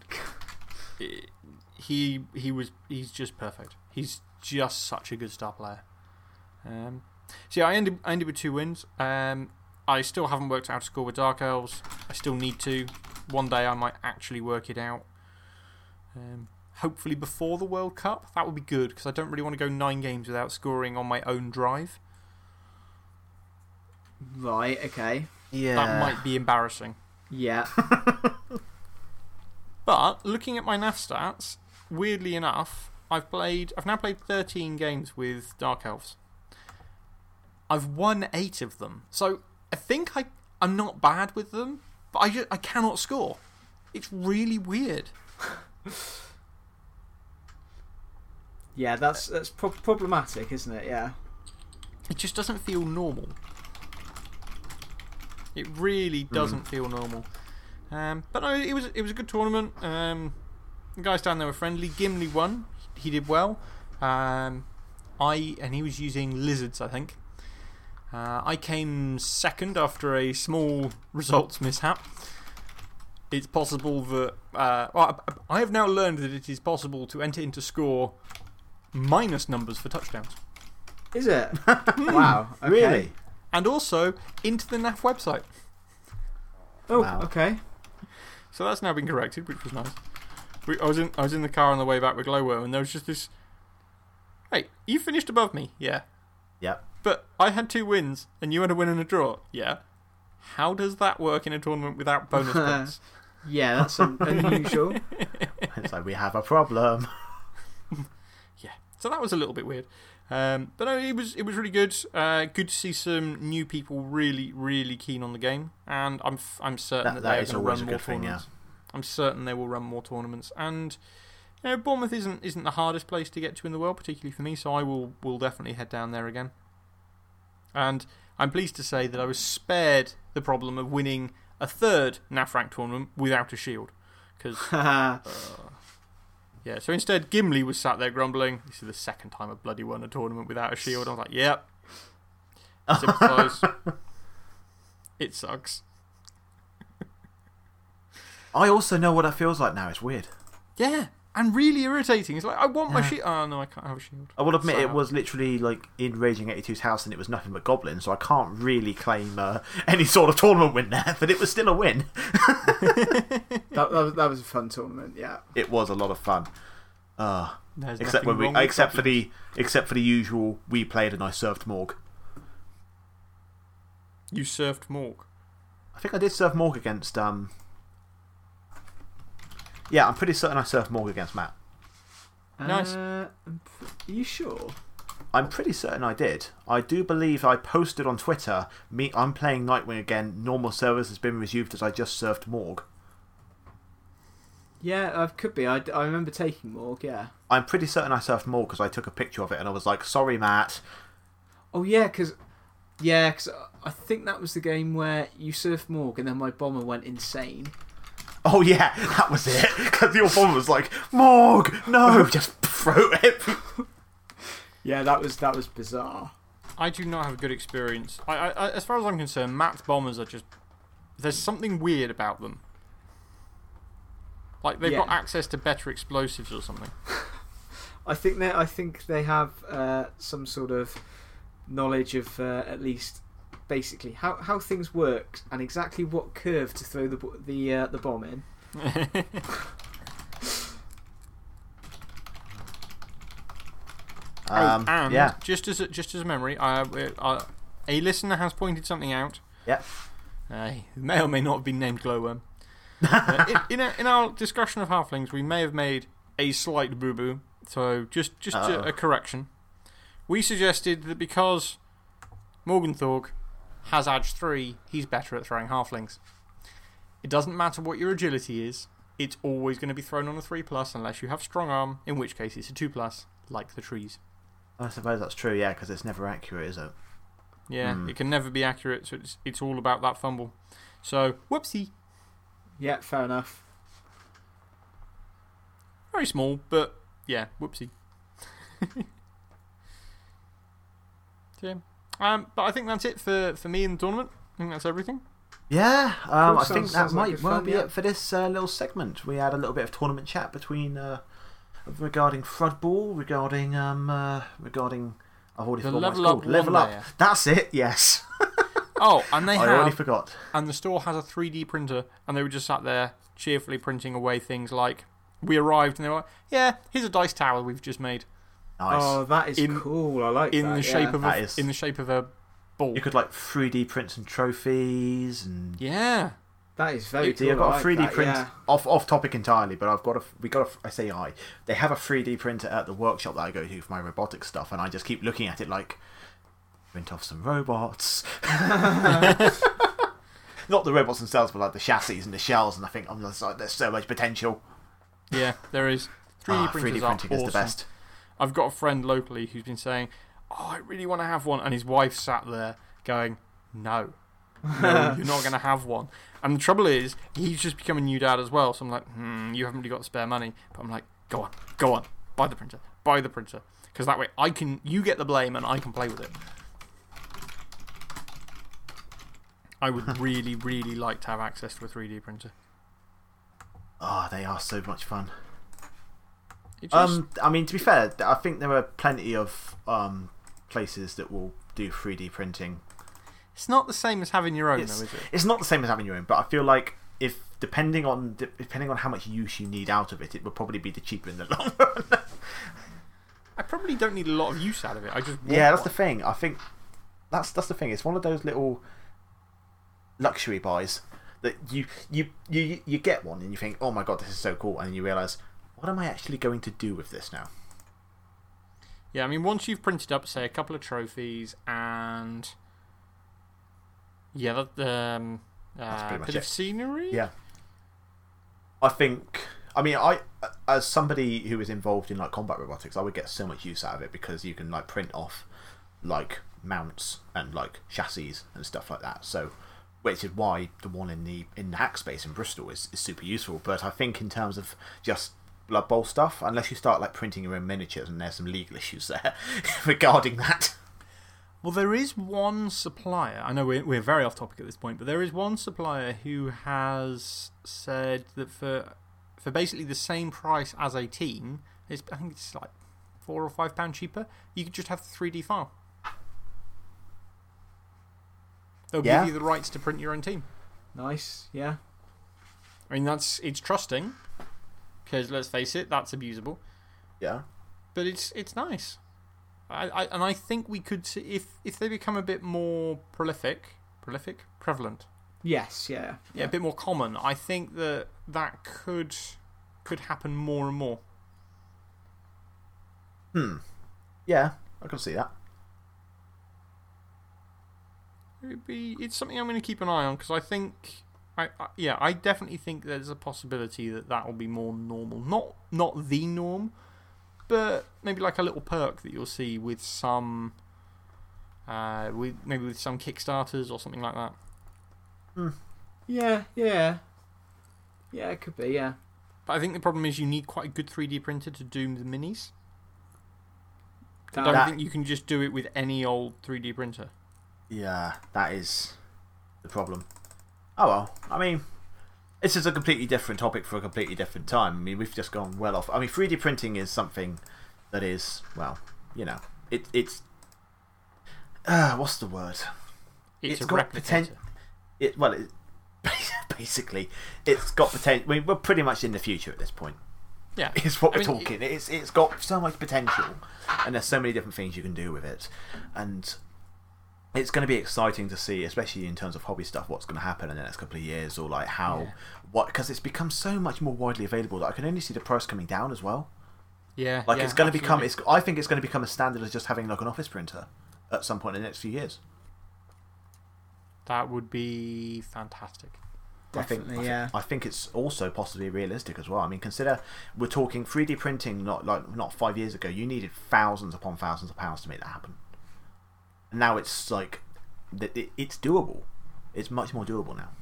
He's just perfect. He's just such a good star player. So yeah, I ended with 2 wins. I still haven't worked out how to score with Dark Elves. I still need to. One day I might actually work it out. Hopefully before the World Cup. That would be good because I don't really want to go 9 games without scoring on my own drive. Right, okay. Yeah. That might be embarrassing. Yeah. But looking at my NAF stats, weirdly enough, I've now played 13 games with Dark Elves. I've won 8 of them. So I think I'm not bad with them, but I cannot score. It's really weird. Yeah, that's problematic, isn't it? Yeah. It just doesn't feel normal. It really doesn't feel normal. But no, it was a good tournament. The guys down there were friendly. Gimli won. He did well. And he was using lizards, I think. I came second after a small results mishap. It's possible that. I have now learned that it is possible to enter into score minus numbers for touchdowns. Is it? Wow. Okay. Really? And also into the NAF website. Oh, Wow. okay. So that's now been corrected, which was nice. I was in the car on the way back with Glowworm, and there was just this. Hey, you finished above me? Yeah. Yep. But I had 2 wins, and you had a win and a draw? Yeah. How does that work in a tournament without bonus points? Yeah, that's unusual. It's like we have a problem. Yeah. So that was a little bit weird. But no, it was really good. Good to see some new people really, really keen on the game. And I'm certain that they're going to run more tournaments. I'm certain they will run more tournaments. And you know, Bournemouth isn't the hardest place to get to in the world, particularly for me, so I will definitely head down there again. And I'm pleased to say that I was spared the problem of winning a 3rd NAF rank tournament without a shield. Because, yeah, so instead Gimli was sat there grumbling. This is the 2nd time I've bloody won a tournament without a shield. I was like, yep. Sympathise. It sucks. I also know what that feels like now. It's weird. Yeah, and really irritating. It's like, I want my shield. Oh, no, I can't have a shield. I will admit, it was literally like in Raging 82's house and it was nothing but goblins, so I can't really claim any sort of tournament win there, but it was still a win. that was a fun tournament, yeah. It was a lot of fun. Except for the usual, we played and I served Morg. You served Morg? I think I did serve Morg against. Yeah, I'm pretty certain I served Morg against Matt. Nice. Are you sure? I'm pretty certain I did. I do believe I posted on Twitter, I'm playing Nightwing again, normal service has been resumed as I just served Morg. Yeah, could be. I remember taking Morg, yeah. I'm pretty certain I served Morg because I took a picture of it and I was like, sorry, Matt. Oh, yeah, because I think that was the game where you surfed Morg and then my bomber went insane. Oh, yeah, that was it. Because your bomber was like, Morg, no, just throw it. Yeah, that was bizarre. I do not have a good experience. As far as I'm concerned, Matt's bombers are just. There's something weird about them. Like they've got access to better explosives or something. I think they have some sort of knowledge of at least basically how things work and exactly what curve to throw the bomb in. And yeah. just as a memory, a listener has pointed something out. Yep. Who may or may not have been named Glowworm. In our discussion of halflings, we may have made a slight boo boo. So just a correction. We suggested that because Morgenthorg has Edge 3, he's better at throwing halflings. It doesn't matter what your agility is, it's always going to be thrown on a 3+ unless you have strong arm, in which case it's a 2+, like the trees. I suppose that's true, yeah, because it's never accurate, is it? Yeah, it can never be accurate, so it's all about that fumble. So, whoopsie. Yeah, fair enough. Very small, but yeah, whoopsie. So, yeah. But I think that's it for me in the tournament. I think that's everything. Yeah, Cool, I think that sounds like might good well fun, be yeah. it for this little segment. We had a little bit of tournament chat between regarding Floodball, regarding I've already The forgotten what it's Level Up called. Level one Up. layer. That's it. Yes. Oh, and they I already have. forgot. And the store has a 3D printer, and they were just sat there cheerfully printing away things like. We arrived, and they were like, yeah, here's a dice tower we've just made. Nice. Oh, that is cool. I like in that. the shape in the shape of a ball. You could like 3D print some trophies and. Yeah. That is very So cool. you've got I a 3D like that, print yeah. off topic entirely, but they have a 3D printer at the workshop that I go to for my robotics stuff, and I just keep looking at it like print off some robots. Not the robots themselves, but like the chassis and the shells, and I think I'm just like there's so much potential. Yeah, there is. 3D 3D printers printing are is awesome. the best. I've got a friend locally who's been saying, oh, I really want to have one, and his wife sat there going, no, you're not going to have one. And the trouble is, he's just become a new dad as well, so I'm like, you haven't really got the spare money. But I'm like, go on, buy the printer. Because that way you get the blame and I can play with it. I would really, really like to have access to a 3D printer. Oh, they are so much fun. It just, I mean, to be fair, I think there are plenty of places that will do 3D printing. it's not the same as having your own, though, is it? It's not the same as having your own, but I feel like if depending on how much use you need out of it, it would probably be the cheaper in the long run. I probably don't need a lot of use out of it. I just want That's one. the thing. I think that's the thing. It's one of those little luxury buys that you get one and you think, oh my god, this is so cool, and then you realise, what am I actually going to do with this now? Yeah, I mean, once you've printed up, say, a couple of trophies and. Yeah, That's pretty much bit of it. scenery? Yeah. I mean, as somebody who is involved in like combat robotics, I would get so much use out of it because you can like print off like mounts and like chassis and stuff like that. So, which is why the one in the Hackspace in Bristol is super useful. But I think in terms of just Blood Bowl stuff, unless you start like printing your own miniatures, and there's some legal issues there regarding that. Well, there is one supplier. I know we're very off topic at this point, but there is one supplier who has said that for basically the same price as a team, I think it's like £4 or £5 cheaper, you could just have the 3D file. They'll give you the rights to print your own team. Nice, yeah. I mean, it's trusting, because let's face it, that's abusable. Yeah. But it's nice. And I think we could see, if they become a bit more prevalent. Yes, yeah. Yeah, a bit more common. I think that could happen more and more. Yeah, I can see that. It's something I'm going to keep an eye on because I think, I definitely think there's a possibility that will be more normal. Not the norm, but maybe like a little perk that you'll see with some, maybe with some Kickstarters or something like that. Yeah, it could be, yeah. But I think the problem is you need quite a good 3D printer to do the minis. I don't think you can just do it with any old 3D printer. Yeah, that is the problem. Oh well, I mean, this is a completely different topic for a completely different time. I mean, we've just gone well off. I mean, 3D printing is something that is, well, you know, it's. What's the word? It's got potential. Basically, it's got potential. I mean, we're pretty much in the future at this point. Yeah. Is what we're talking. It's got so much potential, and there's so many different things you can do with it. And it's going to be exciting to see, especially in terms of hobby stuff, what's going to happen in the next couple of years, or like how. Because it's become so much more widely available that I can only see the price coming down as well. Yeah. Like it's going to become. I think it's going to become as standard as just having like an office printer at some point in the next few years. That would be fantastic. Definitely, I think it's also possibly realistic as well. I mean, consider we're talking 3D printing not 5 years ago. You needed thousands upon thousands of pounds to make that happen. And now it's like it's doable. It's much more doable now.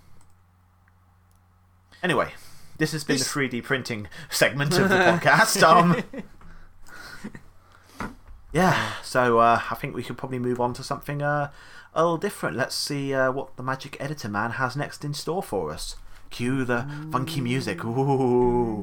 Anyway, this has been the 3D printing segment of the podcast. Yeah, so I think we could probably move on to something a little different. Let's see what the Magic Editor Man has next in store for us. Cue the funky music. Ooh.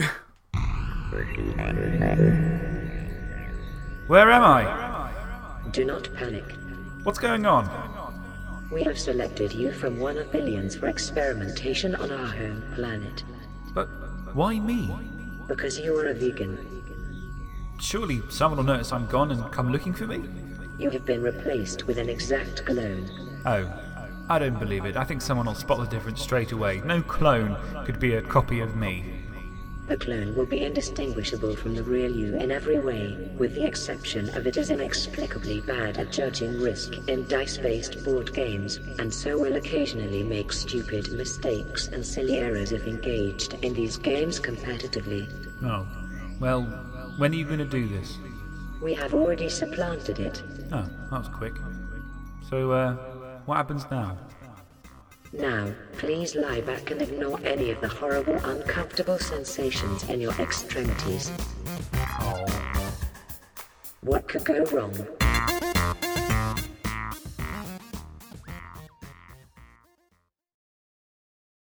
Where am I? Do not panic. What's going on? We have selected you from one of billions for experimentation on our home planet. But why me? Because you are a vegan. Surely someone will notice I'm gone and come looking for me? You have been replaced with an exact clone. Oh, I don't believe it. I think someone will spot the difference straight away. No clone could be a copy of me. The clone will be indistinguishable from the real you in every way, with the exception of it is inexplicably bad at judging risk in dice-based board games, and so will occasionally make stupid mistakes and silly errors if engaged in these games competitively. Oh, well, when are you going to do this? We have already supplanted it. Oh, that was quick. So, what happens now? Now, please lie back and ignore any of the horrible, uncomfortable sensations in your extremities. Oh. What could go wrong?